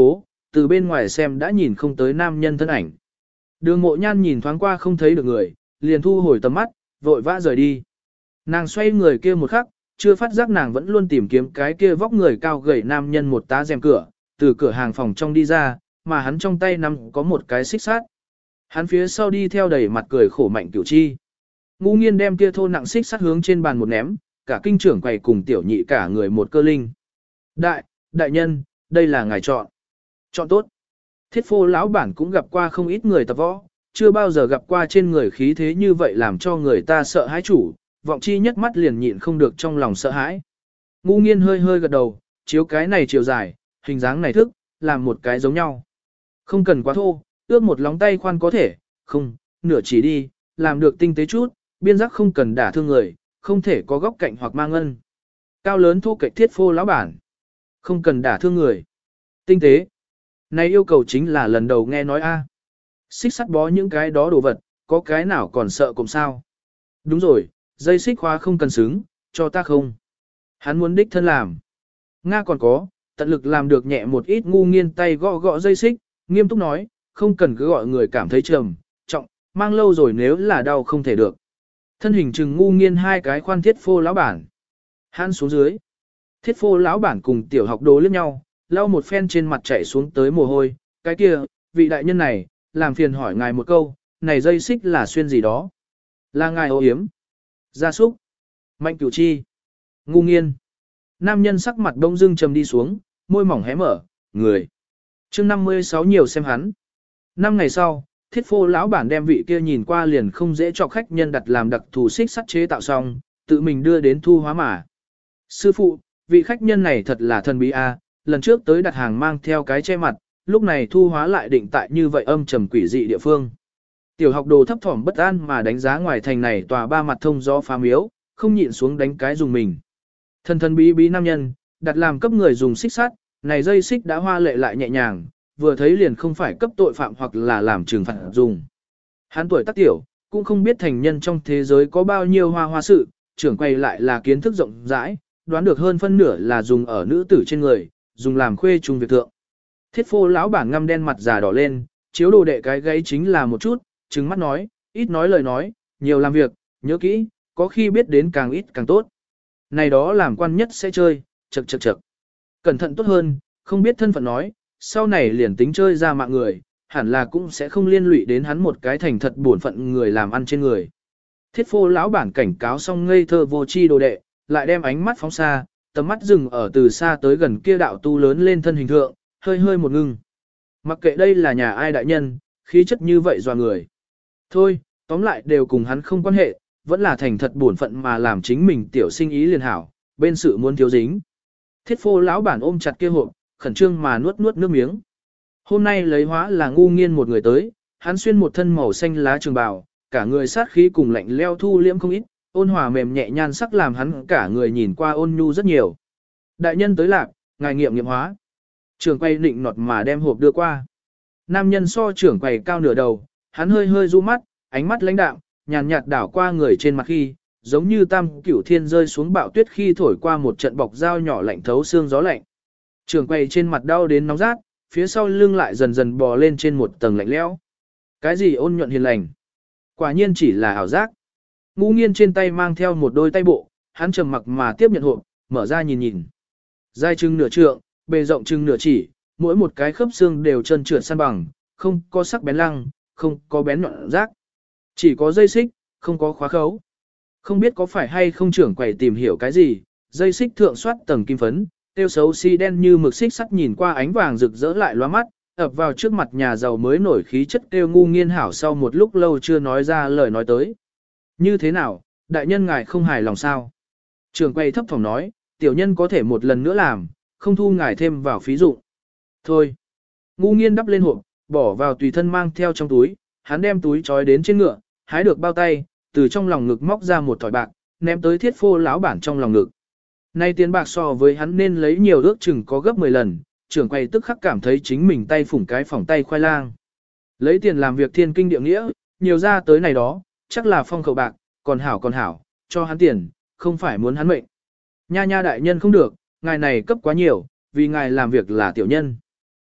từ bên ngoài xem đã nhìn không tới nam nhân thân ảnh. Đường Mộ Nhan nhìn thoáng qua không thấy được người, liền thu hồi tầm mắt, vội vã rời đi. Nàng xoay người kia một khắc, chưa phát giác nàng vẫn luôn tìm kiếm cái kia vóc người cao gầy nam nhân một tá rèm cửa, từ cửa hàng phòng trong đi ra, mà hắn trong tay nắm có một cái xích sắt. Hắn phía sau đi theo đầy mặt cười khổ Mạnh Cửu Chi. Ngu Nghiên đem kia thô nặng xích sắt hướng trên bàn một ném, cả kinh trưởng quầy cùng tiểu nhị cả người một cơ linh. Đại, đại nhân, đây là ngài chọn. Chọn tốt. Thiết Phô lão bản cũng gặp qua không ít người tập võ, chưa bao giờ gặp qua trên người khí thế như vậy làm cho người ta sợ hãi chủ, vọng chi nhất mắt liền nhịn không được trong lòng sợ hãi. Ngu Nghiên hơi hơi gật đầu, chiếu cái này chiều dài, hình dáng này thức, làm một cái giống nhau. Không cần quá thô, ước một lóng tay khoan có thể, không, nửa chỉ đi, làm được tinh tế chút, biên giác không cần đả thương người, không thể có góc cạnh hoặc mang ngân. Cao lớn thô kệch Thiết Phô lão bản, không cần đả thương người. Tinh tế. Này yêu cầu chính là lần đầu nghe nói a. Xích sắt bó những cái đó đồ vật, có cái nào còn sợ cùng sao? Đúng rồi, dây xích khóa không cần xứng, cho ta không. Hắn muốn đích thân làm. Nga còn có, tận lực làm được nhẹ một ít. Ngu Nghiên tay gõ gõ dây xích, nghiêm túc nói, không cần cứ gọi người cảm thấy trầm, trọng, mang lâu rồi nếu là đau không thể được. Thân hình chừng Ngu Nghiên hai cái khoan Thiết Phô lão bản. Hắn xuống dưới. Thiết Phô lão bản cùng tiểu học đồ liếc nhau, lau một phen trên mặt chảy xuống tới mồ hôi, cái kia, vị đại nhân này, làm phiền hỏi ngài một câu, này dây xích là xuyên gì đó? Là ngài ô yếm? Gia súc? Mạnh Cửu Chi? Ngu Nghiên? Nam nhân sắc mặt đông dưng trầm đi xuống, môi mỏng hé mở, người. chương năm mươi sáu nhiều xem hắn. Năm ngày sau, Thiết Phô lão bản đem vị kia nhìn qua liền không dễ cho khách nhân đặt làm đặc thù xích sắt chế tạo xong, tự mình đưa đến Thu Hóa Mà. Sư phụ, vị khách nhân này thật là thần bí a, lần trước tới đặt hàng mang theo cái che mặt, lúc này Thu Hóa lại định tại như vậy âm trầm quỷ dị địa phương. Tiểu học đồ thấp thỏm bất an mà đánh giá ngoài thành này tòa ba mặt thông gió phá miếu, không nhịn xuống đánh cái dùng mình. Thần thần bí bí nam nhân, đặt làm cấp người dùng xích sắt, này dây xích đã hoa lệ lại nhẹ nhàng, vừa thấy liền không phải cấp tội phạm hoặc là làm trừng phạt dùng. Hắn tuổi tác tiểu, cũng không biết thành nhân trong thế giới có bao nhiêu hoa hoa sự, trưởng quay lại là kiến thức rộng rãi, đoán được hơn phân nửa là dùng ở nữ tử trên người, dùng làm khuê trung việc thượng. Thiết Phô lão bản ngăm đen mặt già đỏ lên, chiếu đồ đệ cái gáy chính là một chút, trừng mắt nói, ít nói lời nói, nhiều làm việc, nhớ kỹ, có khi biết đến càng ít càng tốt. Này đó làm quan nhất sẽ chơi, chật chật chật. Cẩn thận tốt hơn, không biết thân phận nói, sau này liền tính chơi ra mạng người, hẳn là cũng sẽ không liên lụy đến hắn một cái thành thật bổn phận người làm ăn trên người. Thiết Phô lão bản cảnh cáo xong ngây thơ vô chi đồ đệ, lại đem ánh mắt phóng xa, tầm mắt dừng ở từ xa tới gần kia đạo tu lớn lên thân hình thượng, hơi hơi một ngưng. Mặc kệ đây là nhà ai đại nhân, khí chất như vậy dò người. Thôi, tóm lại đều cùng hắn không quan hệ, vẫn là thành thật bổn phận mà làm chính mình tiểu sinh ý liền hảo, bên sự muốn thiếu dính. Thiết Phô lão bản ôm chặt kia hộp, khẩn trương mà nuốt nuốt nước miếng. Hôm nay lấy hóa là Ngu Nghiên một người tới, hắn xuyên một thân màu xanh lá trường bào, cả người sát khí cùng lạnh leo thu liễm không ít, ôn hòa mềm nhẹ nhan sắc làm hắn cả người nhìn qua ôn nhu rất nhiều. Đại nhân tới lạc, ngài nghiệm nghiệm hóa. Trưởng quầy định nọt mà đem hộp đưa qua. Nam nhân so trưởng quầy cao nửa đầu, hắn hơi hơi du mắt, ánh mắt lãnh đạm, nhàn nhạt đảo qua người trên mặt khi, giống như tam cửu thiên rơi xuống bão tuyết khi thổi qua một trận bọc dao nhỏ lạnh thấu xương gió lạnh. Trưởng quầy trên mặt đau đến nóng rát, phía sau lưng lại dần dần bò lên trên một tầng lạnh lẽo. Cái gì ôn nhuận hiền lành? Quả nhiên chỉ là ảo giác. Ngu Nghiên trên tay mang theo một đôi tay bộ, hắn trầm mặc mà tiếp nhận hộp, mở ra nhìn nhìn. Dài chừng nửa trượng, bề rộng chừng nửa chỉ, mỗi một cái khớp xương đều trơn trượt săn bằng, không có sắc bén lăng, không có bén nhọn rác. Chỉ có dây xích, không có khóa khấu. Không biết có phải hay không trưởng quầy tìm hiểu cái gì, dây xích thượng soát tầng kim phấn, tiêu xấu xi si đen như mực xích sắt nhìn qua ánh vàng rực rỡ lại loa mắt, ập vào trước mặt nhà giàu mới nổi khí chất kêu Ngu Nghiên hảo sau một lúc lâu chưa nói ra lời nói tới. Như thế nào, đại nhân ngài không hài lòng sao? Trưởng quầy thấp thỏm nói, tiểu nhân có thể một lần nữa làm, không thu ngài thêm vào phí dụng. Thôi. Ngu Nghiên đắp lên hộp, bỏ vào tùy thân mang theo trong túi, hắn đem túi trói đến trên ngựa, hái được bao tay, từ trong lòng ngực móc ra một thỏi bạc, ném tới Thiết Phô lão bản trong lòng ngực. Nay tiền bạc so với hắn nên lấy nhiều ước chừng có gấp mười lần, trưởng quầy tức khắc cảm thấy chính mình tay phủng cái phỏng tay khoai lang. Lấy tiền làm việc thiên kinh địa nghĩa, nhiều ra tới này đó, chắc là phong khẩu bạc, còn hảo còn hảo, cho hắn tiền, không phải muốn hắn mệnh. Nha nha đại nhân không được, ngài này cấp quá nhiều, vì ngài làm việc là tiểu nhân.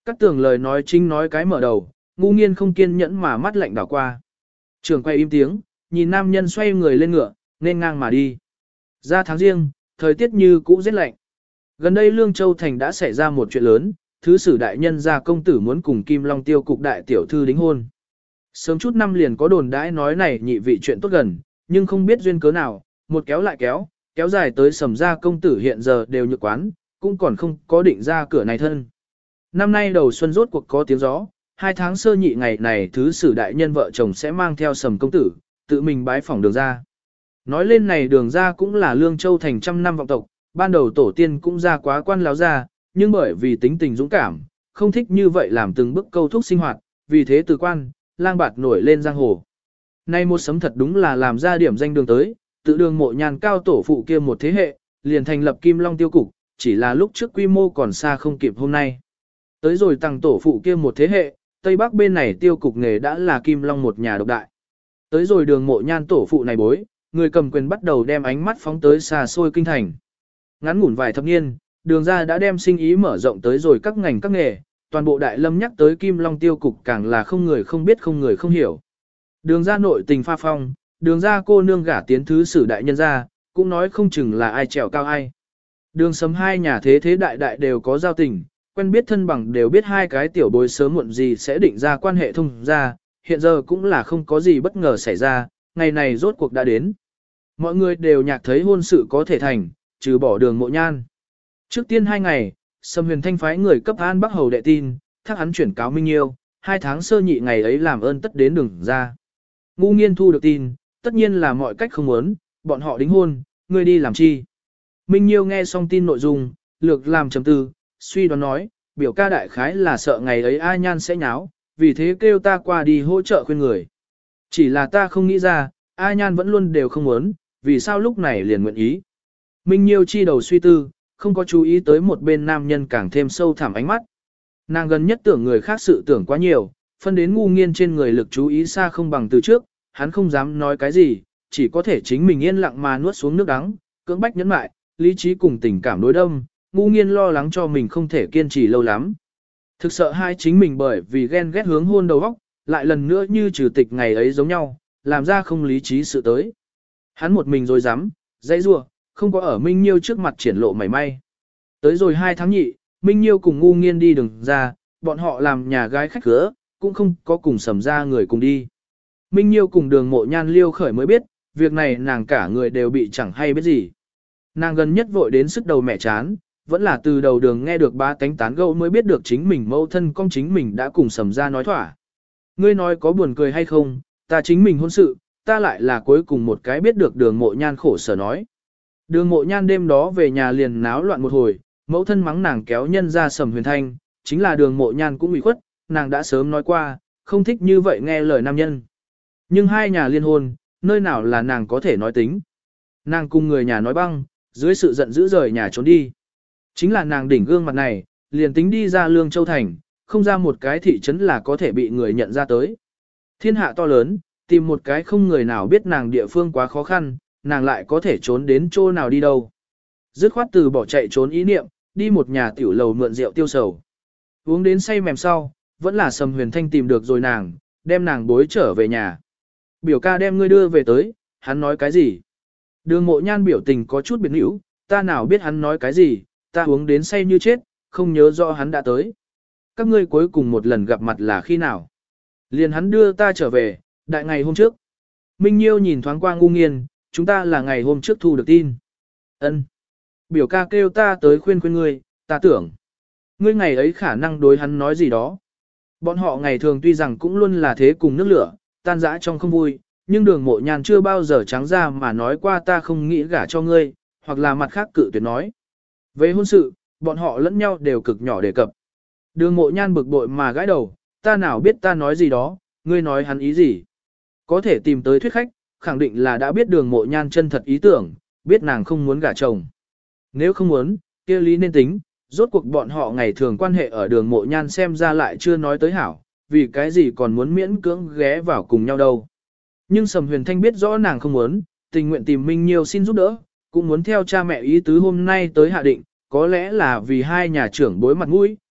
Các tường lời nói chính nói cái mở đầu, ngu nghiên không kiên nhẫn mà mắt lạnh đảo qua. Trường quay im tiếng, nhìn nam nhân xoay người lên ngựa, nên ngang mà đi. Ra tháng riêng, thời tiết như cũ rét lạnh. Gần đây Lương Châu Thành đã xảy ra một chuyện lớn, thứ sử đại nhân gia công tử muốn cùng Kim Long Tiêu cục đại tiểu thư đính hôn. Sớm chút năm liền có đồn đãi nói này nhị vị chuyện tốt gần, nhưng không biết duyên cớ nào, một kéo lại kéo, kéo dài tới sầm gia công tử hiện giờ đều nhược quán, cũng còn không có định ra cửa này thân. Năm nay đầu xuân rốt cuộc có tiếng gió, hai tháng sơ nhị ngày này thứ sử đại nhân vợ chồng sẽ mang theo sầm công tử, tự mình bái phỏng đường ra. Nói lên này đường ra cũng là Lương Châu Thành trăm năm vọng tộc, ban đầu tổ tiên cũng ra quá quan láo ra, nhưng bởi vì tính tình dũng cảm, không thích như vậy làm từng bước câu thúc sinh hoạt, vì thế từ quan, lang bạt nổi lên giang hồ. Nay một sấm thật đúng là làm ra điểm danh đường tới, tự đường mộ nhàn cao tổ phụ kia một thế hệ, liền thành lập Kim Long Tiêu cục, chỉ là lúc trước quy mô còn xa không kịp hôm nay. Tới rồi tăng tổ phụ kia một thế hệ, Tây Bắc bên này tiêu cục nghề đã là Kim Long một nhà độc đại. Tới rồi đường mộ nhan tổ phụ này bối, người cầm quyền bắt đầu đem ánh mắt phóng tới xa xôi kinh thành. Ngắn ngủn vài thập niên, đường ra đã đem sinh ý mở rộng tới rồi các ngành các nghề, toàn bộ đại lâm nhắc tới Kim Long Tiêu cục càng là không người không biết không người không hiểu. Đường ra nội tình pha phong, đường ra cô nương gả tiến thứ sử đại nhân ra, cũng nói không chừng là ai trèo cao ai. Đường sấm hai nhà thế thế đại đại đều có giao tình, quen biết thân bằng đều biết hai cái tiểu bối sớm muộn gì sẽ định ra quan hệ thông ra, hiện giờ cũng là không có gì bất ngờ xảy ra, ngày này rốt cuộc đã đến. Mọi người đều nhạc thấy hôn sự có thể thành, trừ bỏ đường mộ nhan. Trước tiên hai ngày, Sâm Huyền Thanh phái người cấp An Bắc Hầu đệ tin, thác hắn chuyển cáo Minh Nhiêu, hai tháng sơ nhị ngày ấy làm ơn tất đến đường ra. Ngu nghiên thu được tin, tất nhiên là mọi cách không muốn, bọn họ đính hôn, ngươi đi làm chi. Minh Nhiêu nghe xong tin nội dung, lược làm chấm tư, suy đoán nói, biểu ca đại khái là sợ ngày ấy A Nhan sẽ nháo, vì thế kêu ta qua đi hỗ trợ khuyên người. Chỉ là ta không nghĩ ra, A Nhan vẫn luôn đều không muốn, vì sao lúc này liền nguyện ý. Minh Nhiêu chi đầu suy tư, không có chú ý tới một bên nam nhân càng thêm sâu thẳm ánh mắt. Nàng gần nhất tưởng người khác sự tưởng quá nhiều, phân đến ngu nghiên trên người lực chú ý xa không bằng từ trước, hắn không dám nói cái gì, chỉ có thể chính mình yên lặng mà nuốt xuống nước đắng, cưỡng bách nhẫn mại, lý trí cùng tình cảm đối đâm, ngu nghiên lo lắng cho mình không thể kiên trì lâu lắm. Thực sợ hai chính mình bởi vì ghen ghét hướng hôn đầu óc, lại lần nữa như trừ tịch ngày ấy giống nhau, làm ra không lý trí sự tới. Hắn một mình rồi dám, dãy rua, không có ở Minh Nhiêu trước mặt triển lộ mảy may. Tới rồi hai tháng nhị, Minh Nhiêu cùng ngu nghiên đi đường ra, bọn họ làm nhà gái khách cửa, cũng không có cùng sầm ra người cùng đi. Minh Nhiêu cùng đường mộ nhan liêu khởi mới biết, việc này nàng cả người đều bị chẳng hay biết gì. Nàng gần nhất vội đến sức đầu mẹ chán, vẫn là từ đầu đường nghe được ba tánh tán gẫu mới biết được chính mình mâu thân con chính mình đã cùng sầm ra nói thỏa. Ngươi nói có buồn cười hay không, ta chính mình hôn sự, ta lại là cuối cùng một cái biết được đường mộ nhan khổ sở nói. Đường mộ nhan đêm đó về nhà liền náo loạn một hồi, mẫu thân mắng nàng kéo nhân ra Sầm Huyền Thanh, chính là đường mộ nhan cũng ủy khuất, nàng đã sớm nói qua, không thích như vậy nghe lời nam nhân. Nhưng hai nhà liên hôn, nơi nào là nàng có thể nói tính. Nàng cùng người nhà nói băng, dưới sự giận dữ rời nhà trốn đi. Chính là nàng đỉnh gương mặt này, liền tính đi ra Lương Châu Thành, không ra một cái thị trấn là có thể bị người nhận ra tới. Thiên hạ to lớn, tìm một cái không người nào biết nàng địa phương quá khó khăn, nàng lại có thể trốn đến chỗ nào đi đâu. Dứt khoát từ bỏ chạy trốn ý niệm, đi một nhà tiểu lầu mượn rượu tiêu sầu. Uống đến say mềm sau, vẫn là Sầm Huyền Thanh tìm được rồi nàng, đem nàng bối trở về nhà. Biểu ca đem ngươi đưa về tới, hắn nói cái gì? Đường mộ nhan biểu tình có chút biến hữu, ta nào biết hắn nói cái gì, ta uống đến say như chết, không nhớ rõ hắn đã tới. Các ngươi cuối cùng một lần gặp mặt là khi nào? Liền hắn đưa ta trở về, đại ngày hôm trước. Minh Nhiêu nhìn thoáng qua ngu nghiên, chúng ta là ngày hôm trước thu được tin. Ân. Biểu ca kêu ta tới khuyên khuyên ngươi, ta tưởng. Ngươi ngày ấy khả năng đối hắn nói gì đó. Bọn họ ngày thường tuy rằng cũng luôn là thế cùng nước lửa, tan dã trong không vui, nhưng đường mộ nhàn chưa bao giờ trắng ra mà nói qua ta không nghĩ gả cho ngươi, hoặc là mặt khác cự tuyệt nói. Về hôn sự, bọn họ lẫn nhau đều cực nhỏ đề cập. Đường mộ nhan bực bội mà gãi đầu, ta nào biết ta nói gì đó, ngươi nói hắn ý gì. Có thể tìm tới thuyết khách, khẳng định là đã biết đường mộ nhan chân thật ý tưởng, biết nàng không muốn gả chồng. Nếu không muốn, kia lý nên tính, rốt cuộc bọn họ ngày thường quan hệ ở đường mộ nhan xem ra lại chưa nói tới hảo, vì cái gì còn muốn miễn cưỡng ghé vào cùng nhau đâu. Nhưng Sầm Huyền Thanh biết rõ nàng không muốn, tình nguyện tìm Minh Nhiêu xin giúp đỡ, cũng muốn theo cha mẹ ý tứ hôm nay tới hạ định, có lẽ là vì hai nhà trưởng bối mặt mũi,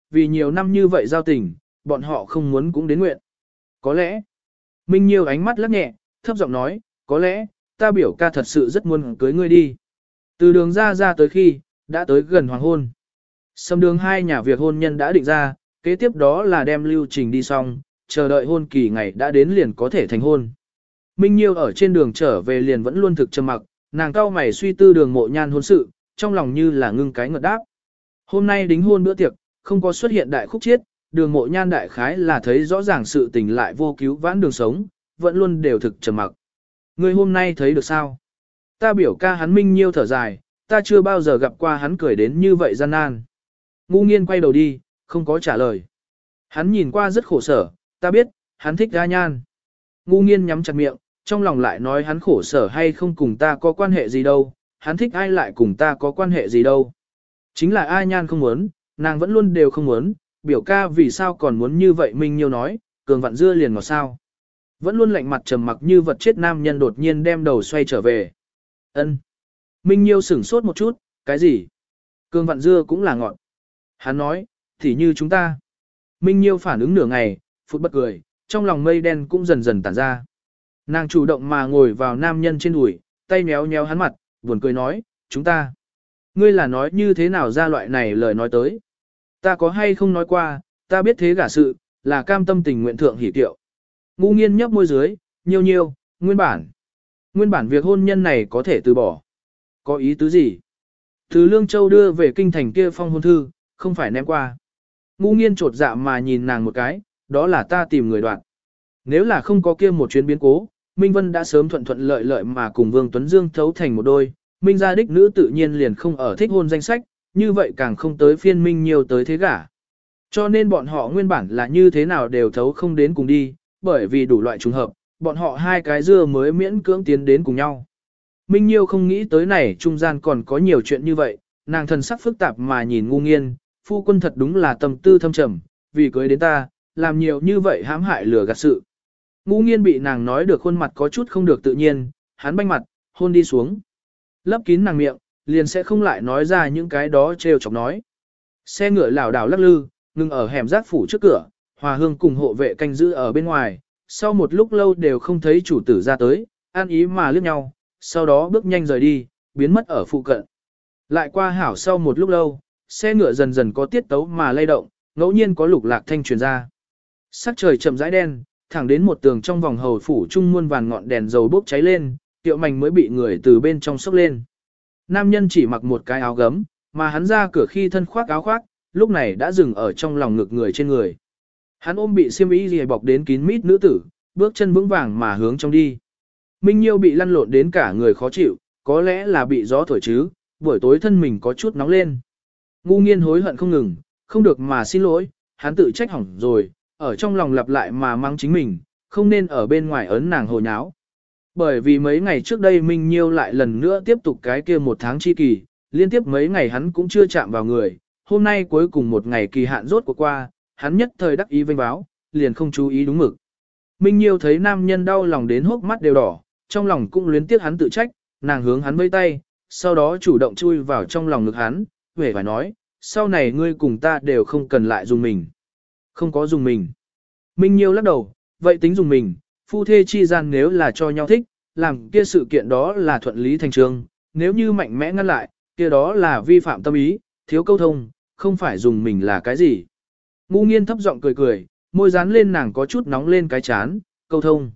vì nhiều năm như vậy giao tình, bọn họ không muốn cũng đến nguyện. Có lẽ, Minh Nhiêu ánh mắt lắc nhẹ, thấp giọng nói, có lẽ, ta biểu ca thật sự rất muốn cưới ngươi đi. Từ đường ra ra tới khi, đã tới gần hoàng hôn. Sâm đường hai nhà việc hôn nhân đã định ra, kế tiếp đó là đem lưu trình đi xong, chờ đợi hôn kỳ ngày đã đến liền có thể thành hôn. Minh Nhiêu ở trên đường trở về liền vẫn luôn thực trầm mặc, nàng cao mày suy tư đường mộ nhan hôn sự, trong lòng như là ngưng cái ngợt đáp. Hôm nay đính hôn bữa tiệc, không có xuất hiện đại khúc chiết, đường mộ nhan đại khái là thấy rõ ràng sự tình lại vô cứu vãn đường sống, vẫn luôn đều thực trầm mặc. Ngươi hôm nay thấy được sao? Ta biểu ca hắn Minh Nhiêu thở dài, ta chưa bao giờ gặp qua hắn cười đến như vậy gian nan. Ngu nghiên quay đầu đi, không có trả lời. Hắn nhìn qua rất khổ sở, ta biết, hắn thích A Nhan. Ngu nghiên nhắm chặt miệng, trong lòng lại nói hắn khổ sở hay không cùng ta có quan hệ gì đâu, hắn thích ai lại cùng ta có quan hệ gì đâu. Chính là A Nhan không muốn, nàng vẫn luôn đều không muốn, biểu ca vì sao còn muốn như vậy Minh Nhiêu nói, cường vặn dưa liền ngọt sao. Vẫn luôn lạnh mặt trầm mặc như vật chết nam nhân đột nhiên đem đầu xoay trở về. Ân. Minh Nhiêu sửng sốt một chút, cái gì? Cường vặn dưa cũng là ngọt. Hắn nói, thì như chúng ta. Minh Nhiêu phản ứng nửa ngày, phút bất cười, trong lòng mây đen cũng dần dần tản ra. Nàng chủ động mà ngồi vào nam nhân trên đùi, tay méo méo hắn mặt, buồn cười nói, chúng ta. Ngươi là nói như thế nào ra loại này lời nói tới. Ta có hay không nói qua, ta biết thế gả sự, là cam tâm tình nguyện thượng hỷ tiệu. Ngu nghiên nhấp môi dưới, nhiêu nhiêu, nguyên bản. Nguyên bản việc hôn nhân này có thể từ bỏ. Có ý tứ gì? Từ Lương Châu đưa về kinh thành kia phong hôn thư, không phải ném qua. Ngu nghiên trột dạ mà nhìn nàng một cái, đó là ta tìm người đoạn. Nếu là không có kia một chuyến biến cố, Minh Vân đã sớm thuận thuận lợi lợi mà cùng Vương Tuấn Dương thấu thành một đôi, Minh gia đích nữ tự nhiên liền không ở thích hôn danh sách, như vậy càng không tới phiên Minh nhiều tới thế gả. Cho nên bọn họ nguyên bản là như thế nào đều thấu không đến cùng đi, bởi vì đủ loại trùng hợp, bọn họ hai cái dưa mới miễn cưỡng tiến đến cùng nhau. Minh Nhiêu không nghĩ tới này trung gian còn có nhiều chuyện như vậy, nàng thần sắc phức tạp mà nhìn ngu nghiên, phu quân thật đúng là tâm tư thâm trầm, vì cưới đến ta, làm nhiều như vậy hãm hại lừa gạt sự. Ngu nghiên bị nàng nói được khuôn mặt có chút không được tự nhiên, hắn banh mặt, hôn đi xuống. Lấp kín nàng miệng, liền sẽ không lại nói ra những cái đó trêu chọc nói. Xe ngựa lảo đảo lắc lư, ngừng ở hẻm giác phủ trước cửa, Hòa Hương cùng hộ vệ canh giữ ở bên ngoài, sau một lúc lâu đều không thấy chủ tử ra tới, an ý mà liếc nhau, sau đó bước nhanh rời đi, biến mất ở phụ cận. Lại qua hảo sau một lúc lâu, xe ngựa dần dần có tiết tấu mà lay động, ngẫu nhiên có lục lạc thanh truyền ra. Sắc trời chậm rãi đen, thẳng đến một tường trong vòng hầu phủ trung muôn vàn ngọn đèn dầu bốc cháy lên, Tiệu Mành mới bị người từ bên trong sốc lên. Nam nhân chỉ mặc một cái áo gấm, mà hắn ra cửa khi thân khoác áo khoác, lúc này đã dừng ở trong lòng ngực người trên người. Hắn ôm bị xiêm y liề bọc đến kín mít nữ tử, bước chân vững vàng mà hướng trong đi. Minh Nhiêu bị lăn lộn đến cả người khó chịu, có lẽ là bị gió thổi chứ, buổi tối thân mình có chút nóng lên. Ngu nghiên hối hận không ngừng, không được mà xin lỗi, hắn tự trách hỏng rồi, ở trong lòng lặp lại mà mắng chính mình, không nên ở bên ngoài ấn nàng hồ nháo. Bởi vì mấy ngày trước đây Minh Nhiêu lại lần nữa tiếp tục cái kia một tháng chi kỳ, liên tiếp mấy ngày hắn cũng chưa chạm vào người, hôm nay cuối cùng một ngày kỳ hạn rốt của qua, hắn nhất thời đắc ý vênh báo, liền không chú ý đúng mực. Minh Nhiêu thấy nam nhân đau lòng đến hốc mắt đều đỏ, trong lòng cũng luyến tiếc hắn tự trách, nàng hướng hắn vây tay, sau đó chủ động chui vào trong lòng ngực hắn, vẻ phải nói, sau này ngươi cùng ta đều không cần lại dùng mình. Không có dùng mình. Minh Nhiêu lắc đầu, vậy tính dùng mình, phu thê chi gian nếu là cho nhau thích, làm kia sự kiện đó là thuận lý thành trường, nếu như mạnh mẽ ngăn lại, kia đó là vi phạm tâm ý, thiếu câu thông, không phải dùng mình là cái gì. Ngu nghiên thấp giọng cười cười, môi dán lên nàng có chút nóng lên cái chán, câu thông.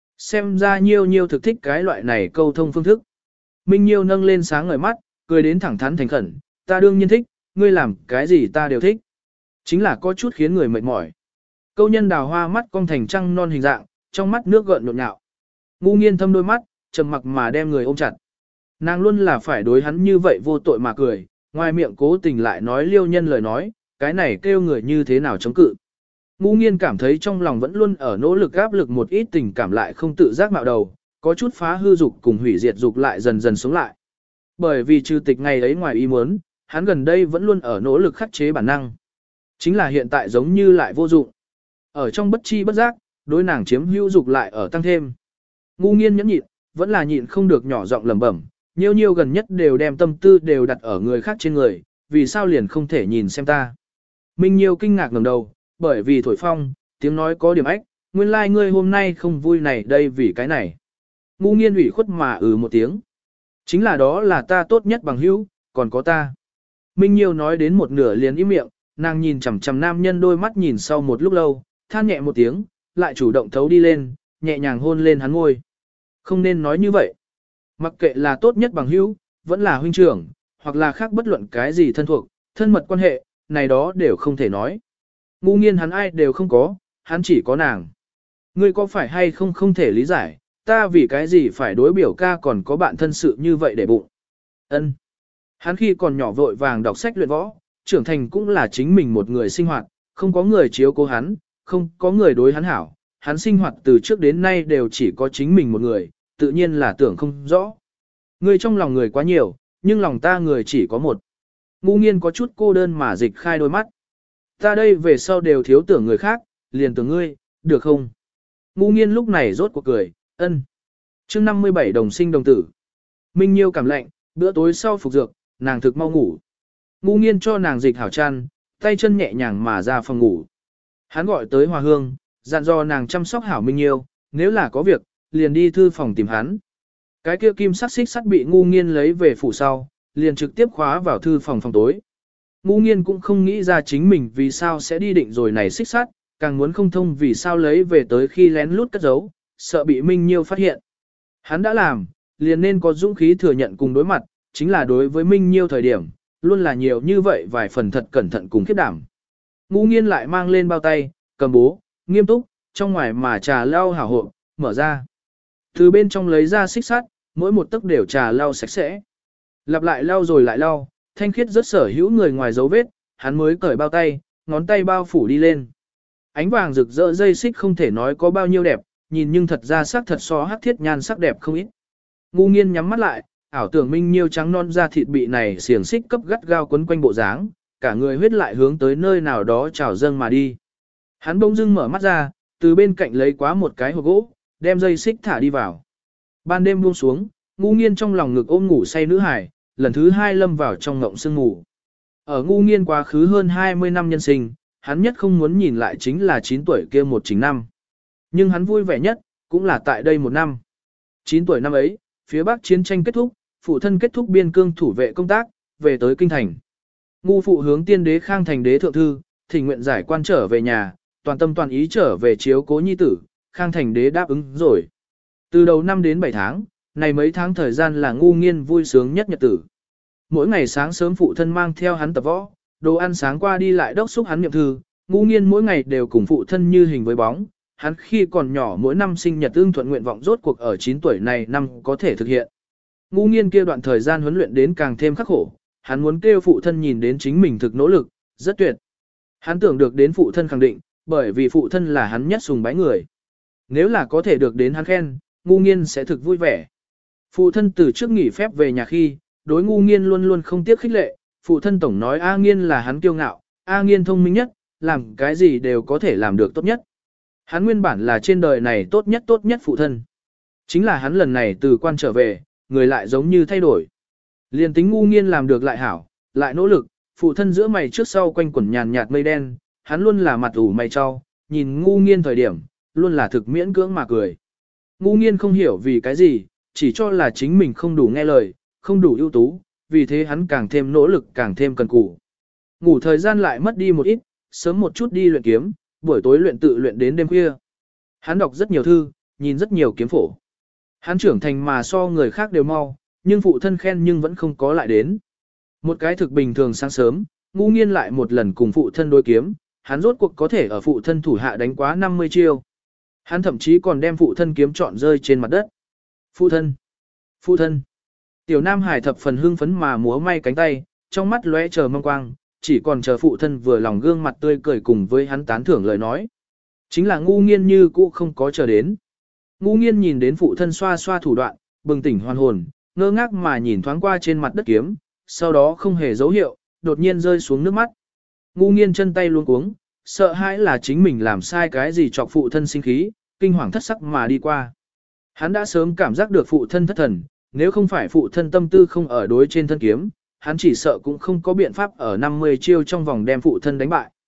Xem ra Nhiêu Nhiêu thực thích cái loại này câu thông phương thức. Minh Nhiêu nâng lên sáng ngời mắt, cười đến thẳng thắn thành khẩn, ta đương nhiên thích, ngươi làm cái gì ta đều thích. Chính là có chút khiến người mệt mỏi. Câu nhân đào hoa mắt cong thành trăng non hình dạng, trong mắt nước gợn nhộn nhạo. Ngu nghiên thâm đôi mắt, trầm mặc mà đem người ôm chặt. Nàng luôn là phải đối hắn như vậy vô tội mà cười, ngoài miệng cố tình lại nói liêu nhân lời nói, cái này kêu người như thế nào chống cự. Ngu nghiên cảm thấy trong lòng vẫn luôn ở nỗ lực áp lực một ít tình cảm lại không tự giác mạo đầu, có chút phá hư dục cùng hủy diệt dục lại dần dần sống lại. Bởi vì trừ tịch ngày ấy ngoài ý muốn, hắn gần đây vẫn luôn ở nỗ lực khắc chế bản năng. Chính là hiện tại giống như lại vô dụng. Ở trong bất chi bất giác, đối nàng chiếm hữu dục lại ở tăng thêm. Ngu nghiên nhẫn nhịn, vẫn là nhịn không được nhỏ giọng lẩm bẩm, nhiêu nhiêu gần nhất đều đem tâm tư đều đặt ở người khác trên người, vì sao liền không thể nhìn xem ta. Minh Nhiêu kinh ngạc ngẩng đầu, bởi vì thổi phong, tiếng nói có điểm ách, nguyên lai like ngươi hôm nay không vui này đây vì cái này. Ngu nghiên ủy khuất mà ừ một tiếng. Chính là đó là ta tốt nhất bằng hữu, còn có ta. Minh Nhiêu nói đến một nửa liền im miệng, nàng nhìn chằm chằm nam nhân đôi mắt nhìn sau một lúc lâu, than nhẹ một tiếng, lại chủ động thấu đi lên, nhẹ nhàng hôn lên hắn môi. Không nên nói như vậy. Mặc kệ là tốt nhất bằng hữu, vẫn là huynh trưởng, hoặc là khác bất luận cái gì thân thuộc, thân mật quan hệ, này đó đều không thể nói. Ngu nghiên hắn ai đều không có, hắn chỉ có nàng. Ngươi có phải hay không không thể lý giải, ta vì cái gì phải đối biểu ca còn có bạn thân sự như vậy để bụng. Ân. Hắn khi còn nhỏ vội vàng đọc sách luyện võ, trưởng thành cũng là chính mình một người sinh hoạt, không có người chiếu cố hắn, không có người đối hắn hảo, hắn sinh hoạt từ trước đến nay đều chỉ có chính mình một người, tự nhiên là tưởng không rõ. Người trong lòng người quá nhiều, nhưng lòng ta người chỉ có một. Ngu nghiên có chút cô đơn mà dịch khai đôi mắt. Ta đây về sau đều thiếu tưởng người khác, liền tưởng ngươi, được không? Ngu nghiên lúc này rốt cuộc cười, ân. chương năm mươi bảy đồng sinh đồng tử. Minh Nhiêu cảm lạnh, bữa tối sau phục dược, nàng thực mau ngủ. Ngu nghiên cho nàng dịch hảo chăn, tay chân nhẹ nhàng mà ra phòng ngủ. Hắn gọi tới Hòa Hương, dặn dò nàng chăm sóc hảo Minh Nhiêu, nếu là có việc, liền đi thư phòng tìm hắn. Cái kia kim sắc xích sắt bị ngu nghiên lấy về phủ sau, liền trực tiếp khóa vào thư phòng phòng tối. Ngu nghiên cũng không nghĩ ra chính mình vì sao sẽ đi định rồi này xích sắt, càng muốn không thông vì sao lấy về tới khi lén lút cất giấu, sợ bị Minh Nhiêu phát hiện. Hắn đã làm, liền nên có dũng khí thừa nhận cùng đối mặt, chính là đối với Minh Nhiêu thời điểm, luôn là nhiều như vậy vài phần thật cẩn thận cùng khiếp đảm. Ngu nghiên lại mang lên bao tay, cầm bố, nghiêm túc, trong ngoài mà trà lau hảo hộ, mở ra. Từ bên trong lấy ra xích sắt, mỗi một tấc đều trà lau sạch sẽ. Lặp lại lau rồi lại lau, thanh khiết rất sở hữu người ngoài dấu vết, hắn mới cởi bao tay, ngón tay bao phủ đi lên. Ánh vàng rực rỡ dây xích không thể nói có bao nhiêu đẹp, nhìn nhưng thật ra sắc thật so hắc thiết nhan sắc đẹp không ít. Ngu nghiên nhắm mắt lại, ảo tưởng Minh Nhiêu trắng non da thịt bị này xiềng xích cấp gắt gao quấn quanh bộ dáng, cả người huyết lại hướng tới nơi nào đó trào dâng mà đi. Hắn bỗng dưng mở mắt ra, từ bên cạnh lấy quá một cái hộp gỗ, đem dây xích thả đi vào. Ban đêm buông xuống, ngu nghiên trong lòng ngực ôm ngủ say nữ hải, lần thứ hai lâm vào trong ngộng sương ngủ. Ở ngu nghiên quá khứ hơn hai mươi năm nhân sinh, hắn nhất không muốn nhìn lại chính là chín tuổi kia một chính năm. Nhưng hắn vui vẻ nhất, cũng là tại đây một năm. chín tuổi năm ấy, phía Bắc chiến tranh kết thúc, phụ thân kết thúc biên cương thủ vệ công tác, về tới kinh thành. Ngu phụ hướng tiên đế Khang Thành đế thượng thư, thỉnh nguyện giải quan trở về nhà, toàn tâm toàn ý trở về chiếu cố nhi tử, Khang Thành đế đáp ứng rồi. Từ đầu năm đến bảy tháng, này mấy tháng thời gian là ngu nghiên vui sướng nhất nhật tử. Mỗi ngày sáng sớm phụ thân mang theo hắn tập võ, đồ ăn sáng qua đi lại đốc xúc hắn niệm thư, ngu nghiên mỗi ngày đều cùng phụ thân như hình với bóng. Hắn khi còn nhỏ mỗi năm sinh nhật ưng thuận nguyện vọng rốt cuộc ở chín tuổi này năm có thể thực hiện. Ngu nghiên kia đoạn thời gian huấn luyện đến càng thêm khắc khổ, hắn muốn kêu phụ thân nhìn đến chính mình thực nỗ lực, rất tuyệt. Hắn tưởng được đến phụ thân khẳng định, bởi vì phụ thân là hắn nhất sùng bái người. Nếu là có thể được đến hắn khen, ngu nghiên sẽ thực vui vẻ. Phụ thân từ trước nghỉ phép về nhà khi, đối ngu nghiên luôn luôn không tiếc khích lệ, phụ thân tổng nói A nghiên là hắn kiêu ngạo, A nghiên thông minh nhất, làm cái gì đều có thể làm được tốt nhất. Hắn nguyên bản là trên đời này tốt nhất tốt nhất phụ thân. Chính là hắn lần này từ quan trở về, người lại giống như thay đổi. Liên tính ngu nghiên làm được lại hảo, lại nỗ lực, phụ thân giữa mày trước sau quanh quẩn nhàn nhạt mây đen, hắn luôn là mặt ủ mày cho, nhìn ngu nghiên thời điểm, luôn là thực miễn cưỡng mà cười. Ngu nghiên không hiểu vì cái gì, chỉ cho là chính mình không đủ nghe lời, không đủ ưu tú, vì thế hắn càng thêm nỗ lực càng thêm cần cù. Ngủ thời gian lại mất đi một ít, sớm một chút đi luyện kiếm, buổi tối luyện tự luyện đến đêm khuya. Hắn đọc rất nhiều thư, nhìn rất nhiều kiếm phổ. Hắn trưởng thành mà so người khác đều mau, nhưng phụ thân khen nhưng vẫn không có lại đến. Một cái thực bình thường sáng sớm, ngu nghiên lại một lần cùng phụ thân đối kiếm, hắn rốt cuộc có thể ở phụ thân thủ hạ đánh quá năm mươi chiêu. Hắn thậm chí còn đem phụ thân kiếm trọn rơi trên mặt đất. Phụ thân! Phụ thân! Tiểu Nam Hải thập phần hưng phấn mà múa may cánh tay, trong mắt lóe chờ mong quang, chỉ còn chờ phụ thân vừa lòng gương mặt tươi cười cùng với hắn tán thưởng lời nói. Chính là ngu nghiên như cũ không có chờ đến. Ngu nghiên nhìn đến phụ thân xoa xoa thủ đoạn, bừng tỉnh hoàn hồn, ngơ ngác mà nhìn thoáng qua trên mặt đất kiếm, sau đó không hề dấu hiệu, đột nhiên rơi xuống nước mắt. Ngu nghiên chân tay luống cuống, sợ hãi là chính mình làm sai cái gì chọc phụ thân sinh khí, kinh hoàng thất sắc mà đi qua. Hắn đã sớm cảm giác được phụ thân thất thần, nếu không phải phụ thân tâm tư không ở đối trên thân kiếm, hắn chỉ sợ cũng không có biện pháp ở năm mươi chiêu trong vòng đem phụ thân đánh bại.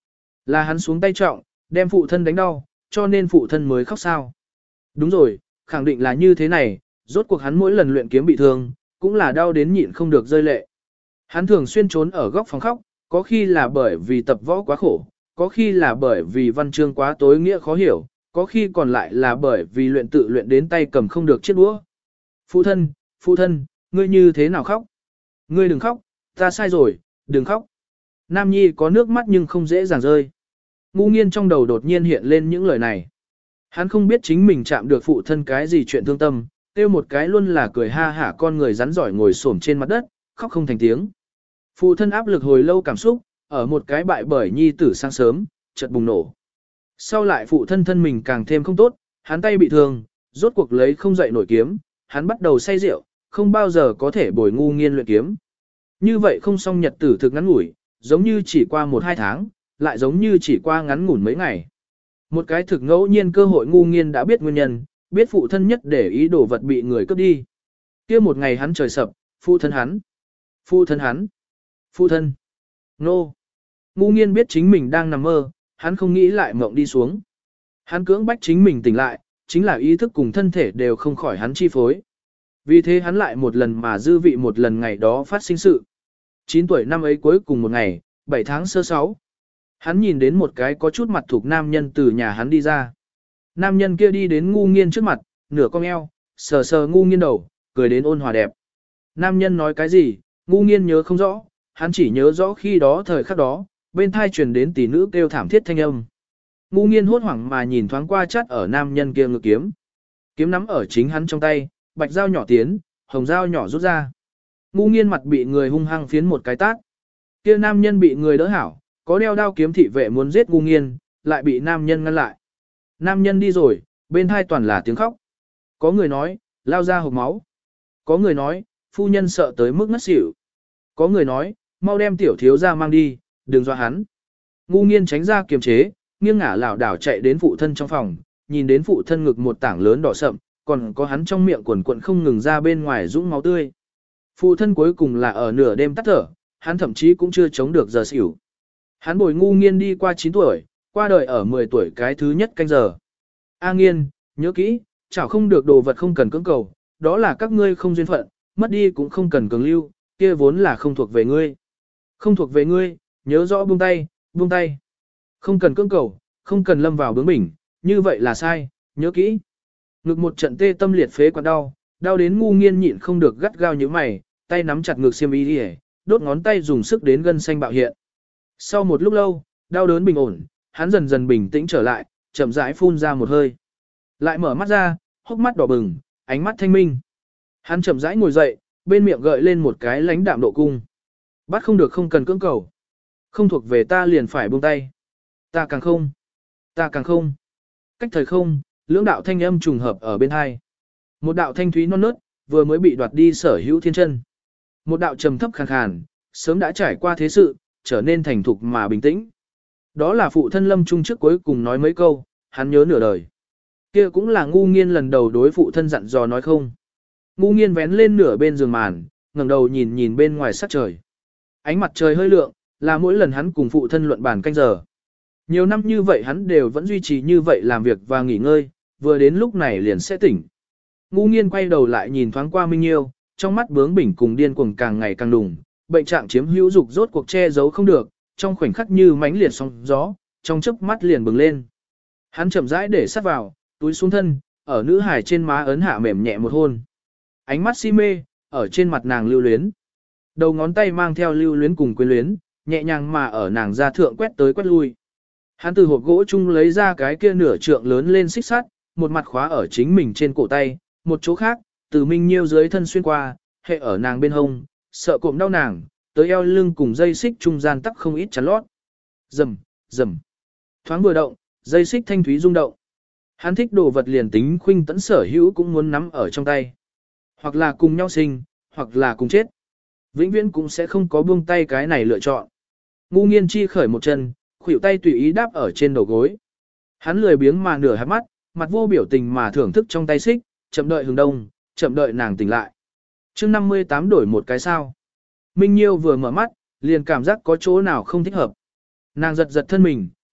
Là hắn xuống tay trọng, đem phụ thân đánh đau, cho nên phụ thân mới khóc sao. Đúng rồi, khẳng định là như thế này, rốt cuộc hắn mỗi lần luyện kiếm bị thương, cũng là đau đến nhịn không được rơi lệ. Hắn thường xuyên trốn ở góc phòng khóc, có khi là bởi vì tập võ quá khổ, có khi là bởi vì văn chương quá tối nghĩa khó hiểu, có khi còn lại là bởi vì luyện tự luyện đến tay cầm không được chiếc đũa. Phụ thân, phụ thân, ngươi như thế nào khóc? Ngươi đừng khóc, ta sai rồi, đừng khóc. Nam Nhi có nước mắt nhưng không dễ dàng rơi. Ngu nghiên trong đầu đột nhiên hiện lên những lời này. Hắn không biết chính mình chạm được phụ thân cái gì chuyện thương tâm, tiêu một cái luôn là cười ha hả con người rắn giỏi ngồi xổm trên mặt đất, khóc không thành tiếng. Phụ thân áp lực hồi lâu cảm xúc, ở một cái bại bởi nhi tử sáng sớm, chợt bùng nổ. Sau lại phụ thân thân mình càng thêm không tốt, hắn tay bị thương, rốt cuộc lấy không dậy nổi kiếm, hắn bắt đầu say rượu, không bao giờ có thể bồi ngu nghiên luyện kiếm. Như vậy không xong nhật tử thực ngắn ngủi, giống như chỉ qua một hai tháng, lại giống như chỉ qua ngắn ngủn mấy ngày. Một cái thực ngẫu nhiên cơ hội ngu nghiên đã biết nguyên nhân, biết phụ thân nhất để ý đồ vật bị người cướp đi. Kia một ngày hắn trời sập, phụ thân hắn, phụ thân hắn, phụ thân, nô. Ngu nghiên biết chính mình đang nằm mơ, hắn không nghĩ lại mộng đi xuống. Hắn cưỡng bách chính mình tỉnh lại, chính là ý thức cùng thân thể đều không khỏi hắn chi phối. Vì thế hắn lại một lần mà dư vị một lần ngày đó phát sinh sự. chín tuổi năm ấy cuối cùng một ngày, bảy tháng sơ sáu. Hắn nhìn đến một cái có chút mặt thuộc nam nhân từ nhà hắn đi ra. Nam nhân kia đi đến ngu nghiên trước mặt, nửa cong eo, sờ sờ ngu nghiên đầu, cười đến ôn hòa đẹp. Nam nhân nói cái gì, ngu nghiên nhớ không rõ, hắn chỉ nhớ rõ khi đó thời khắc đó, bên thai truyền đến tỷ nữ kêu thảm thiết thanh âm. Ngu nghiên hốt hoảng mà nhìn thoáng qua chắt ở nam nhân kia ngực kiếm. Kiếm nắm ở chính hắn trong tay, bạch dao nhỏ tiến, hồng dao nhỏ rút ra. Ngu nghiên mặt bị người hung hăng phiến một cái tát. Kia nam nhân bị người đỡ hảo, có đeo đao kiếm thị vệ muốn giết ngu nghiên, lại bị nam nhân ngăn lại. Nam nhân đi rồi, bên hai toàn là tiếng khóc. Có người nói, lao ra hộc máu. Có người nói, phu nhân sợ tới mức ngất xỉu. Có người nói, mau đem tiểu thiếu ra mang đi, đừng dọa hắn. Ngu nghiên tránh ra kiềm chế, nghiêng ngả lảo đảo chạy đến phụ thân trong phòng, nhìn đến phụ thân ngực một tảng lớn đỏ sậm, còn có hắn trong miệng quần quần không ngừng ra bên ngoài dũng máu tươi. Phụ thân cuối cùng là ở nửa đêm tắt thở, hắn thậm chí cũng chưa chống được giờ xỉu. Hắn bồi ngu nghiên đi qua chín tuổi, qua đời ở mười tuổi cái thứ nhất canh giờ. A nghiên, nhớ kỹ, chảo không được đồ vật không cần cưỡng cầu, đó là các ngươi không duyên phận, mất đi cũng không cần cường lưu, kia vốn là không thuộc về ngươi. Không thuộc về ngươi, nhớ rõ buông tay, buông tay. Không cần cưỡng cầu, không cần lâm vào bướng bỉnh, như vậy là sai, nhớ kỹ. Ngực một trận tê tâm liệt phế quặn đau, đau đến ngu nghiên nhịn không được gắt gao như mày, tay nắm chặt ngực xiêm y đi, đốt ngón tay dùng sức đến gân xanh bạo hiện. Sau một lúc lâu, đau đớn bình ổn, hắn dần dần bình tĩnh trở lại, chậm rãi phun ra một hơi. Lại mở mắt ra, hốc mắt đỏ bừng, ánh mắt thanh minh. Hắn chậm rãi ngồi dậy, bên miệng gợi lên một cái lãnh đạm độ cung. Bắt không được không cần cưỡng cầu. Không thuộc về ta liền phải buông tay. Ta càng không. Ta càng không. Cách thời không, lưỡng đạo thanh âm trùng hợp ở bên hai. Một đạo thanh thúy non nớt, vừa mới bị đoạt đi sở hữu thiên chân. Một đạo trầm thấp khàn khàn, sớm đã trải qua thế sự, trở nên thành thục mà bình tĩnh. Đó là phụ thân Lâm Trung trước cuối cùng nói mấy câu, hắn nhớ nửa đời. Kia cũng là ngu nghiên lần đầu đối phụ thân dặn dò nói không. Ngu nghiên vén lên nửa bên giường màn, ngẩng đầu nhìn nhìn bên ngoài sắc trời. Ánh mặt trời hơi lượng, là mỗi lần hắn cùng phụ thân luận bàn canh giờ. Nhiều năm như vậy hắn đều vẫn duy trì như vậy làm việc và nghỉ ngơi, vừa đến lúc này liền sẽ tỉnh. Ngu nghiên quay đầu lại nhìn thoáng qua Minh Nhiêu, trong mắt bướng bỉnh cùng điên cuồng càng ngày càng đùng, bệnh trạng chiếm hữu dục rốt cuộc che giấu không được, trong khoảnh khắc như mãnh liệt sóng gió, trong chớp mắt liền bừng lên. Hắn chậm rãi để sát vào, túi xuống thân, ở nữ hài trên má ấn hạ mềm nhẹ một hôn. Ánh mắt si mê, ở trên mặt nàng lưu luyến. Đầu ngón tay mang theo lưu luyến cùng quyến luyến, nhẹ nhàng mà ở nàng da thượng quét tới quét lui. Hắn từ hộp gỗ chung lấy ra cái kia nửa trượng lớn lên xích sắt, một mặt khóa ở chính mình trên cổ tay, một chỗ khác, từ Minh Nhiêu dưới thân xuyên qua, hệ ở nàng bên hông, sợ cộm đau nàng, tới eo lưng cùng dây xích trung gian tắc không ít chắn lót. Rầm, rầm. Thoáng vừa động, dây xích thanh thúy rung động. Hắn thích đồ vật liền tính khuynh tẫn sở hữu cũng muốn nắm ở trong tay. Hoặc là cùng nhau sinh, hoặc là cùng chết. Vĩnh viễn cũng sẽ không có buông tay cái này lựa chọn. Ngu nghiên chi khởi một chân, khuỷu tay tùy ý đáp ở trên đầu gối. Hắn lười biếng mà nửa hạt mắt, mặt vô biểu tình mà thưởng thức trong tay xích, chậm đợi hướng đông, chậm đợi nàng tỉnh lại. chương năm mươi tám đổi một cái sao. Minh Nhiêu vừa mở mắt, liền cảm giác có chỗ nào không thích hợp. Nàng giật giật thân mình,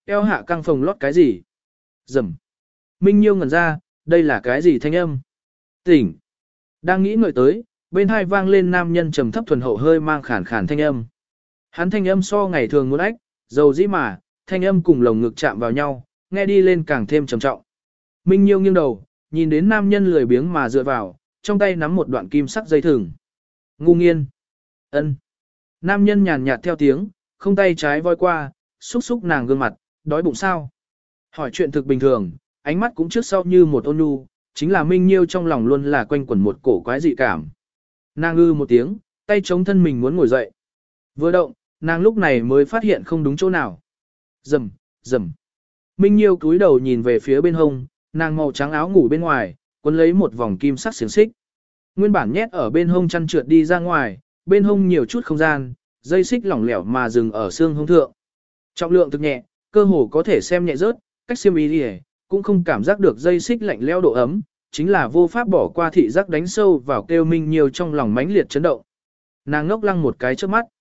eo hạ căng phòng lót cái gì? Rầm. Minh Nhiêu ngẩn ra, đây là cái gì thanh âm? Tỉnh. Đang nghĩ ngợi tới, bên hai vang lên nam nhân trầm thấp thuần hậu hơi mang khàn khàn thanh âm. Hắn thanh âm so ngày thường muốn ách, dầu dĩ mà, thanh âm cùng lồng ngực chạm vào nhau, nghe đi lên càng thêm trầm trọng. Minh Nhiêu nghiêng đầu, nhìn đến nam nhân lười biếng mà dựa vào, trong tay nắm một đoạn kim sắc dây thừng. Ngu nghiên. Ân. Nam nhân nhàn nhạt theo tiếng, không tay trái voi qua, xúc xúc nàng gương mặt, đói bụng sao? Hỏi chuyện thực bình thường, ánh mắt cũng trước sau như một ôn nhu, chính là Minh Nhiêu trong lòng luôn là quanh quẩn một cổ quái dị cảm. Nàng ư một tiếng, tay chống thân mình muốn ngồi dậy. Vừa động, nàng lúc này mới phát hiện không đúng chỗ nào. Rầm, rầm. Minh Nhiêu cúi đầu nhìn về phía bên hông, nàng màu trắng áo ngủ bên ngoài, quấn lấy một vòng kim sắc xiềng xích. Nguyên bản nhét ở bên hông chăn trượt đi ra ngoài, bên hông nhiều chút không gian, dây xích lỏng lẻo mà dừng ở xương hông thượng. Trọng lượng thực nhẹ, cơ hồ có thể xem nhẹ rớt, cách xiêm y đi cũng không cảm giác được dây xích lạnh leo độ ấm, chính là vô pháp bỏ qua thị giác đánh sâu vào kêu Minh Nhiêu trong lòng mãnh liệt chấn động. Nàng ngốc lăng một cái trước mắt.